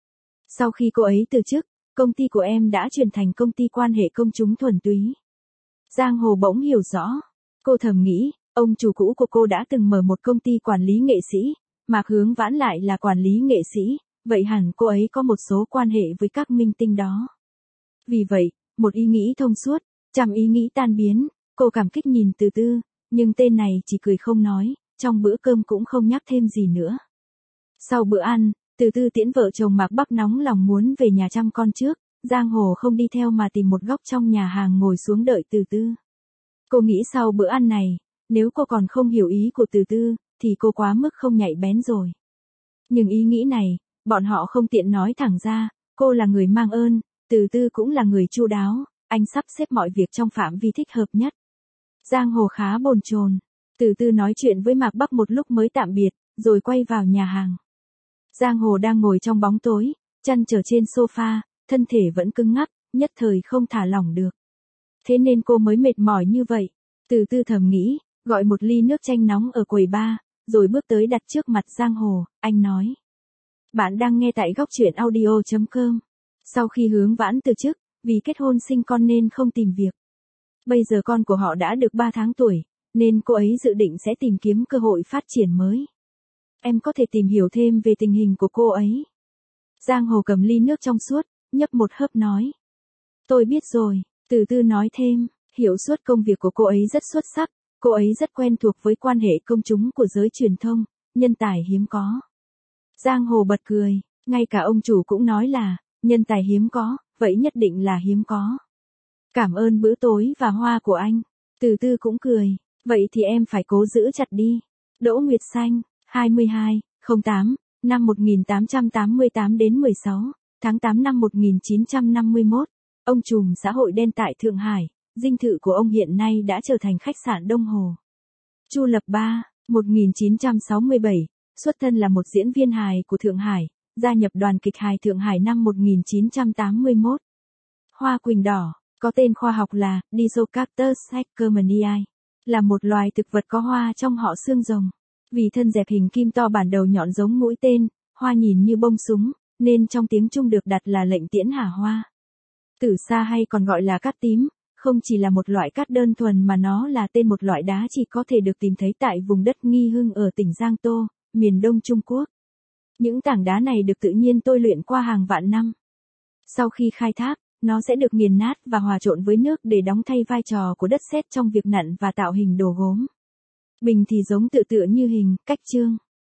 Sau khi cô ấy từ chức, công ty của em đã chuyển thành công ty quan hệ công chúng thuần túy. Giang hồ bỗng hiểu rõ. Cô thầm nghĩ, ông chủ cũ của cô đã từng mở một công ty quản lý nghệ sĩ, Mạc Hướng Vãn lại là quản lý nghệ sĩ, vậy hẳn cô ấy có một số quan hệ với các minh tinh đó. Vì vậy, một ý nghĩ thông suốt, trăm ý nghĩ tan biến, cô cảm kích nhìn Từ Tư, nhưng tên này chỉ cười không nói, trong bữa cơm cũng không nhắc thêm gì nữa. Sau bữa ăn, Từ Tư tiễn vợ chồng Mạc Bắc nóng lòng muốn về nhà chăm con trước, giang hồ không đi theo mà tìm một góc trong nhà hàng ngồi xuống đợi Từ Tư. Cô nghĩ sau bữa ăn này, nếu cô còn không hiểu ý của Từ Tư, thì cô quá mức không nhạy bén rồi. Nhưng ý nghĩ này, bọn họ không tiện nói thẳng ra, cô là người mang ơn, Từ Tư cũng là người chu đáo, anh sắp xếp mọi việc trong phạm vi thích hợp nhất. Giang hồ khá bồn chồn. Từ Tư nói chuyện với Mạc Bắc một lúc mới tạm biệt, rồi quay vào nhà hàng. Giang hồ đang ngồi trong bóng tối, chăn trở trên sofa, thân thể vẫn cứng ngắc, nhất thời không thả lỏng được. Thế nên cô mới mệt mỏi như vậy. Từ Tư thầm nghĩ, gọi một ly nước chanh nóng ở quầy bar, rồi bước tới đặt trước mặt Giang hồ, anh nói. Bạn đang nghe tại góc truyện audio.com. Sau khi Hướng Vãn từ chức, vì kết hôn sinh con nên không tìm việc. Bây giờ con của họ đã được 3 tháng tuổi, nên cô ấy dự định sẽ tìm kiếm cơ hội phát triển mới. Em có thể tìm hiểu thêm về tình hình của cô ấy. Giang hồ cầm ly nước trong suốt, nhấp một hớp nói. Tôi biết rồi, Từ Tư nói thêm, hiệu suất công việc của cô ấy rất xuất sắc, cô ấy rất quen thuộc với quan hệ công chúng của giới truyền thông, nhân tài hiếm có. Giang hồ bật cười, ngay cả ông chủ cũng nói là, nhân tài hiếm có, vậy nhất định là hiếm có. Cảm ơn bữa tối và hoa của anh. Từ Tư cũng cười, vậy thì em phải cố giữ chặt đi. Đỗ Nguyệt Xanh, 22/08, năm 1888 đến 16, tháng 8 năm 1951, ông trùm xã hội đen tại Thượng Hải, dinh thự của ông hiện nay đã trở thành khách sạn Đông Hồ. Chu Lập Ba, 1967, xuất thân là một diễn viên hài của Thượng Hải, gia nhập đoàn kịch hài Thượng Hải năm 1981. Hoa quỳnh đỏ, có tên khoa học là Disocactus ackermanii, là một loài thực vật có hoa trong họ xương rồng. Vì thân dẹp hình kim to bản đầu nhọn giống mũi tên, hoa nhìn như bông súng, nên trong tiếng Trung được đặt là lệnh tiễn hà hoa. Tử sa hay còn gọi là cát tím, không chỉ là một loại cát đơn thuần mà nó là tên một loại đá chỉ có thể được tìm thấy tại vùng đất Nghi Hưng ở tỉnh Giang Tô, miền đông Trung Quốc. Những tảng đá này được tự nhiên tôi luyện qua hàng vạn năm. Sau khi khai thác, nó sẽ được nghiền nát và hòa trộn với nước để đóng thay vai trò của đất sét trong việc nặn và tạo hình đồ gốm. Bình thì giống tựa như hình, cách chương.